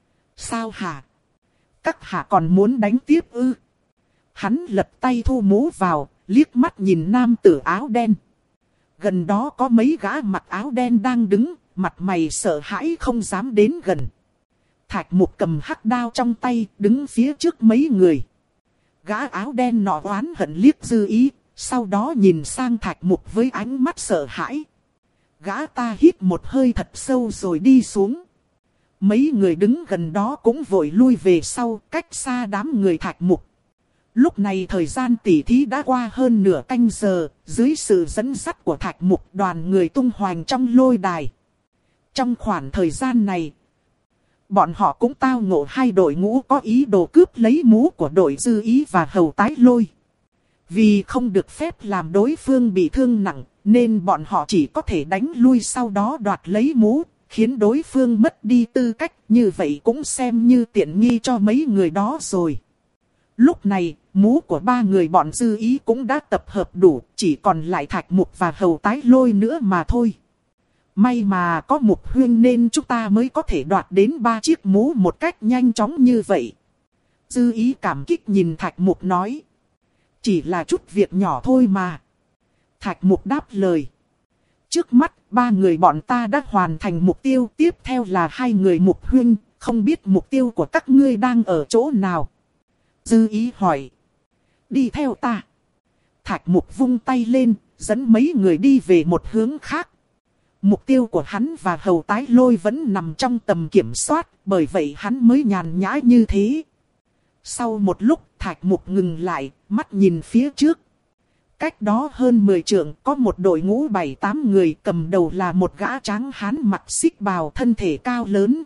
Sao hả? Các hạ còn muốn đánh tiếp ư? Hắn lật tay thu mũ vào, liếc mắt nhìn nam tử áo đen. Gần đó có mấy gã mặc áo đen đang đứng, mặt mày sợ hãi không dám đến gần. Thạch Mục cầm hắc đao trong tay, đứng phía trước mấy người. Gã áo đen nọ oán hận liếc Dư Ý, sau đó nhìn sang Thạch Mục với ánh mắt sợ hãi. Gã ta hít một hơi thật sâu rồi đi xuống. Mấy người đứng gần đó cũng vội lui về sau, cách xa đám người Thạch Mục. Lúc này thời gian tỉ thí đã qua hơn nửa canh giờ, dưới sự dẫn dắt của Thạch Mục, đoàn người tung hoành trong lôi đài. Trong khoảng thời gian này, bọn họ cũng tao ngộ hai đội ngũ có ý đồ cướp lấy mũ của đội Dư Ý và Hầu Tái Lôi. Vì không được phép làm đối phương bị thương nặng, nên bọn họ chỉ có thể đánh lui sau đó đoạt lấy mũ, khiến đối phương mất đi tư cách, như vậy cũng xem như tiện nghi cho mấy người đó rồi. Lúc này, mũ của ba người bọn Dư Ý cũng đã tập hợp đủ, chỉ còn lại Thạch Mục và Hầu Tái Lôi nữa mà thôi. May mà có Mục Huyên nên chúng ta mới có thể đoạt đến ba chiếc mũ một cách nhanh chóng như vậy. Dư Ý cảm kích nhìn Thạch Mục nói. Chỉ là chút việc nhỏ thôi mà. Thạch Mục đáp lời. Trước mắt, ba người bọn ta đã hoàn thành mục tiêu, tiếp theo là hai người Mục Huyên, không biết mục tiêu của các ngươi đang ở chỗ nào. Dư Ý hỏi. Đi theo ta. Thạch Mục vung tay lên, dẫn mấy người đi về một hướng khác. Mục tiêu của hắn và Hầu Tái Lôi vẫn nằm trong tầm kiểm soát, bởi vậy hắn mới nhàn nhã như thế. Sau một lúc, Thạch Mục ngừng lại, mắt nhìn phía trước. Cách đó hơn mười trượng có một đội ngũ bảy tám người, cầm đầu là một gã tráng hán mặc xích bào, thân thể cao lớn.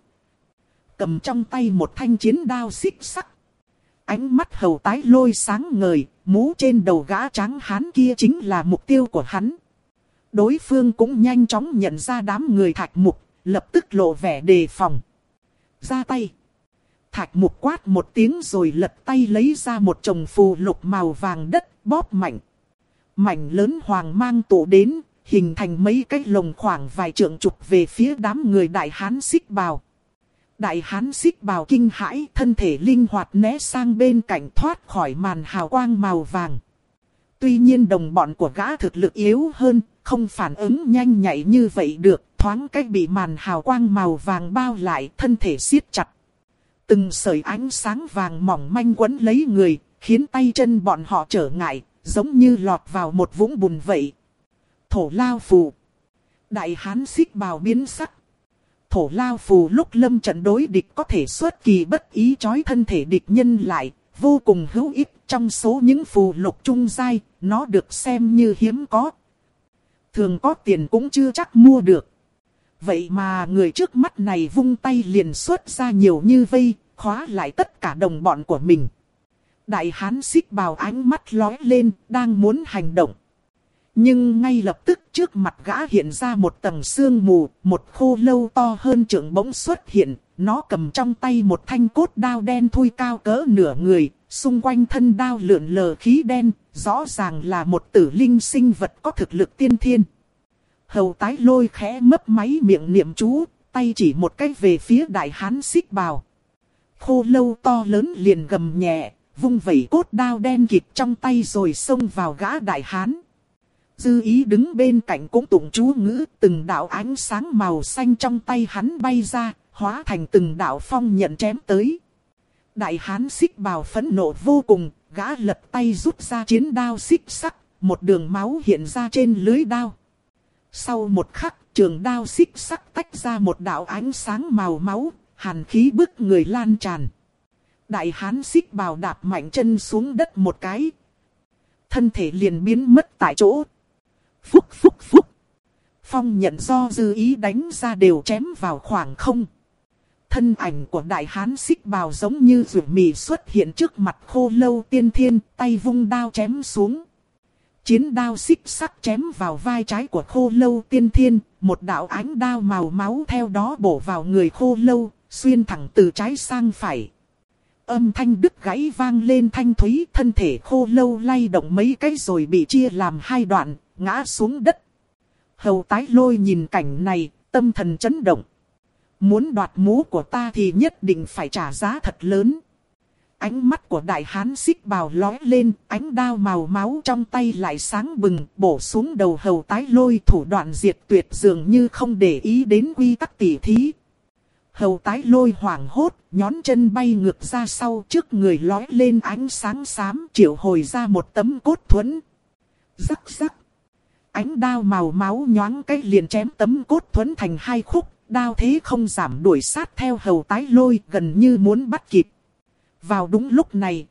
Cầm trong tay một thanh chiến đao xích sắc. Ánh mắt Hầu Tái Lôi sáng ngời, mũ trên đầu gã tráng hán kia chính là mục tiêu của hắn. Đối phương cũng nhanh chóng nhận ra đám người Thạch Mục, lập tức lộ vẻ đề phòng. Ra tay. Thạch Mục quát một tiếng rồi lật tay lấy ra một chồng phù lục màu vàng đất, bóp mạnh. Mảnh lớn hoàng mang tụ đến, hình thành mấy cái lồng khoảng vài trượng trục về phía đám người đại hán xích bào. Đại hán xích bào kinh hãi, thân thể linh hoạt né sang bên cạnh thoát khỏi màn hào quang màu vàng. Tuy nhiên đồng bọn của gã thực lực yếu hơn, không phản ứng nhanh nhạy như vậy được, thoáng cách bị màn hào quang màu vàng bao lại, thân thể siết chặt. Từng sợi ánh sáng vàng mỏng manh quấn lấy người, khiến tay chân bọn họ trở ngại, giống như lọt vào một vũng bùn vậy. Thổ lao phù. Đại hán xích bào biến sắc. Thổ lao phù lúc lâm trận đối địch có thể xuất kỳ bất ý trói thân thể địch nhân lại, vô cùng hữu ích. Trong số những phù lục trung giai, nó được xem như hiếm có. Thường có tiền cũng chưa chắc mua được. Vậy mà người trước mắt này vung tay liền xuất ra nhiều như vây, khóa lại tất cả đồng bọn của mình. Đại hán xích bào ánh mắt lóe lên, đang muốn hành động. Nhưng ngay lập tức trước mặt gã hiện ra một tầng sương mù, một khô lâu to hơn trượng bỗng xuất hiện. Nó cầm trong tay một thanh cốt đao đen thui cao cỡ nửa người, xung quanh thân đao lượn lờ khí đen, rõ ràng là một tử linh sinh vật có thực lực tiên thiên. Hầu Tái Lôi khẽ mấp máy miệng niệm chú, tay chỉ một cách về phía đại hán xích bào. Khô lâu to lớn liền gầm nhẹ, vung vẩy cốt đao đen kịt trong tay rồi xông vào gã đại hán. Dư Ý đứng bên cạnh cũng tụng chú ngữ, từng đạo ánh sáng màu xanh trong tay hắn bay ra, hóa thành từng đạo phong nhận chém tới. Đại hán xích bào phẫn nộ vô cùng, gã lật tay rút ra chiến đao xích sắc, một đường máu hiện ra trên lưới đao. Sau một khắc, trường đao xích sắc tách ra một đạo ánh sáng màu máu, hàn khí bức người lan tràn. Đại hán xích bào đạp mạnh chân xuống đất một cái. Thân thể liền biến mất tại chỗ. Phúc phúc phúc. Phong nhận do Dư Ý đánh ra đều chém vào khoảng không. Thân ảnh của đại hán xích bào giống như rượu mì xuất hiện trước mặt khô lâu tiên thiên, tay vung đao chém xuống. Chiến đao xích sắc chém vào vai trái của khô lâu tiên thiên, một đạo ánh đao màu máu theo đó bổ vào người khô lâu, xuyên thẳng từ trái sang phải. Âm thanh đứt gãy vang lên thanh thúy, thân thể khô lâu lay động mấy cái rồi bị chia làm hai đoạn, ngã xuống đất. Hầu Tái Lôi nhìn cảnh này, tâm thần chấn động. Muốn đoạt mũ của ta thì nhất định phải trả giá thật lớn. Ánh mắt của đại hán xích bào lóe lên, ánh đao màu máu trong tay lại sáng bừng, bổ xuống đầu hầu tái lôi, thủ đoạn diệt tuyệt dường như không để ý đến quy tắc tỉ thí. Hầu tái lôi hoảng hốt, nhón chân bay ngược ra sau, trước người lóe lên ánh sáng xám, triệu hồi ra một tấm cốt thuẫn. Rắc rắc. Ánh đao màu máu nhoáng cái liền chém tấm cốt thuẫn thành hai khúc, đao thế không giảm đuổi sát theo hầu tái lôi, gần như muốn bắt kịp. Vào đúng lúc này,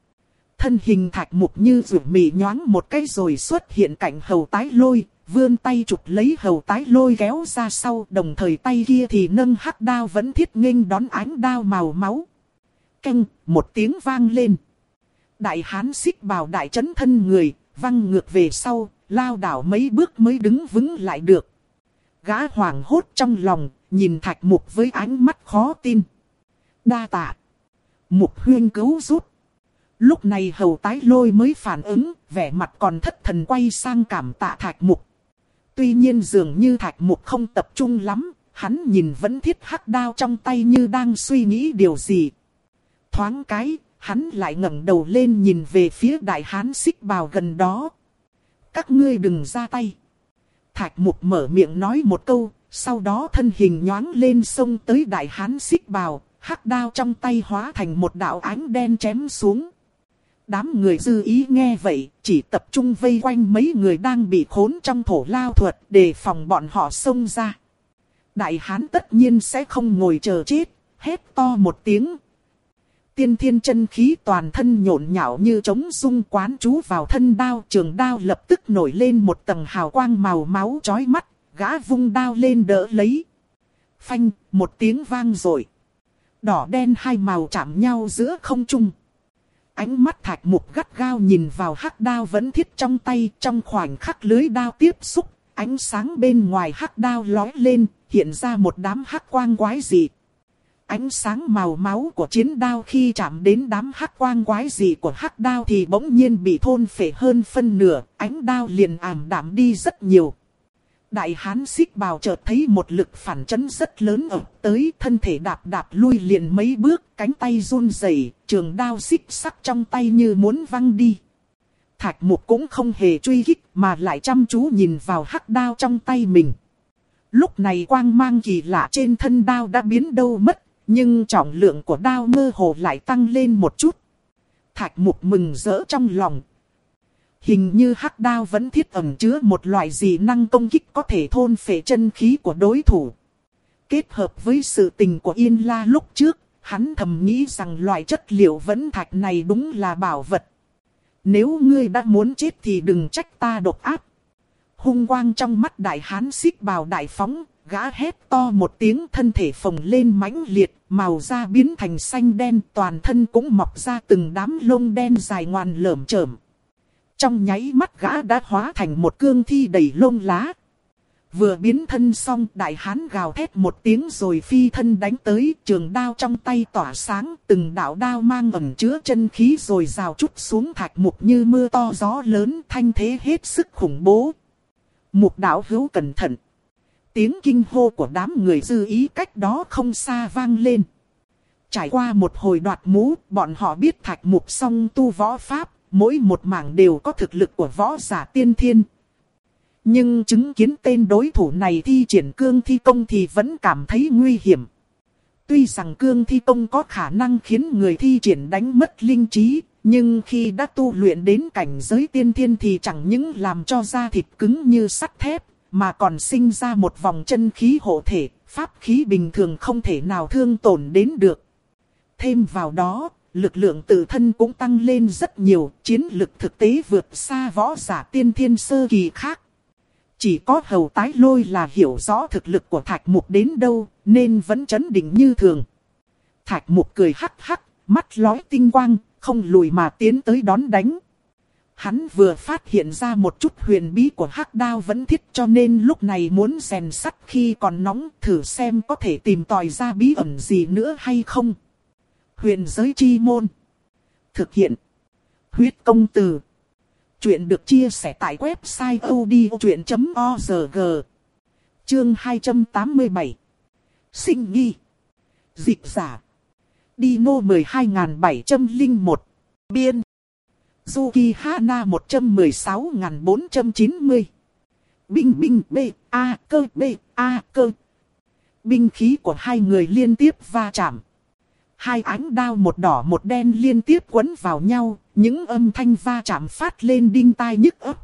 thân hình Thạch Mục như rủ mị nhoáng một cái rồi xuất hiện cạnh hầu tái lôi, vươn tay chụp lấy hầu tái lôi kéo ra sau, đồng thời tay kia thì nâng hắc đao vẫn thiết nghênh đón ánh đao màu máu. Canh, một tiếng vang lên. Đại hán xích bào đại chấn thân người, văng ngược về sau, lao đảo mấy bước mới đứng vững lại được. Gã hoảng hốt trong lòng, nhìn Thạch Mục với ánh mắt khó tin. Đa tạ. Mục huynh cứu giúp. Lúc này hầu tái lôi mới phản ứng, vẻ mặt còn thất thần quay sang cảm tạ Thạch Mục. Tuy nhiên dường như Thạch Mục không tập trung lắm, hắn nhìn vẫn thiết hắc đao trong tay như đang suy nghĩ điều gì. Thoáng cái, hắn lại ngẩng đầu lên nhìn về phía đại hán xích bào gần đó. Các ngươi đừng ra tay. Thạch Mục mở miệng nói một câu, sau đó thân hình nhoáng lên xông tới đại hán xích bào, hắc đao trong tay hóa thành một đạo ánh đen chém xuống. Đám người dư ý nghe vậy, chỉ tập trung vây quanh mấy người đang bị khốn trong thổ lao thuật, để phòng bọn họ xông ra. Đại hán tất nhiên sẽ không ngồi chờ chết, hét to một tiếng. Tiên thiên chân khí toàn thân nhộn nhạo như trống rung quán trú vào thân đao, trường đao lập tức nổi lên một tầng hào quang màu máu chói mắt, gã vung đao lên đỡ lấy. Phanh, một tiếng vang rồi. Đỏ đen hai màu chạm nhau giữa không trung. Ánh mắt Thạch Mục gắt gao nhìn vào hắc đao vẫn thiết trong tay, trong khoảnh khắc lưới đao tiếp xúc, ánh sáng bên ngoài hắc đao lóe lên, hiện ra một đám hắc quang quái dị. Ánh sáng màu máu của chiến đao khi chạm đến đám hắc quang quái dị của hắc đao thì bỗng nhiên bị thôn phệ hơn phân nửa, ánh đao liền ảm đạm đi rất nhiều. Đại hán xích bào chợt thấy một lực phản chấn rất lớn ập tới, thân thể đạp đạp lui liền mấy bước, cánh tay run rẩy, trường đao xích sắc trong tay như muốn văng đi. Thạch Mục cũng không hề truy kích mà lại chăm chú nhìn vào hắc đao trong tay mình. Lúc này quang mang kỳ lạ trên thân đao đã biến đâu mất, nhưng trọng lượng của đao mơ hồ lại tăng lên một chút. Thạch Mục mừng rỡ trong lòng. Hình như hắc đao vẫn thiết ẩn chứa một loại dị năng công kích có thể thôn phệ chân khí của đối thủ. Kết hợp với sự tình của Yên La lúc trước, hắn thầm nghĩ rằng loại chất liệu vẫn thạch này đúng là bảo vật. Nếu ngươi đã muốn chết thì đừng trách ta độc ác. Hung quang trong mắt đại hán xích bào đại phóng, gã hét to một tiếng, thân thể phồng lên mãnh liệt, màu da biến thành xanh đen, toàn thân cũng mọc ra từng đám lông đen dài ngoằn lởm chởm. Trong nháy mắt gã đã hóa thành một cương thi đầy lông lá. Vừa biến thân xong, đại hán gào thét một tiếng rồi phi thân đánh tới, trường đao trong tay tỏa sáng, từng đạo đao mang ẩn chứa chân khí rồi rào trút xuống Thạch Mục như mưa to gió lớn, thanh thế hết sức khủng bố. Mục đạo hữu cẩn thận. Tiếng kinh hô của đám người dư ý cách đó không xa vang lên. Trải qua một hồi đoạt mũ, bọn họ biết Thạch Mục song tu võ pháp, mỗi một mảng đều có thực lực của võ giả tiên thiên. Nhưng chứng kiến tên đối thủ này thi triển cương thi công thì vẫn cảm thấy nguy hiểm. Tuy rằng cương thi công có khả năng khiến người thi triển đánh mất linh trí, nhưng khi đã tu luyện đến cảnh giới tiên thiên thì chẳng những làm cho da thịt cứng như sắt thép, mà còn sinh ra một vòng chân khí hộ thể, pháp khí bình thường không thể nào thương tổn đến được. Thêm vào đó, lực lượng tự thân cũng tăng lên rất nhiều, chiến lực thực tế vượt xa võ giả tiên thiên sơ kỳ khác. Chỉ có hầu tái lôi là hiểu rõ thực lực của Thạch Mục đến đâu, nên vẫn trấn định như thường. Thạch Mục cười hắc hắc, mắt lóe tinh quang, không lùi mà tiến tới đón đánh. Hắn vừa phát hiện ra một chút huyền bí của hắc đao vẫn thiết, cho nên lúc này muốn rèn sắt khi còn nóng, thử xem có thể tìm tòi ra bí ẩn gì nữa hay không. Huyền giới chi môn. Thực hiện. Huyết công từ. Chuyện được chia sẻ tại website odchuyện chấm org. Chương hai trăm tám mươi bảy. Sinh nghi. Dịch giả. Dino mười hai nghìn bảy trăm lẻ một. Biên. Yuki Hana một trăm mười sáu nghìn bốn trăm chín mươi. Binh binh B, A cơ B, A cơ. Binh khí của hai người liên tiếp va chạm. Hai ánh đao một đỏ một đen liên tiếp quấn vào nhau, những âm thanh va chạm phát lên đinh tai nhức óc.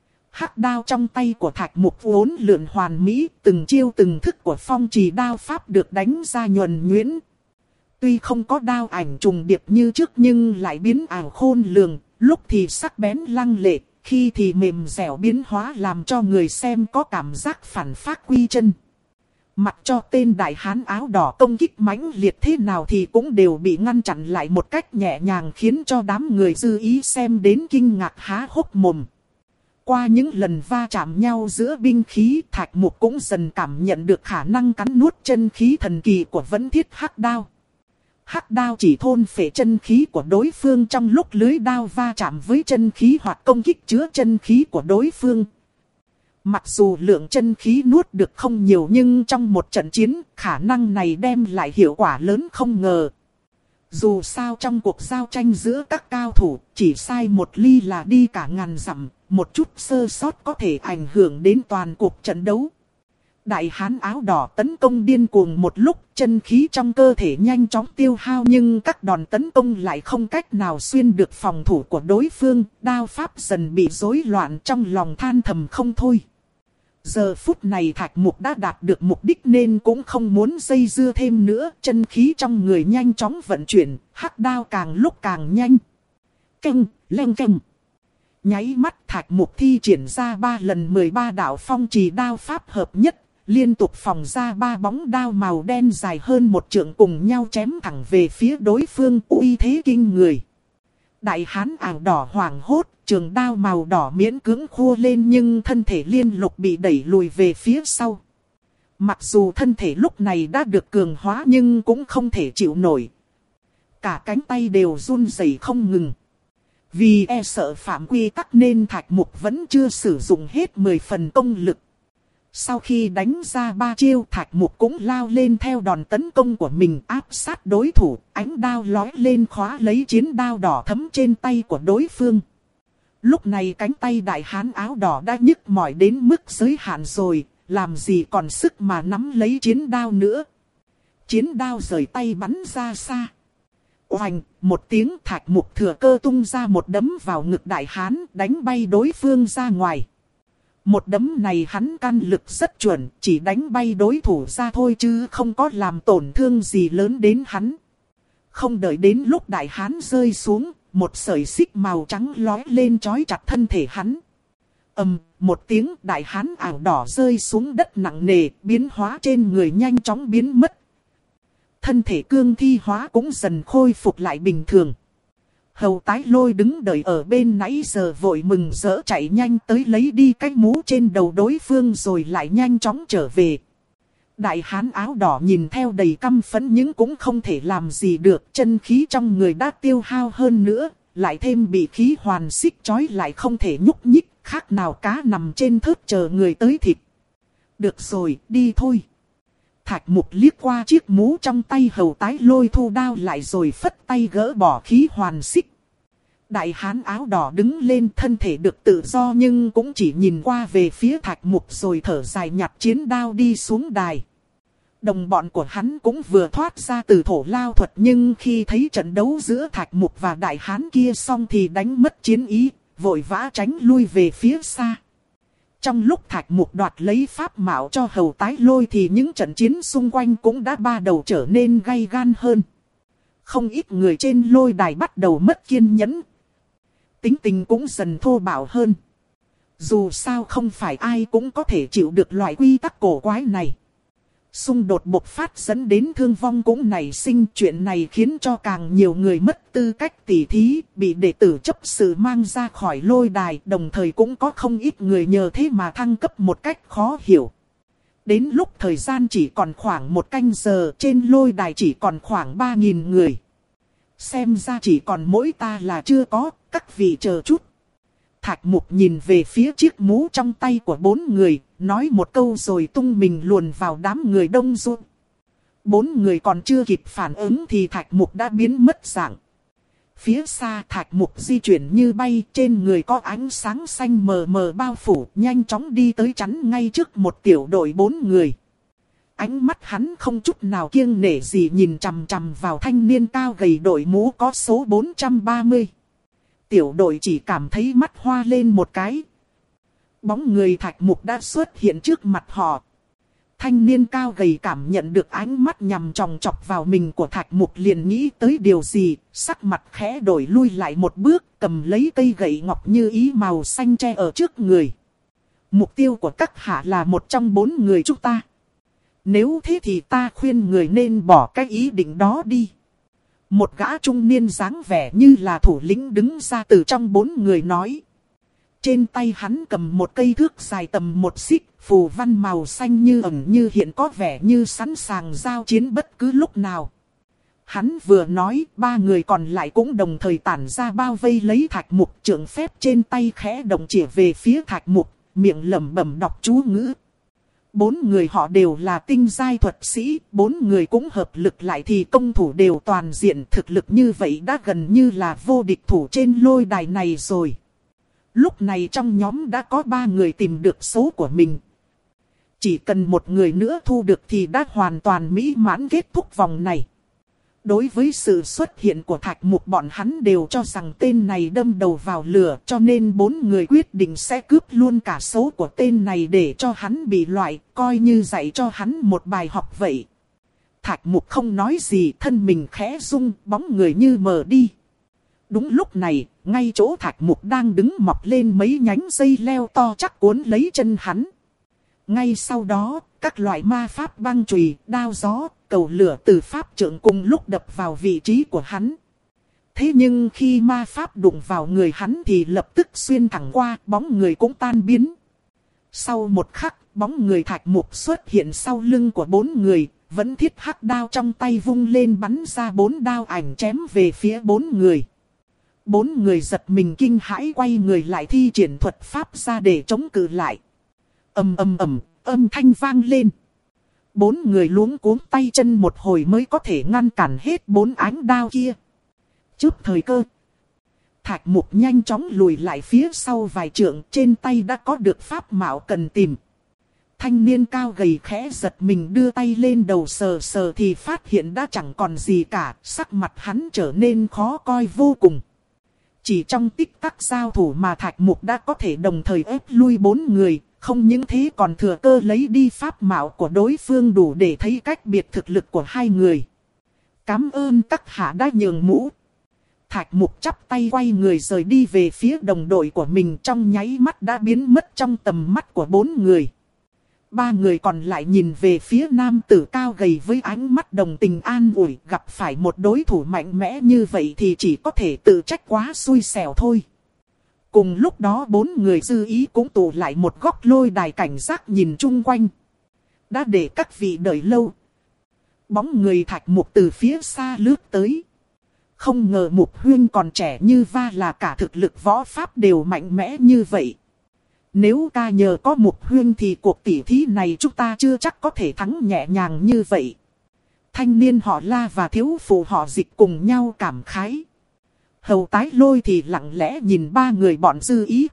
Hắc đao trong tay của Thạch Mục uốn lượn hoàn mỹ, từng chiêu từng thức của phong trì đao pháp được đánh ra nhuần nhuyễn. Tuy không có đao ảnh trùng điệp như trước nhưng lại biến ảo khôn lường, lúc thì sắc bén lăng lệ, khi thì mềm dẻo biến hóa làm cho người xem có cảm giác phản phác quy chân. Mặc cho tên đại hán áo đỏ công kích mãnh liệt thế nào thì cũng đều bị ngăn chặn lại một cách nhẹ nhàng, khiến cho đám người dư ý xem đến kinh ngạc há hốc mồm. Qua những lần va chạm nhau giữa binh khí, Thạch Mục cũng dần cảm nhận được khả năng cắn nuốt chân khí thần kỳ của Vẫn Thiết Hắc Đao. Hắc đao chỉ thôn phệ chân khí của đối phương trong lúc lưới đao va chạm với chân khí hoặc công kích chứa chân khí của đối phương. Mặc dù lượng chân khí nuốt được không nhiều nhưng trong một trận chiến, khả năng này đem lại hiệu quả lớn không ngờ. Dù sao trong cuộc giao tranh giữa các cao thủ, chỉ sai một ly là đi cả ngàn dặm, một chút sơ sót có thể ảnh hưởng đến toàn cuộc trận đấu. Đại hán áo đỏ tấn công điên cuồng một lúc, chân khí trong cơ thể nhanh chóng tiêu hao nhưng các đòn tấn công lại không cách nào xuyên được phòng thủ của đối phương, đao pháp dần bị rối loạn, trong lòng than thầm không thôi. Giờ phút này Thạch Mục đã đạt được mục đích nên cũng không muốn dây dưa thêm nữa, chân khí trong người nhanh chóng vận chuyển, hắc đao càng lúc càng nhanh. Keng, leng keng. Nháy mắt Thạch Mục thi triển ra ba lần mười ba đạo phong trì đao pháp hợp nhất, liên tục phóng ra ba bóng đao màu đen dài hơn một trượng cùng nhau chém thẳng về phía đối phương, uy thế kinh người. Đại hán áo đỏ hoảng hốt, trường đao màu đỏ miễn cưỡng khua lên nhưng thân thể liên lục bị đẩy lùi về phía sau. Mặc dù thân thể lúc này đã được cường hóa nhưng cũng không thể chịu nổi. Cả cánh tay đều run rẩy không ngừng. Vì e sợ phạm quy tắc nên Thạch Mục vẫn chưa sử dụng hết mười phần công lực. Sau khi đánh ra ba chiêu, Thạch Mục cũng lao lên theo đòn tấn công của mình, áp sát đối thủ, ánh đao lói lên khóa lấy chiến đao đỏ thẫm trên tay của đối phương. Lúc này cánh tay đại hán áo đỏ đã nhức mỏi đến mức giới hạn rồi, làm gì còn sức mà nắm lấy chiến đao nữa. Chiến đao rời tay bắn ra xa. Oành, một tiếng, Thạch Mục thừa cơ tung ra một đấm vào ngực đại hán, đánh bay đối phương ra ngoài. Một đấm này hắn căn lực rất chuẩn, chỉ đánh bay đối thủ ra thôi chứ không có làm tổn thương gì lớn đến hắn. Không đợi đến lúc đại hán rơi xuống, một sợi xích màu trắng lói lên trói chặt thân thể hắn. Ầm, một tiếng, đại hán áo đỏ rơi xuống đất nặng nề, biến hóa trên người nhanh chóng biến mất. Thân thể cương thi hóa cũng dần khôi phục lại bình thường. Hầu Tái Lôi đứng đợi ở bên nãy giờ vội mừng rỡ chạy nhanh tới lấy đi cái mũ trên đầu đối phương rồi lại nhanh chóng trở về. Đại hán áo đỏ nhìn theo đầy căm phẫn nhưng cũng không thể làm gì được, chân khí trong người đã tiêu hao hơn nữa, lại thêm bị khí hoàn xích trói lại không thể nhúc nhích, khác nào cá nằm trên thớt chờ người tới thịt. Được rồi, đi thôi. Thạch Mục liếc qua chiếc mũ trong tay Hầu Tái Lôi thu đao lại rồi phất tay gỡ bỏ khí hoàn xích. Đại hán áo đỏ đứng lên, thân thể được tự do nhưng cũng chỉ nhìn qua về phía Thạch Mục rồi thở dài nhặt chiến đao đi xuống đài. Đồng bọn của hắn cũng vừa thoát ra từ thổ lao thuật nhưng khi thấy trận đấu giữa Thạch Mục và đại hán kia xong thì đánh mất chiến ý, vội vã tránh lui về phía xa. Trong lúc Thạch Mục đoạt lấy pháp mạo cho Hầu Tái Lôi thì những trận chiến xung quanh cũng đã ba đầu trở nên gay gan hơn. Không ít người trên lôi đài bắt đầu mất kiên nhẫn. Tính tình cũng dần thô bạo hơn. Dù sao không phải ai cũng có thể chịu được loại quy tắc cổ quái này. Xung đột bộc phát dẫn đến thương vong cũng nảy sinh, chuyện này khiến cho càng nhiều người mất tư cách tỉ thí, bị đệ tử chấp sự mang ra khỏi lôi đài, đồng thời cũng có không ít người nhờ thế mà thăng cấp một cách khó hiểu. Đến lúc thời gian chỉ còn khoảng một canh giờ, trên lôi đài chỉ còn khoảng ba nghìn người. Xem ra chỉ còn mỗi ta là chưa có, các vị chờ chút. Thạch Mục nhìn về phía chiếc mũ trong tay của bốn người, nói một câu rồi tung mình luồn vào đám người đông du. Bốn người còn chưa kịp phản ứng thì Thạch Mục đã biến mất dạng. Phía xa Thạch Mục di chuyển như bay, trên người có ánh sáng xanh mờ mờ bao phủ, nhanh chóng đi tới chắn ngay trước một tiểu đội bốn người. Ánh mắt hắn không chút nào kiêng nể gì nhìn chằm chằm vào thanh niên cao gầy đội mũ có số bốn trăm ba mươi. Tiểu đội chỉ cảm thấy mắt hoa lên một cái. Bóng người Thạch Mục đã xuất hiện trước mặt họ. Thanh niên cao gầy cảm nhận được ánh mắt nhằm chòng chọc vào mình của Thạch Mục liền nghĩ tới điều gì, sắc mặt khẽ đổi lui lại một bước, cầm lấy cây gậy ngọc như ý màu xanh tre ở trước người. Mục tiêu của các hạ là một trong bốn người chúng ta. Nếu thế thì ta khuyên người nên bỏ cái ý định đó đi. Một gã trung niên dáng vẻ như là thủ lĩnh đứng ra từ trong bốn người nói. Trên tay hắn cầm một cây thước dài tầm một xích, phù văn màu xanh như ẩn như hiện có vẻ như sẵn sàng giao chiến bất cứ lúc nào. Hắn vừa nói, ba người còn lại cũng đồng thời tản ra bao vây lấy Thạch Mục, trượng phép trên tay khẽ động chĩa về phía Thạch Mục, miệng lẩm bẩm đọc chú ngữ. Bốn người họ đều là tinh giai thuật sĩ, bốn người cũng hợp lực lại thì công thủ đều toàn diện, thực lực như vậy đã gần như là vô địch thủ trên lôi đài này rồi. Lúc này trong nhóm đã có ba người tìm được số của mình. Chỉ cần một người nữa thu được thì đã hoàn toàn mỹ mãn kết thúc vòng này. Đối với sự xuất hiện của Thạch Mục bọn hắn đều cho rằng tên này đâm đầu vào lửa, cho nên bốn người quyết định sẽ cướp luôn cả số của tên này để cho hắn bị loại, coi như dạy cho hắn một bài học vậy. Thạch Mục không nói gì, thân mình khẽ rung, bóng người như mờ đi. Đúng lúc này, ngay chỗ Thạch Mục đang đứng mọc lên mấy nhánh dây leo to chắc cuốn lấy chân hắn. Ngay sau đó, các loại ma pháp băng chùy, đao gió, cầu lửa từ pháp trượng cùng lúc đập vào vị trí của hắn. Thế nhưng khi ma pháp đụng vào người hắn thì lập tức xuyên thẳng qua, bóng người cũng tan biến. Sau một khắc, bóng người Thạch Mục xuất hiện sau lưng của bốn người, vẫn thiết hắc đao trong tay vung lên bắn ra bốn đao ảnh chém về phía bốn người. Bốn người giật mình kinh hãi quay người lại thi triển thuật pháp ra để chống cự lại. Ầm ầm ầm, âm thanh vang lên. Bốn người luống cuống tay chân một hồi mới có thể ngăn cản hết bốn ánh đao kia. Trước thời cơ, Thạch Mục nhanh chóng lùi lại phía sau vài trượng, trên tay đã có được pháp mạo cần tìm. Thanh niên cao gầy khẽ giật mình đưa tay lên đầu sờ sờ thì phát hiện đã chẳng còn gì cả, sắc mặt hắn trở nên khó coi vô cùng. Chỉ trong tích tắc giao thủ mà Thạch Mục đã có thể đồng thời ép lui bốn người, không những thế còn thừa cơ lấy đi pháp mạo của đối phương đủ để thấy cách biệt thực lực của hai người. Cảm ơn các hạ đã nhường mũ. Thạch Mục chắp tay quay người rời đi về phía đồng đội của mình, trong nháy mắt đã biến mất trong tầm mắt của bốn người. Ba người còn lại nhìn về phía nam tử cao gầy với ánh mắt đồng tình an ủi, gặp phải một đối thủ mạnh mẽ như vậy thì chỉ có thể tự trách quá xui xẻo thôi. Cùng lúc đó bốn người dư ý cũng tụ lại một góc lôi đài cảnh giác nhìn chung quanh. Đã để các vị đợi lâu. Bóng người Thạch Mục từ phía xa lướt tới. Không ngờ Mục Huyên còn trẻ như va là cả thực lực võ pháp đều mạnh mẽ như vậy. Nếu ca nhờ có Mục Huyên thì cuộc tỉ thí này chúng ta chưa chắc có thể thắng nhẹ nhàng như vậy. Thanh niên họ La và thiếu phụ họ Dịch cùng nhau cảm khái. Hầu Tái Lôi thì lặng lẽ nhìn ba người bọn dư ý.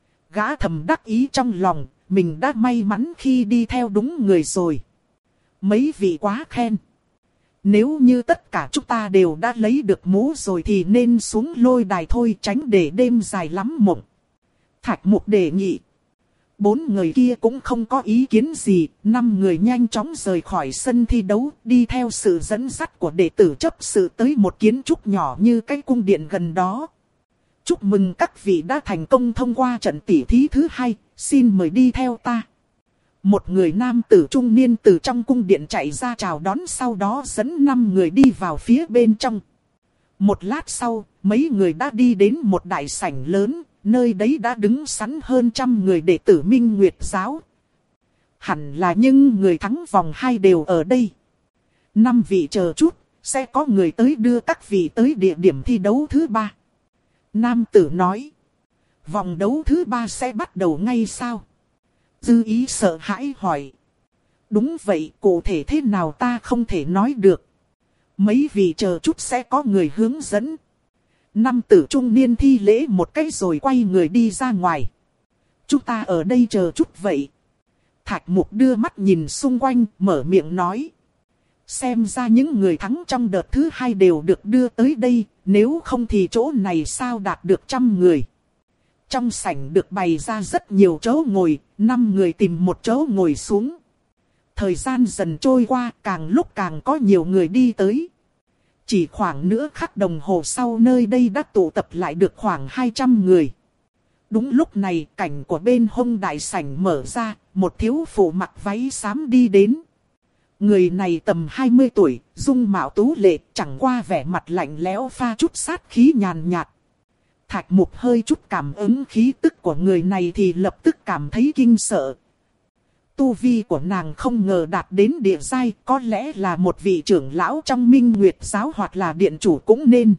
Gã thầm đắc ý trong lòng, mình đã may mắn khi đi theo đúng người rồi. Mấy vị quá khen. Nếu như tất cả chúng ta đều đã lấy được mũ rồi thì nên xuống lôi đài thôi, tránh để đêm dài lắm mộng. Thạch Mục đề nghị. Bốn người kia cũng không có ý kiến gì, năm người nhanh chóng rời khỏi sân thi đấu, đi theo sự dẫn dắt của đệ tử chấp sự tới một kiến trúc nhỏ như cái cung điện gần đó. Chúc mừng các vị đã thành công thông qua trận tỉ thí thứ hai, xin mời đi theo ta. Một người nam tử trung niên từ trong cung điện chạy ra chào đón, sau đó dẫn năm người đi vào phía bên trong. Một lát sau, mấy người đã đi đến một đại sảnh lớn. Nơi đấy đã đứng sẵn hơn trăm người đệ tử Minh Nguyệt giáo. Hẳn là những người thắng vòng hai đều ở đây. Năm vị chờ chút, sẽ có người tới đưa các vị tới địa điểm thi đấu thứ ba. Nam tử nói. Vòng đấu thứ ba sẽ bắt đầu ngay sao? Dư ý sợ hãi hỏi. Đúng vậy, cụ thể thế nào ta không thể nói được. Mấy vị chờ chút sẽ có người hướng dẫn. Nam tử trung niên thi lễ một cái rồi quay người đi ra ngoài. Chúng ta ở đây chờ chút vậy. Thạch Mục đưa mắt nhìn xung quanh, mở miệng nói. Xem ra những người thắng trong đợt thứ hai đều được đưa tới đây, nếu không thì chỗ này sao đạt được trăm người. Trong sảnh được bày ra rất nhiều chỗ ngồi, năm người tìm một chỗ ngồi xuống. Thời gian dần trôi qua, càng lúc càng có nhiều người đi tới. Chỉ khoảng nửa khắc đồng hồ sau nơi đây đã tụ tập lại được khoảng hai trăm người. Đúng lúc này, cảnh của bên hông đại sảnh mở ra, một thiếu phụ mặc váy xám đi đến. Người này tầm hai mươi tuổi, dung mạo tú lệ, chẳng qua vẻ mặt lạnh lẽo pha chút sát khí nhàn nhạt. Thạch Mục hơi chút cảm ứng khí tức của người này thì lập tức cảm thấy kinh sợ. Tu vi của nàng không ngờ đạt đến địa giai, có lẽ là một vị trưởng lão trong Minh Nguyệt giáo hoặc là điện chủ cũng nên.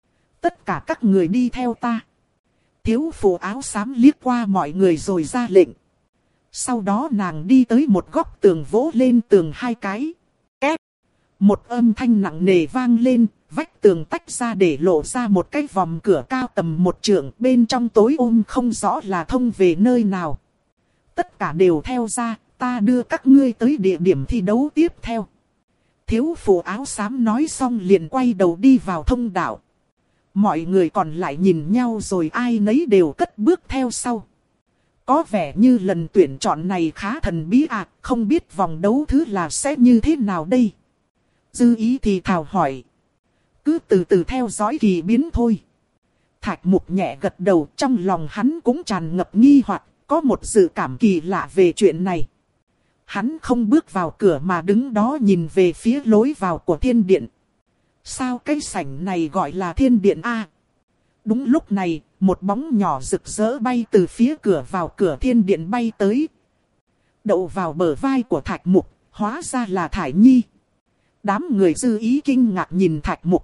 Tất cả các người đi theo ta. Thiếu phụ áo xám liếc qua mọi người rồi ra lệnh. Sau đó nàng đi tới một góc tường vỗ lên tường hai cái. Két. Một âm thanh nặng nề vang lên, vách tường tách ra để lộ ra một cái vòng cửa cao tầm một trượng, bên trong tối ôm không rõ là thông về nơi nào. Tất cả đều theo ra, ta đưa các ngươi tới địa điểm thi đấu tiếp theo. Thiếu phụ áo xám nói xong liền quay đầu đi vào thông đạo. Mọi người còn lại nhìn nhau rồi ai nấy đều cất bước theo sau. Có vẻ như lần tuyển chọn này khá thần bí à, không biết vòng đấu thứ là sẽ như thế nào đây. Dư ý thì thào hỏi. Cứ từ từ theo dõi kỳ biến thôi. Thạch Mục nhẹ gật đầu, trong lòng hắn cũng tràn ngập nghi hoặc, có một dự cảm kỳ lạ về chuyện này. Hắn không bước vào cửa mà đứng đó nhìn về phía lối vào của thiên điện. Sao cái sảnh này gọi là thiên điện a? Đúng lúc này, một bóng nhỏ rực rỡ bay từ phía cửa vào cửa thiên điện bay tới. Đậu vào bờ vai của Thạch Mục, hóa ra là Thải Nhi. Đám người dư ý kinh ngạc nhìn Thạch Mục.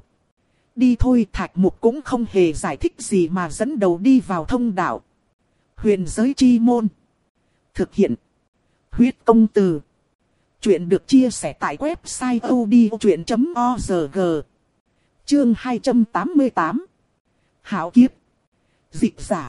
Đi thôi, Thạch Mục cũng không hề giải thích gì mà dẫn đầu đi vào thông đạo. Huyền giới chi môn. Thực hiện. Huyết công từ. Chuyện được chia sẻ tại website odchuyện chấm org. Chương hai trăm tám mươi tám. Hảo kiếp. Dịch giả.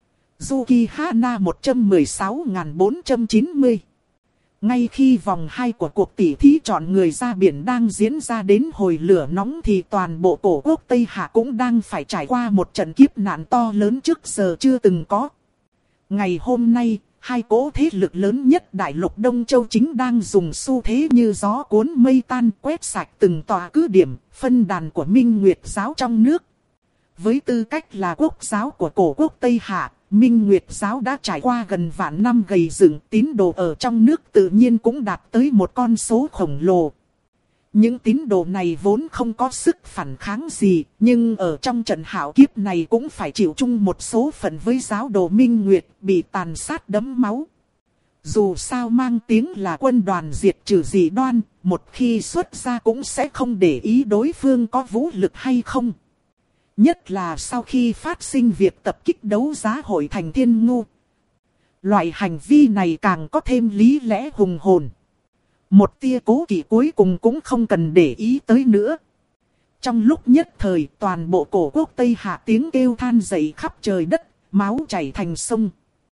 Yuki Hana một trăm mười sáu nghìn bốn trăm chín mươi. Ngay khi vòng hai của cuộc tỷ thí chọn người ra biển đang diễn ra đến hồi lửa nóng thì toàn bộ cổ quốc Tây Hạ cũng đang phải trải qua một trận kiếp nạn to lớn trước giờ chưa từng có. Ngày hôm nay, hai cỗ thế lực lớn nhất đại lục Đông Châu chính đang dùng xu thế như gió cuốn mây tan quét sạch từng tòa cứ điểm, phân đàn của Minh Nguyệt giáo trong nước. Với tư cách là quốc giáo của cổ quốc Tây Hạ, Minh Nguyệt giáo đã trải qua gần vạn năm gầy dựng, tín đồ ở trong nước tự nhiên cũng đạt tới một con số khổng lồ. Những tín đồ này vốn không có sức phản kháng gì, nhưng ở trong trận hạo kiếp này cũng phải chịu chung một số phận với giáo đồ Minh Nguyệt, bị tàn sát đẫm máu. Dù sao mang tiếng là quân đoàn diệt trừ dị đoan, một khi xuất ra cũng sẽ không để ý đối phương có vũ lực hay không. Nhất là sau khi phát sinh việc tập kích đấu giá hội thành Thiên Ngu. Loại hành vi này càng có thêm lý lẽ hùng hồn. Một tia cố kỵ cuối cùng cũng không cần để ý tới nữa. Trong lúc nhất thời toàn bộ cổ quốc Tây Hạ tiếng kêu than dậy khắp trời đất, máu chảy thành sông.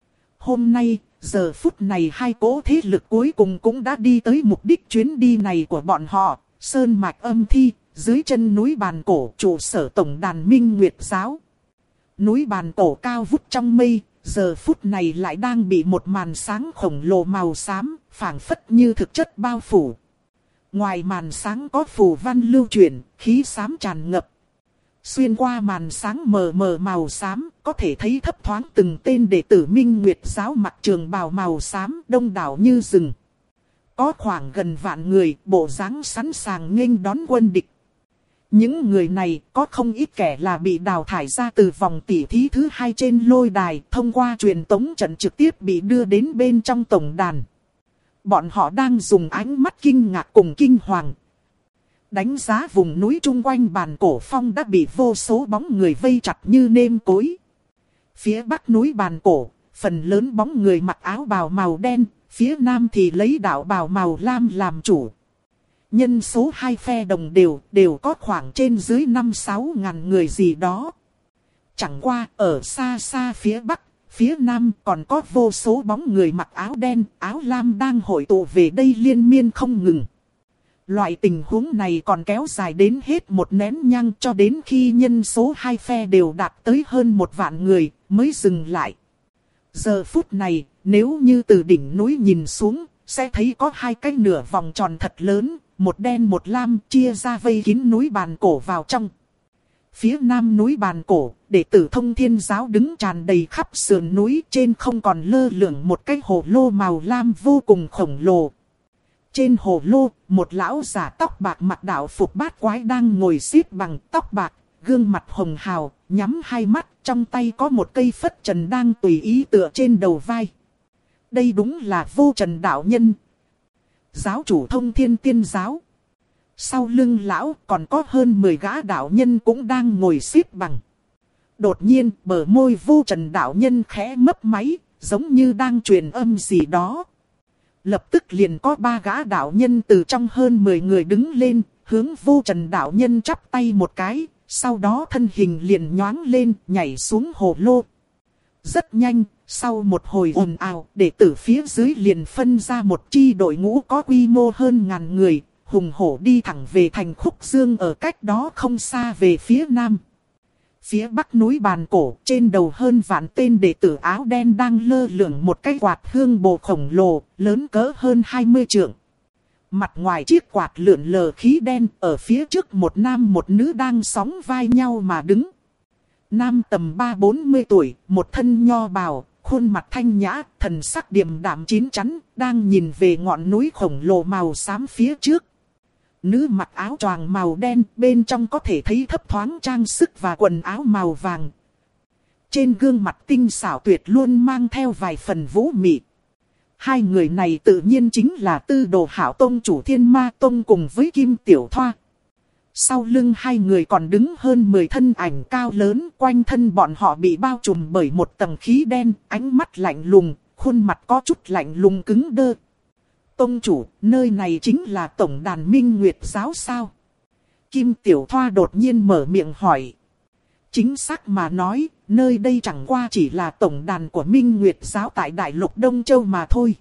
Hôm nay, giờ phút này hai cỗ thế lực cuối cùng cũng đã đi tới mục đích chuyến đi này của bọn họ, Sơn Mạch Âm Thi. Dưới chân núi Bàn Cổ, trụ sở tổng đàn Minh Nguyệt giáo. Núi Bàn Cổ cao vút trong mây, giờ phút này lại đang bị một màn sáng khổng lồ màu xám, phảng phất như thực chất bao phủ. Ngoài màn sáng có phù văn lưu chuyển, khí xám tràn ngập. Xuyên qua màn sáng mờ mờ màu xám, có thể thấy thấp thoáng từng tên đệ tử Minh Nguyệt giáo mặc trường bào màu xám, đông đảo như rừng. Có khoảng gần vạn người, bộ dáng sẵn sàng nghênh đón quân địch. Những người này có không ít kẻ là bị đào thải ra từ vòng tỷ thí thứ hai trên lôi đài, thông qua truyền tống trận trực tiếp bị đưa đến bên trong tổng đàn. Bọn họ đang dùng ánh mắt kinh ngạc cùng kinh hoàng. Đánh giá vùng núi chung quanh Bàn Cổ Phong đã bị vô số bóng người vây chặt như nêm cối. Phía bắc núi Bàn Cổ, phần lớn bóng người mặc áo bào màu đen, Phía nam thì lấy đạo bào màu lam làm chủ. Nhân số hai phe đồng đều, đều có khoảng trên dưới năm sáu ngàn người gì đó. Chẳng qua ở xa xa phía bắc, phía nam còn có vô số bóng người mặc áo đen, áo lam đang hội tụ về đây liên miên không ngừng. Loại tình huống này còn kéo dài đến hết một nén nhang cho đến khi nhân số hai phe đều đạt tới hơn một vạn người mới dừng lại. Giờ phút này, nếu như từ đỉnh núi nhìn xuống, sẽ thấy có hai cái nửa vòng tròn thật lớn, một đen một lam chia ra vây kín núi bàn cổ vào trong. Phía nam núi bàn cổ, đệ tử Thông Thiên Giáo đứng tràn đầy khắp sườn núi, trên không còn lơ lửng một cái hồ lô màu lam vô cùng khổng lồ. Trên hồ lô, một lão giả tóc bạc mặc đạo phục bát quái đang ngồi xếp bằng tóc bạc, gương mặt hồng hào, nhắm hai mắt, trong tay có một cây phất trần đang tùy ý tựa trên đầu vai. Đây đúng là Vô Trần đạo nhân, giáo chủ Thông Thiên Tiên Giáo. Sau lưng lão còn có hơn mười gã đạo nhân cũng đang ngồi xếp bằng. Đột nhiên bờ môi Vô Trần đạo nhân khẽ mấp máy, giống như đang truyền âm gì đó. Lập tức liền có ba gã đạo nhân từ trong hơn mười người đứng lên, hướng Vô Trần đạo nhân chắp tay một cái, sau đó thân hình liền nhoáng lên, nhảy xuống hồ lô. Rất nhanh, sau một hồi ồn ào, đệ tử phía dưới liền phân ra một chi đội ngũ có quy mô hơn ngàn người, hùng hổ đi thẳng về thành Khúc Dương ở cách đó không xa về phía nam. Phía bắc núi bàn cổ, trên đầu hơn vạn tên đệ tử áo đen đang lơ lửng một cái quạt hương bồ khổng lồ, lớn cỡ hơn hai mươi trượng. Mặt ngoài chiếc quạt lượn lờ khí đen, ở phía trước một nam một nữ đang sóng vai nhau mà đứng. Nam tầm ba bốn mươi tuổi, một thân nho bào, khuôn mặt thanh nhã, thần sắc điềm đạm chín chắn, đang nhìn về ngọn núi khổng lồ màu xám phía trước. Nữ mặc áo choàng màu đen, bên trong có thể thấy thấp thoáng trang sức và quần áo màu vàng. Trên gương mặt tinh xảo tuyệt luôn mang theo vài phần vũ mị. Hai người này tự nhiên chính là Tư Đồ Hạo Tông chủ Thiên Ma Tông cùng với Kim Tiểu Thoa. Sau lưng hai người còn đứng hơn mười thân ảnh cao lớn, quanh thân bọn họ bị bao trùm bởi một tầng khí đen, ánh mắt lạnh lùng, khuôn mặt có chút lạnh lùng cứng đơ. Tông chủ, nơi này chính là tổng đàn Minh Nguyệt Giáo sao? Kim Tiểu Thoa đột nhiên mở miệng hỏi. Chính xác mà nói, nơi đây chẳng qua chỉ là tổng đàn của Minh Nguyệt Giáo tại Đại Lục Đông Châu mà thôi.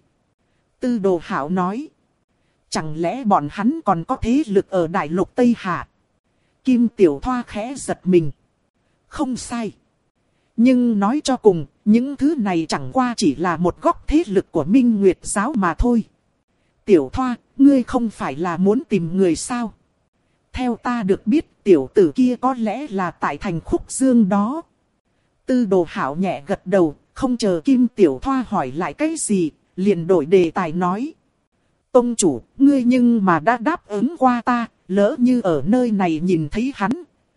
Tư Đồ Hạo nói. Chẳng lẽ bọn hắn còn có thế lực ở Đại Lục Tây Hạ? Kim Tiểu Thoa khẽ giật mình. Không sai. Nhưng nói cho cùng, những thứ này chẳng qua chỉ là một góc thế lực của Minh Nguyệt Giáo mà thôi. Tiểu Thoa, ngươi không phải là muốn tìm người sao? Theo ta được biết, tiểu tử kia có lẽ là tại thành Khúc Dương đó. Tư Đồ Hạo nhẹ gật đầu, không chờ Kim Tiểu Thoa hỏi lại cái gì, liền đổi đề tài nói. Tông chủ, ngươi nhưng mà đã đáp ứng qua ta, lỡ như ở nơi này nhìn thấy hắn.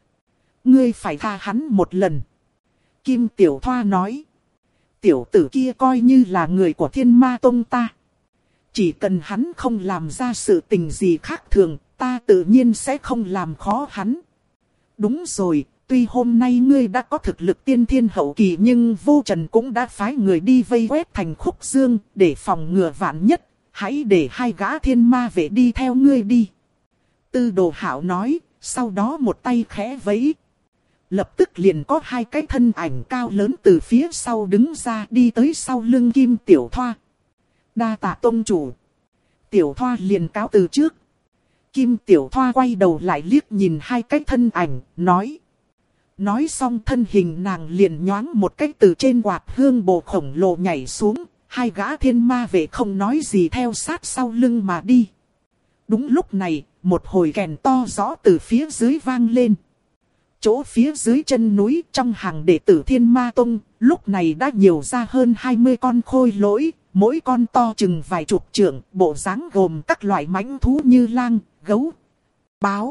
Ngươi phải tha hắn một lần. Kim Tiểu Thoa nói. Tiểu tử kia coi như là người của Thiên Ma Tông ta. Chỉ cần hắn không làm ra sự tình gì khác thường, ta tự nhiên sẽ không làm khó hắn. Đúng rồi, tuy hôm nay ngươi đã có thực lực tiên thiên hậu kỳ nhưng Vô Trần cũng đã phái người đi vây quét thành Khúc Dương để phòng ngừa vạn nhất. Hãy để hai gã thiên ma vệ đi theo ngươi đi. Tư Đồ Hạo nói, sau đó một tay khẽ vẫy. Lập tức liền có hai cái thân ảnh cao lớn từ phía sau đứng ra đi tới sau lưng Kim Tiểu Thoa. Đa tạ tông chủ. Tiểu Thoa liền cáo từ trước. Kim Tiểu Thoa quay đầu lại liếc nhìn hai cái thân ảnh, nói. Nói xong thân hình nàng liền nhoáng một cái từ trên quạt hương bồ khổng lồ nhảy xuống. Hai gã thiên ma vệ không nói gì theo sát sau lưng mà đi. Đúng lúc này, một hồi kèn to rõ từ phía dưới vang lên. Chỗ phía dưới chân núi trong hàng đệ tử Thiên Ma Tông, lúc này đã nhiều ra hơn hai mươi con khôi lỗi, mỗi con to chừng vài chục trượng, bộ dáng gồm các loại mãnh thú như lang, gấu, báo.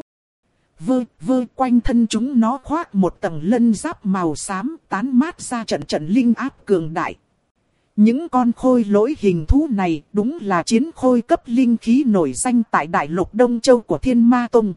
Vơ, vơ quanh thân chúng nó khoác một tầng lân giáp màu xám tán mát ra trận trận linh áp cường đại. Những con khôi lỗi hình thú này đúng là chiến khôi cấp linh khí nổi danh tại Đại Lục Đông Châu của Thiên Ma Tông.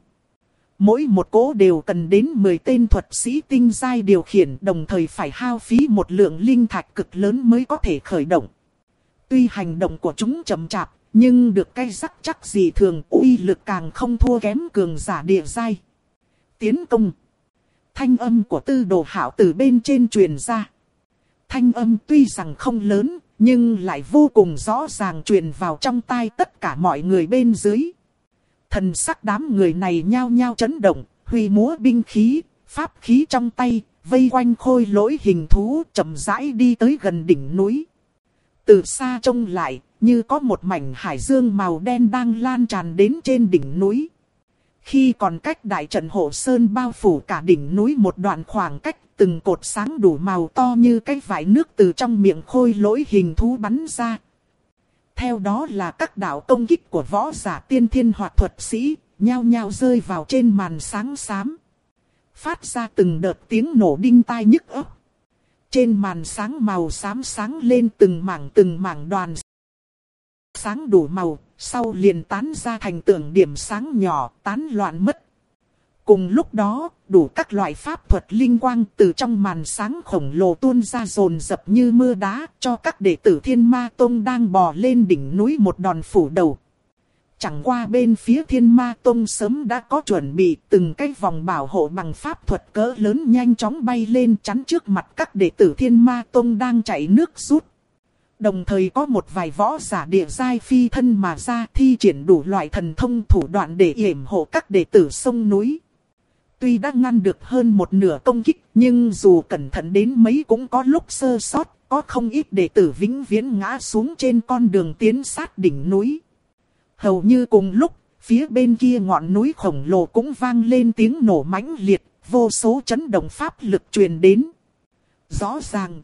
Mỗi một cỗ đều cần đến mười tên thuật sĩ tinh giai điều khiển, đồng thời phải hao phí một lượng linh thạch cực lớn mới có thể khởi động. Tuy hành động của chúng chậm chạp, nhưng được cái rắc chắc gì thường, uy lực càng không thua kém cường giả địa giai. Tiến công. Thanh âm của Tư Đồ Hạo từ bên trên truyền ra. Thanh âm tuy rằng không lớn, nhưng lại vô cùng rõ ràng truyền vào trong tai tất cả mọi người bên dưới. Thần sắc đám người này nhao nhao chấn động, huy múa binh khí, pháp khí trong tay, vây quanh khôi lỗi hình thú chậm rãi đi tới gần đỉnh núi. Từ xa trông lại, như có một mảnh hải dương màu đen đang lan tràn đến trên đỉnh núi. Khi còn cách đại trận hộ sơn bao phủ cả đỉnh núi một đoạn khoảng cách, từng cột sáng đủ màu to như cái vải nước từ trong miệng khôi lỗi hình thú bắn ra. Theo đó là các đạo công kích của võ giả tiên thiên hoặc thuật sĩ, nhao nhao rơi vào trên màn sáng xám. Phát ra từng đợt tiếng nổ đinh tai nhức óc. Trên màn sáng màu xám sáng lên từng mảng từng mảng đoàn sáng đủ màu, sau liền tán ra thành từng điểm sáng nhỏ, tán loạn mất. Cùng lúc đó, đủ các loại pháp thuật linh quang từ trong màn sáng khổng lồ tuôn ra dồn dập như mưa đá, cho các đệ tử Thiên Ma Tông đang bò lên đỉnh núi một đòn phủ đầu. Chẳng qua bên phía Thiên Ma Tông sớm đã có chuẩn bị, từng cái vòng bảo hộ bằng pháp thuật cỡ lớn nhanh chóng bay lên chắn trước mặt các đệ tử Thiên Ma Tông đang chạy nước rút. Đồng thời có một vài võ giả địa giai phi thân mà ra thi triển đủ loại thần thông thủ đoạn để yểm hộ các đệ tử sông núi. Tuy đã ngăn được hơn một nửa công kích, nhưng dù cẩn thận đến mấy cũng có lúc sơ sót, có không ít đệ tử vĩnh viễn ngã xuống trên con đường tiến sát đỉnh núi. Hầu như cùng lúc, phía bên kia ngọn núi khổng lồ cũng vang lên tiếng nổ mãnh liệt, vô số chấn động pháp lực truyền đến. Rõ ràng,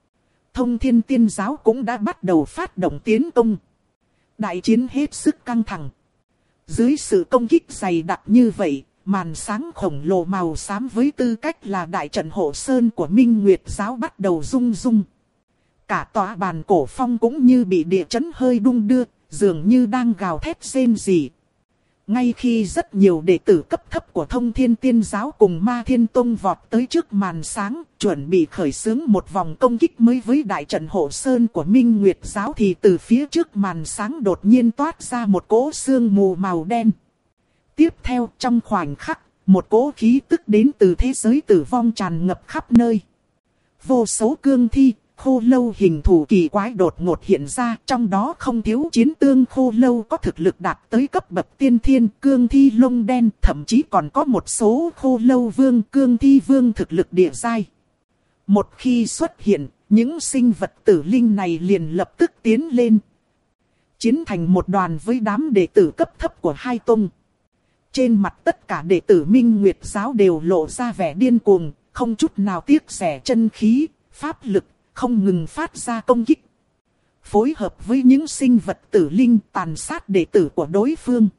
Thông Thiên Tiên Giáo cũng đã bắt đầu phát động tiến công. Đại chiến hết sức căng thẳng. Dưới sự công kích dày đặc như vậy, màn sáng khổng lồ màu xám với tư cách là đại trận hộ sơn của Minh Nguyệt Giáo bắt đầu rung rung. Cả tòa bàn cổ phong cũng như bị địa chấn hơi đung đưa, dường như đang gào thét rên rỉ. Ngay khi rất nhiều đệ tử cấp thấp của Thông Thiên Tiên Giáo cùng Ma Thiên Tông vọt tới trước màn sáng, chuẩn bị khởi xướng một vòng công kích mới với đại trận hộ sơn của Minh Nguyệt Giáo, thì từ phía trước màn sáng đột nhiên toát ra một cỗ sương mù màu đen. Tiếp theo, trong khoảnh khắc, một cỗ khí tức đến từ thế giới tử vong tràn ngập khắp nơi. Vô số cương thi, khô lâu hình thù kỳ quái đột ngột hiện ra, trong đó không thiếu chiến tương khô lâu có thực lực đạt tới cấp bậc tiên thiên, cương thi lông đen, thậm chí còn có một số khô lâu vương, cương thi vương thực lực địa giai. Một khi xuất hiện, những sinh vật tử linh này liền lập tức tiến lên, chiến thành một đoàn với đám đệ tử cấp thấp của hai tông. Trên mặt tất cả đệ tử Minh Nguyệt Giáo đều lộ ra vẻ điên cuồng, không chút nào tiếc rẻ chân khí, pháp lực, không ngừng phát ra công kích. Phối hợp với những sinh vật tử linh tàn sát đệ tử của đối phương.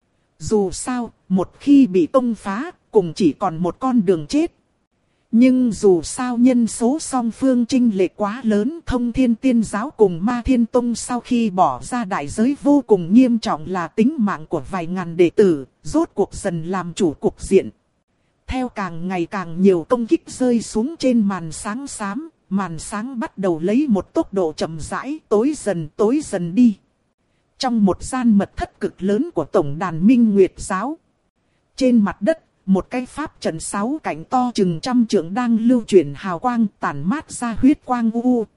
Dù sao, một khi bị công phá, cùng chỉ còn một con đường chết. Nhưng dù sao nhân số song phương chênh lệch quá lớn, Thông Thiên Tiên Giáo cùng Ma Thiên Tông sau khi bỏ ra đại giới vô cùng nghiêm trọng là tính mạng của vài ngàn đệ tử, rốt cuộc dần làm chủ cục diện. Theo càng ngày càng nhiều công kích rơi xuống trên màn sáng xám, màn sáng bắt đầu lấy một tốc độ chậm rãi, tối dần tối dần đi. Trong một gian mật thất cực lớn của tổng đàn Minh Nguyệt Giáo, trên mặt đất, một cái pháp trận sáu cạnh to chừng trăm trượng đang lưu chuyển hào quang tản mát ra huyết quang u.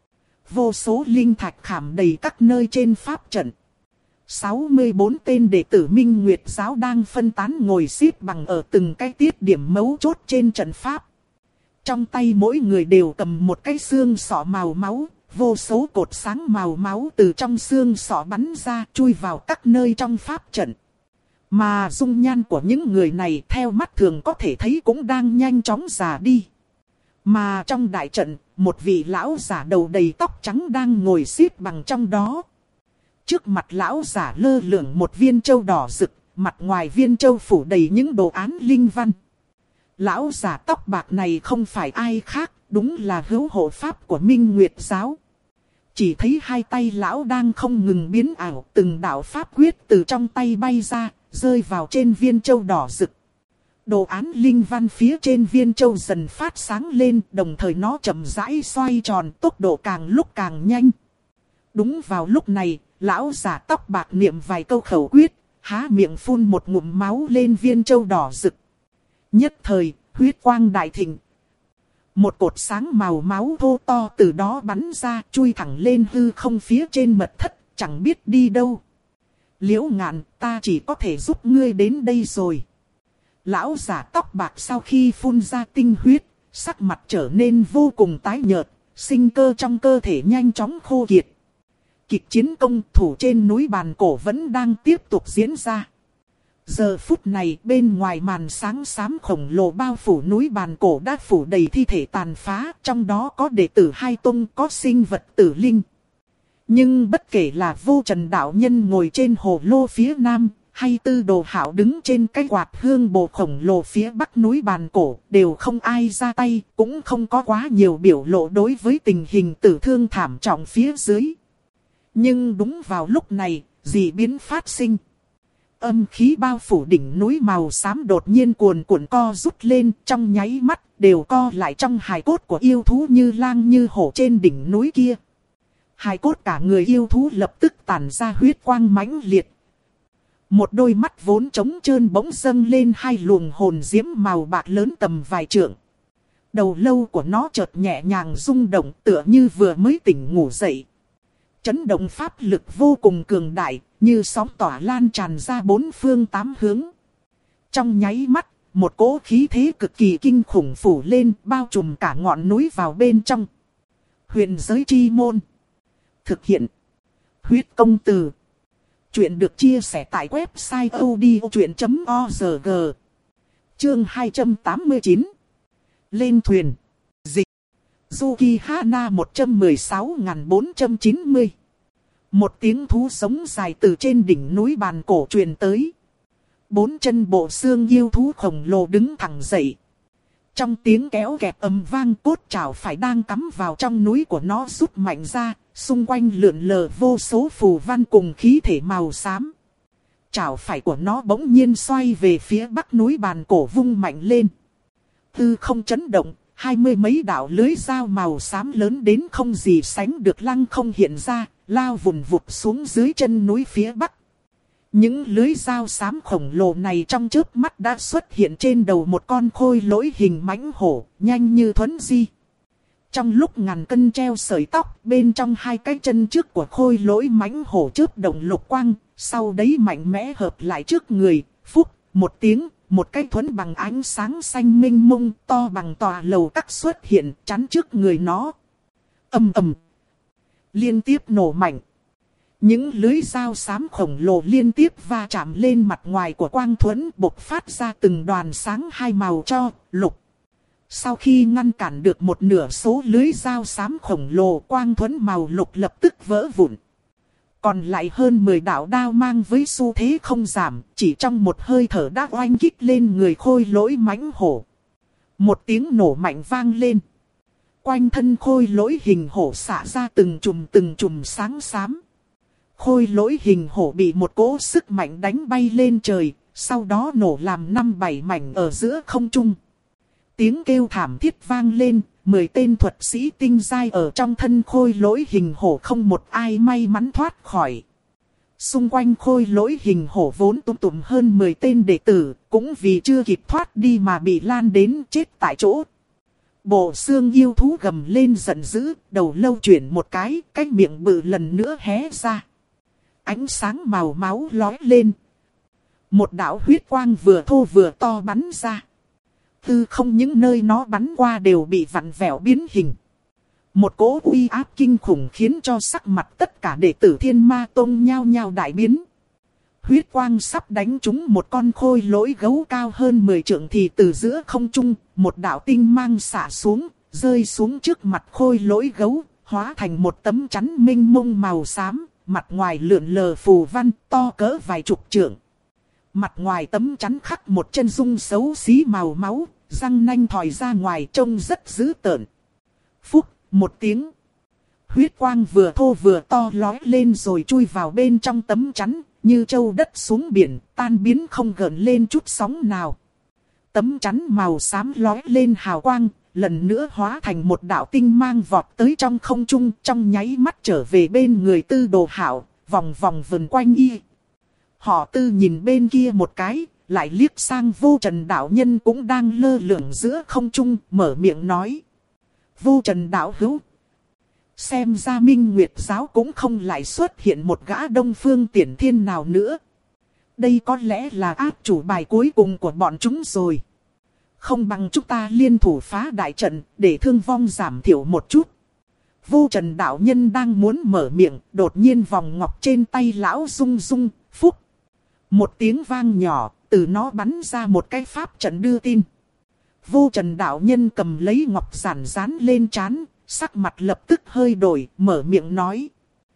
Vô số linh thạch khảm đầy các nơi trên pháp trận. sáu mươi bốn tên đệ tử Minh Nguyệt Giáo đang phân tán ngồi xếp bằng ở từng cái tiết điểm mấu chốt trên trận pháp. Trong tay mỗi người đều cầm một cái xương sọ màu máu, vô số cột sáng màu máu từ trong xương sọ bắn ra chui vào các nơi trong pháp trận. Mà dung nhan của những người này theo mắt thường có thể thấy cũng đang nhanh chóng già đi. Mà trong đại trận, một vị lão giả đầu đầy tóc trắng đang ngồi xếp bằng trong đó. Trước mặt lão giả lơ lửng một viên châu đỏ rực, mặt ngoài viên châu phủ đầy những đồ án linh văn. Lão giả tóc bạc này không phải ai khác, đúng là hữu hộ pháp của Minh Nguyệt Giáo. Chỉ thấy hai tay lão đang không ngừng biến ảo, từng đạo pháp quyết từ trong tay bay ra, rơi vào trên viên châu đỏ rực. Đồ án linh văn phía trên viên châu dần phát sáng lên, đồng thời nó chậm rãi xoay tròn, tốc độ càng lúc càng nhanh. Đúng vào lúc này, lão giả tóc bạc niệm vài câu khẩu quyết, há miệng phun một ngụm máu lên viên châu đỏ rực. Nhất thời, huyết quang đại thịnh. Một cột sáng màu máu thô to từ đó bắn ra, chui thẳng lên hư không phía trên mật thất, chẳng biết đi đâu. Liễu Ngạn, ta chỉ có thể giúp ngươi đến đây rồi. Lão giả tóc bạc sau khi phun ra tinh huyết, sắc mặt trở nên vô cùng tái nhợt, sinh cơ trong cơ thể nhanh chóng khô kiệt. Kịch chiến công thủ trên núi bàn cổ vẫn đang tiếp tục diễn ra. Giờ phút này bên ngoài màn sáng xám khổng lồ bao phủ núi bàn cổ đã phủ đầy thi thể tàn phá, trong đó có đệ tử hai tông, có sinh vật tử linh. Nhưng bất kể là Vô Trần đạo nhân ngồi trên hồ lô phía nam, hay Tư Đồ Hạo đứng trên cái quạt hương bồ khổng lồ phía bắc núi bàn cổ, đều không ai ra tay, cũng không có quá nhiều biểu lộ đối với tình hình tử thương thảm trọng phía dưới. Nhưng đúng vào lúc này, dị biến phát sinh. Âm khí bao phủ đỉnh núi màu xám đột nhiên cuồn cuộn co rút lên, trong nháy mắt đều co lại trong hài cốt của yêu thú như lang như hổ trên đỉnh núi kia. Hài cốt cả người yêu thú lập tức tản ra huyết quang mãnh liệt. Một đôi mắt vốn trống trơn bỗng dâng lên hai luồng hồn diễm màu bạc lớn tầm vài trượng. Đầu lâu của nó chợt nhẹ nhàng rung động, tựa như vừa mới tỉnh ngủ dậy. Chấn động pháp lực vô cùng cường đại, như sóng tỏa lan tràn ra bốn phương tám hướng. Trong nháy mắt, một cỗ khí thế cực kỳ kinh khủng phủ lên, bao trùm cả ngọn núi vào bên trong. Huyền giới chi môn. Thực hiện. Huyết công từ. Chuyện được chia sẻ tại website odchuyện chấm org. Chương hai trăm tám mươi chín. Lên thuyền. Dịch. Zuki Hana một trăm mười sáu nghìn bốn trăm chín mươi. Một tiếng thú sống dài từ trên đỉnh núi bàn cổ truyền tới. Bốn chân bộ xương yêu thú khổng lồ đứng thẳng dậy. Trong tiếng kéo kẹt ầm vang, cốt chảo phải đang cắm vào trong núi của nó rút mạnh ra, xung quanh lượn lờ vô số phù văn cùng khí thể màu xám. Chảo phải của nó bỗng nhiên xoay về phía bắc núi bàn cổ vung mạnh lên. Hư không chấn động, hai mươi mấy đạo lưới dao màu xám lớn đến không gì sánh được lăng không hiện ra, lao vùn vụt xuống dưới chân núi phía bắc. Những lưới dao xám khổng lồ này trong chớp mắt đã xuất hiện trên đầu một con khôi lỗi hình mãnh hổ, nhanh như thuấn di. Trong lúc ngàn cân treo sợi tóc, bên trong hai cái chân trước của khôi lỗi mãnh hổ chớp động lục quang, sau đấy mạnh mẽ hợp lại trước người, phúc, một tiếng, một cái thuẫn bằng ánh sáng xanh minh mông to bằng tòa lầu các xuất hiện chắn trước người nó. Ầm ầm, liên tiếp nổ mạnh. Những lưới dao xám khổng lồ liên tiếp va chạm lên mặt ngoài của quang thuẫn, bộc phát ra từng đoàn sáng hai màu cho, lục. Sau khi ngăn cản được một nửa số lưới dao xám khổng lồ, quang thuẫn màu lục lập tức vỡ vụn. Còn lại hơn mười đạo đao mang với xu thế không giảm, chỉ trong một hơi thở đã oanh kích lên người khôi lỗi mãnh hổ. Một tiếng nổ mạnh vang lên. Quanh thân khôi lỗi hình hổ xả ra từng chùm từng chùm sáng xám. Khôi lỗi hình hổ bị một cỗ sức mạnh đánh bay lên trời, sau đó nổ làm năm bảy mảnh ở giữa không trung. Tiếng kêu thảm thiết vang lên, mười tên thuật sĩ tinh giai ở trong thân khôi lỗi hình hổ không một ai may mắn thoát khỏi. Xung quanh khôi lỗi hình hổ vốn túm tụm hơn mười tên đệ tử, cũng vì chưa kịp thoát đi mà bị lan đến chết tại chỗ. Bộ xương yêu thú gầm lên giận dữ, đầu lâu chuyển một cái, cái miệng bự lần nữa hé ra. Ánh sáng màu máu lói lên. Một đạo huyết quang vừa thô vừa to bắn ra. Tư không những nơi nó bắn qua đều bị vặn vẹo biến hình. Một cỗ uy áp kinh khủng khiến cho sắc mặt tất cả đệ tử Thiên Ma Tông nhao nhao đại biến. Huyết quang sắp đánh trúng một con khôi lỗi gấu cao hơn mười trượng thì từ giữa không trung, một đạo tinh mang xả xuống, rơi xuống trước mặt khôi lỗi gấu, hóa thành một tấm chắn minh mông màu xám, mặt ngoài lượn lờ phù văn to cỡ vài chục trượng. Mặt ngoài tấm chắn khắc một chân dung xấu xí màu máu, răng nanh thòi ra ngoài trông rất dữ tợn. Phúc, một tiếng. Huyết quang vừa thô vừa to lói lên rồi chui vào bên trong tấm chắn, như châu đất xuống biển, tan biến không gợn lên chút sóng nào. Tấm chắn màu xám lói lên hào quang, lần nữa hóa thành một đạo tinh mang vọt tới trong không trung, trong nháy mắt trở về bên người Tư Đồ Hạo, vòng vòng vần quanh y. Họ Tư nhìn bên kia một cái, lại liếc sang Vô Trần đạo nhân cũng đang lơ lửng giữa không trung, mở miệng nói: Vô Trần đạo hữu, xem ra Minh Nguyệt giáo cũng không lại xuất hiện một gã Đông Phương Tiễn Thiên nào nữa. Đây có lẽ là áp chủ bài cuối cùng của bọn chúng rồi. Không bằng chúng ta liên thủ phá đại trận, để thương vong giảm thiểu một chút. Vô Trần đạo nhân đang muốn mở miệng, đột nhiên vòng ngọc trên tay lão rung rung, phúc. Một tiếng vang nhỏ, từ nó bắn ra một cái pháp trận đưa tin. Vô Trần đạo nhân cầm lấy ngọc giản dán lên trán, sắc mặt lập tức hơi đổi, mở miệng nói: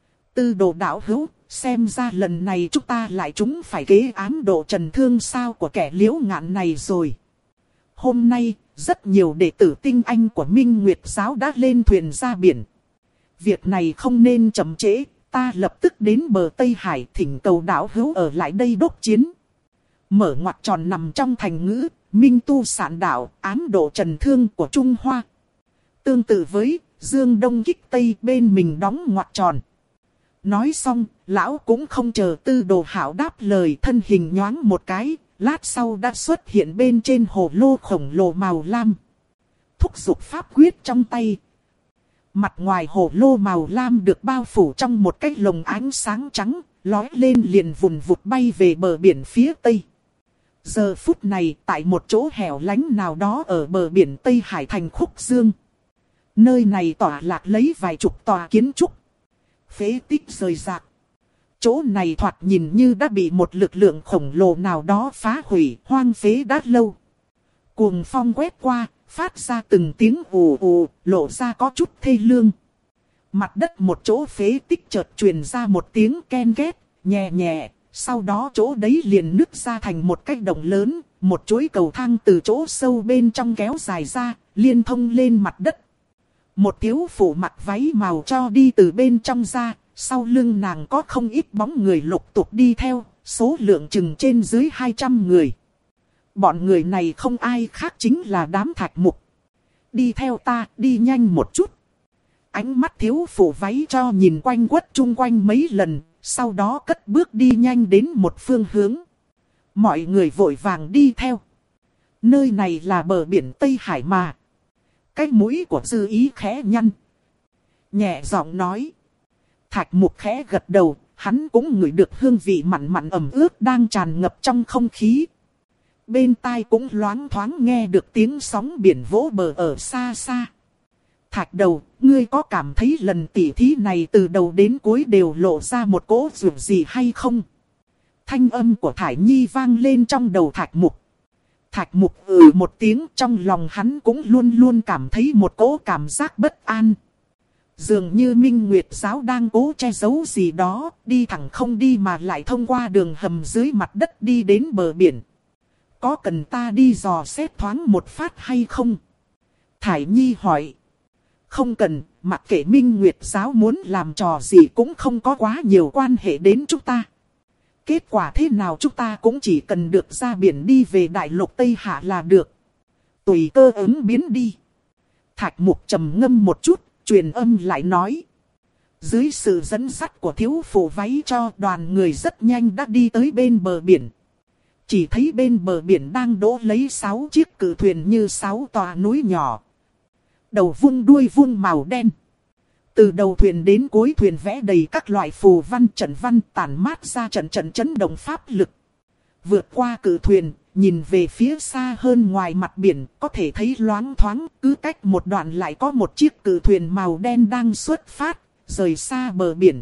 Tư Đồ đạo hữu, xem ra lần này chúng ta lại trúng phải kế ám độ trần thương sao của kẻ Liễu Ngạn này rồi. Hôm nay, rất nhiều đệ tử tinh anh của Minh Nguyệt giáo đã lên thuyền ra biển. Việc này không nên chậm trễ, ta lập tức đến bờ Tây Hải thỉnh cầu đạo hữu ở lại đây đốc chiến. Mở ngoặc tròn nằm trong thành ngữ, Minh Tu Sạn Đạo, ám độ trần thương của Trung Hoa. Tương tự với Dương Đông kích Tây, bên mình đóng ngoặc tròn. Nói xong, lão cũng không chờ Tư Đồ Hạo đáp lời, thân hình nhoáng một cái, lát sau đã xuất hiện bên trên hồ lô khổng lồ màu lam. Thúc giục pháp quyết trong tay. Mặt ngoài hồ lô màu lam được bao phủ trong một cái lồng ánh sáng trắng, lói lên liền vùn vụt bay về bờ biển phía Tây. Giờ phút này, tại một chỗ hẻo lánh nào đó ở bờ biển Tây Hải thành Khúc Dương. Nơi này tỏa lạc lấy vài chục tòa kiến trúc. Phế tích rời rạc. Chỗ này thoạt nhìn như đã bị một lực lượng khổng lồ nào đó phá hủy, hoang phế đã lâu. Cuồng phong quét qua, phát ra từng tiếng ù ù, lộ ra có chút thê lương. Mặt đất một chỗ phế tích chợt truyền ra một tiếng ken két, nhẹ nhẹ, sau đó chỗ đấy liền nứt ra thành một cái động lớn, một chuỗi cầu thang từ chỗ sâu bên trong kéo dài ra, liên thông lên mặt đất. Một thiếu phụ mặc váy màu cho đi từ bên trong ra, sau lưng nàng có không ít bóng người lục tục đi theo, số lượng chừng trên dưới hai trăm người. Bọn người này không ai khác chính là đám Thạch Mục. Đi theo ta, đi nhanh một chút. Ánh mắt thiếu phụ váy cho nhìn quanh quất chung quanh mấy lần, sau đó cất bước đi nhanh đến một phương hướng. Mọi người vội vàng đi theo. Nơi này là bờ biển Tây Hải mà. Cái mũi của Dư Ý khẽ nhăn, nhẹ giọng nói. Thạch Mục khẽ gật đầu, hắn cũng ngửi được hương vị mặn mặn ẩm ướt đang tràn ngập trong không khí. Bên tai cũng loáng thoáng nghe được tiếng sóng biển vỗ bờ ở xa xa. Thạch đầu, ngươi có cảm thấy lần tỉ thí này từ đầu đến cuối đều lộ ra một cỗ dù gì hay không? Thanh âm của Thải Nhi vang lên trong đầu Thạch Mục. Thạch Mục ừ một tiếng, trong lòng hắn cũng luôn luôn cảm thấy một cỗ cảm giác bất an. Dường như Minh Nguyệt giáo đang cố che giấu gì đó, đi thẳng không đi mà lại thông qua đường hầm dưới mặt đất đi đến bờ biển. Có cần ta đi dò xét thoáng một phát hay không? Thải Nhi hỏi. Không cần, mặc kệ Minh Nguyệt giáo muốn làm trò gì cũng không có quá nhiều quan hệ đến chúng ta. Kết quả thế nào chúng ta cũng chỉ cần được ra biển đi về đại lục Tây Hạ là được. Tùy cơ ứng biến đi. Thạch Mục trầm ngâm một chút, truyền âm lại nói. Dưới sự dẫn dắt của thiếu phụ váy cho, đoàn người rất nhanh đã đi tới bên bờ biển. Chỉ thấy bên bờ biển đang đỗ lấy sáu chiếc cự thuyền như sáu tòa núi nhỏ. Đầu vung đuôi vung màu đen. Từ đầu thuyền đến cuối thuyền vẽ đầy các loại phù văn trận văn tản mát ra trận trận chấn động pháp lực. Vượt qua cự thuyền, nhìn về phía xa hơn ngoài mặt biển, có thể thấy loáng thoáng, cứ cách một đoạn lại có một chiếc cự thuyền màu đen đang xuất phát, rời xa bờ biển.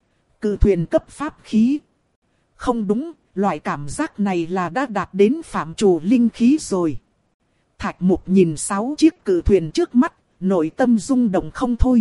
Cự thuyền cấp pháp khí. Không đúng, loại cảm giác này là đã đạt đến phạm trù linh khí rồi. Thạch Mục nhìn sáu chiếc cự thuyền trước mắt, nội tâm rung động không thôi.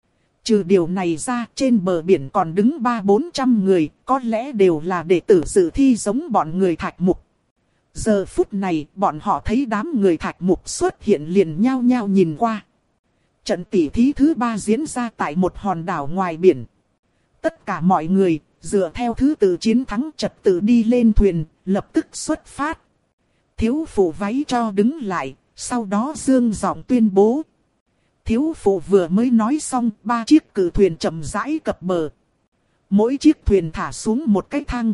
Trừ điều này ra, trên bờ biển còn đứng ba bốn trăm người, có lẽ đều là đệ tử dự thi giống bọn người Thạch Mục. Giờ phút này, bọn họ thấy đám người Thạch Mục xuất hiện liền nhao nhao nhìn qua. Trận tỉ thí thứ ba diễn ra tại một hòn đảo ngoài biển. Tất cả mọi người, dựa theo thứ tự chiến thắng trật tự đi lên thuyền, lập tức xuất phát. Thiếu phụ váy cho đứng lại, sau đó dương giọng tuyên bố. Thiếu phụ vừa mới nói xong, ba chiếc cự thuyền chậm rãi cập bờ. Mỗi chiếc thuyền thả xuống một cái thang.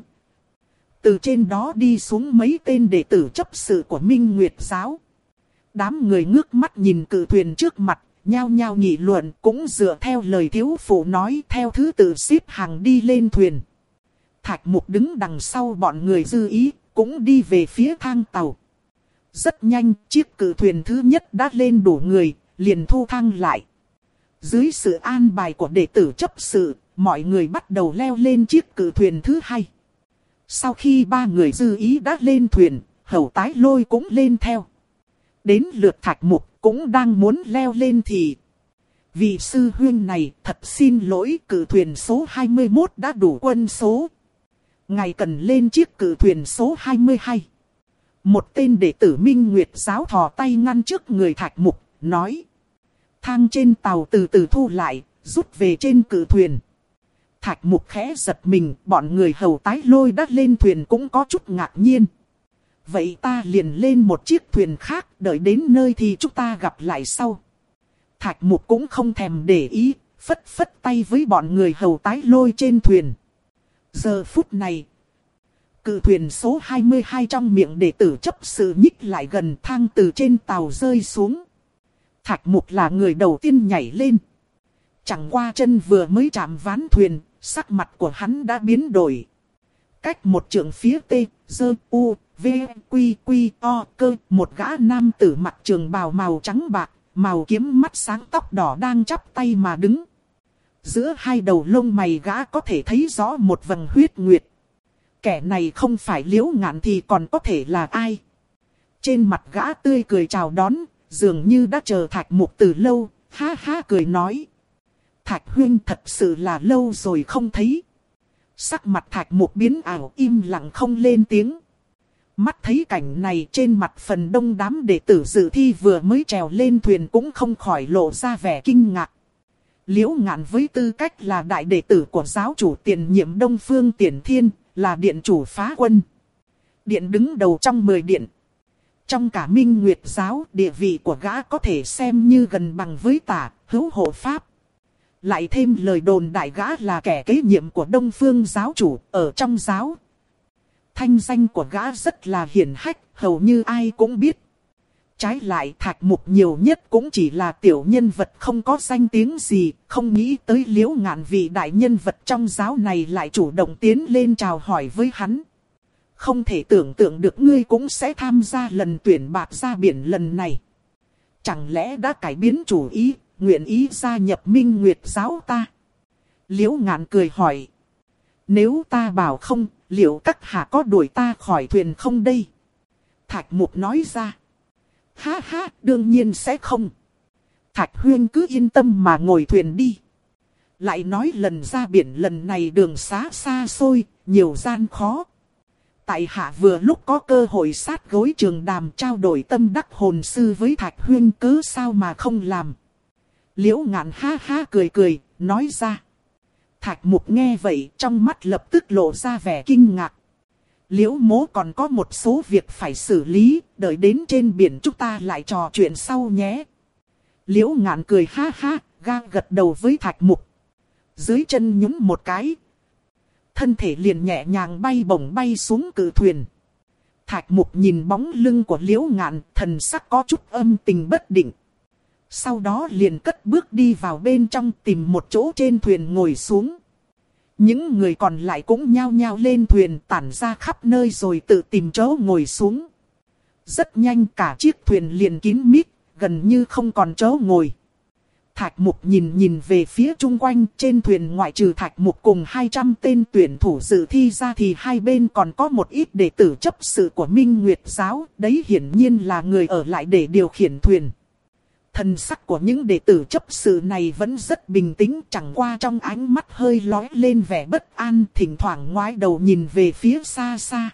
Từ trên đó đi xuống mấy tên đệ tử chấp sự của Minh Nguyệt giáo. Đám người ngước mắt nhìn cự thuyền trước mặt, nhao nhao nghị luận, cũng dựa theo lời thiếu phụ nói, theo thứ tự xếp hàng đi lên thuyền. Thạch Mục đứng đằng sau bọn người dư ý, cũng đi về phía thang tàu. Rất nhanh, chiếc cự thuyền thứ nhất đã lên đủ người, liền thu thang lại. Dưới sự an bài của đệ tử chấp sự, mọi người bắt đầu leo lên chiếc cự thuyền thứ hai. Sau khi ba người dư ý đã lên thuyền, Hầu Tái Lôi cũng lên theo. Đến lượt Thạch Mục cũng đang muốn leo lên thì... Vị sư huynh này thật xin lỗi, cự thuyền số hai mươi mốt đã đủ quân số. Ngài cần lên chiếc cự thuyền số hai mươi hai. Một tên đệ tử Minh Nguyệt giáo thò tay ngăn trước người Thạch Mục, nói. Thang trên tàu từ từ thu lại, rút về trên cự thuyền. Thạch Mục khẽ giật mình, bọn người Hầu Tái Lôi đã lên thuyền cũng có chút ngạc nhiên. Vậy ta liền lên một chiếc thuyền khác, đợi đến nơi thì chúng ta gặp lại sau. Thạch Mục cũng không thèm để ý, phất phất tay với bọn người Hầu Tái Lôi trên thuyền. Giờ phút này, cự thuyền số hai mươi hai trong miệng đệ tử chấp sự nhích lại gần, thang từ trên tàu rơi xuống. Thạch Mục là người đầu tiên nhảy lên. Chẳng qua chân vừa mới chạm ván thuyền, sắc mặt của hắn đã biến đổi. Cách một trượng phía T, Dơ, U, V, Quy, Quy, O, Cơ, một gã nam tử mặc trường bào màu trắng bạc, màu kiếm mắt sáng, tóc đỏ đang chắp tay mà đứng. Giữa hai đầu lông mày gã có thể thấy rõ một vầng huyết nguyệt. Kẻ này không phải Liễu Ngạn thì còn có thể là ai? Trên mặt gã tươi cười chào đón, dường như đã chờ Thạch Mục từ lâu, ha ha cười nói. Thạch huynh thật sự là lâu rồi không thấy. Sắc mặt Thạch Mục biến ảo, im lặng không lên tiếng. Mắt thấy cảnh này, trên mặt phần đông đám đệ tử dự thi vừa mới trèo lên thuyền cũng không khỏi lộ ra vẻ kinh ngạc. Liễu Ngạn với tư cách là đại đệ tử của giáo chủ tiền nhiệm Đông Phương Tiền Thiên, là điện chủ phá quân. Điện đứng đầu trong mười điện. Trong cả Minh Nguyệt giáo, địa vị của gã có thể xem như gần bằng với Tả, Hữu hộ pháp. Lại thêm lời đồn đại gã là kẻ kế nhiệm của Đông Phương giáo chủ ở trong giáo. Thanh danh của gã rất là hiển hách, hầu như ai cũng biết. Trái lại Thạch Mục nhiều nhất cũng chỉ là tiểu nhân vật không có danh tiếng gì, không nghĩ tới Liễu Ngạn vị đại nhân vật trong giáo này lại chủ động tiến lên chào hỏi với hắn. Không thể tưởng tượng được ngươi cũng sẽ tham gia lần tuyển bạt ra biển lần này. Chẳng lẽ đã cải biến chủ ý, nguyện ý gia nhập Minh Nguyệt giáo ta? Liễu Ngạn cười hỏi. Nếu ta bảo không, liệu các hạ có đuổi ta khỏi thuyền không đây? Thạch Mục nói ra. Ha ha, đương nhiên sẽ không. Thạch huynh cứ yên tâm mà ngồi thuyền đi. Lại nói lần ra biển lần này đường xá xa xôi, nhiều gian khó. Tại hạ vừa lúc có cơ hội sát gối trường đàm trao đổi tâm đắc hồn sư với Thạch huynh, cứ sao mà không làm. Liễu Ngạn ha ha cười cười, nói ra. Thạch Mục nghe vậy, trong mắt lập tức lộ ra vẻ kinh ngạc. Liễu mố còn có một số việc phải xử lý, đợi đến trên biển chúng ta lại trò chuyện sau nhé. Liễu Ngạn cười ha ha, ga gật đầu với Thạch Mục. Dưới chân nhún một cái, thân thể liền nhẹ nhàng bay bổng bay xuống cự thuyền. Thạch Mục nhìn bóng lưng của Liễu Ngạn, thần sắc có chút âm tình bất định. Sau đó liền cất bước đi vào bên trong, tìm một chỗ trên thuyền ngồi xuống. Những người còn lại cũng nhao nhao lên thuyền, tản ra khắp nơi rồi tự tìm chỗ ngồi xuống. Rất nhanh cả chiếc thuyền liền kín mít, gần như không còn chỗ ngồi. Thạch Mục nhìn nhìn về phía chung quanh, trên thuyền ngoại trừ Thạch Mục cùng hai trăm tên tuyển thủ dự thi ra thì hai bên còn có một ít đệ tử chấp sự của Minh Nguyệt giáo, đấy hiển nhiên là người ở lại để điều khiển thuyền. Thần sắc của những đệ tử chấp sự này vẫn rất bình tĩnh, chẳng qua trong ánh mắt hơi lóe lên vẻ bất an, thỉnh thoảng ngoái đầu nhìn về phía xa xa.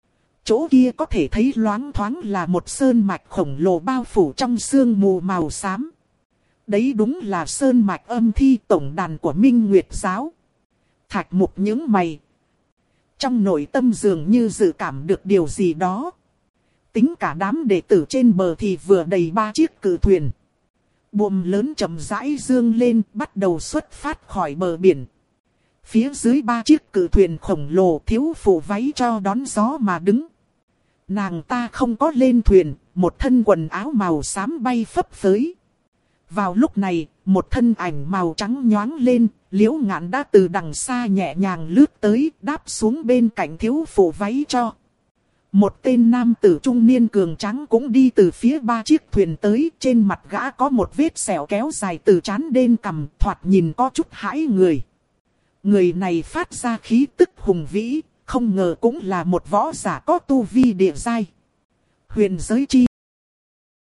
Chỗ kia có thể thấy loáng thoáng là một sơn mạch khổng lồ bao phủ trong sương mù màu xám. Đấy đúng là sơn mạch âm thi tổng đàn của Minh Nguyệt giáo. Thạch Mục nhướng mày. Trong nội tâm dường như dự cảm được điều gì đó. tính cả đám đệ tử trên bờ thì vừa đầy ba chiếc cự thuyền. Buồm lớn chậm rãi dương lên, bắt đầu xuất phát khỏi bờ biển. Phía dưới ba chiếc cự thuyền khổng lồ, thiếu phụ váy cho đón gió mà đứng. Nàng ta không có lên thuyền, một thân quần áo màu xám bay phấp phới. Vào lúc này, một thân ảnh màu trắng nhoáng lên, Liễu Ngạn đã từ đằng xa nhẹ nhàng lướt tới, đáp xuống bên cạnh thiếu phụ váy cho. Một tên nam tử trung niên cường tráng cũng đi từ phía ba chiếc thuyền tới, trên mặt gã có một vết sẹo kéo dài từ trán đến cằm, thoạt nhìn có chút hãi người. Người này phát ra khí tức hùng vĩ, không ngờ cũng là một võ giả có tu vi địa giai. Huyền giới chi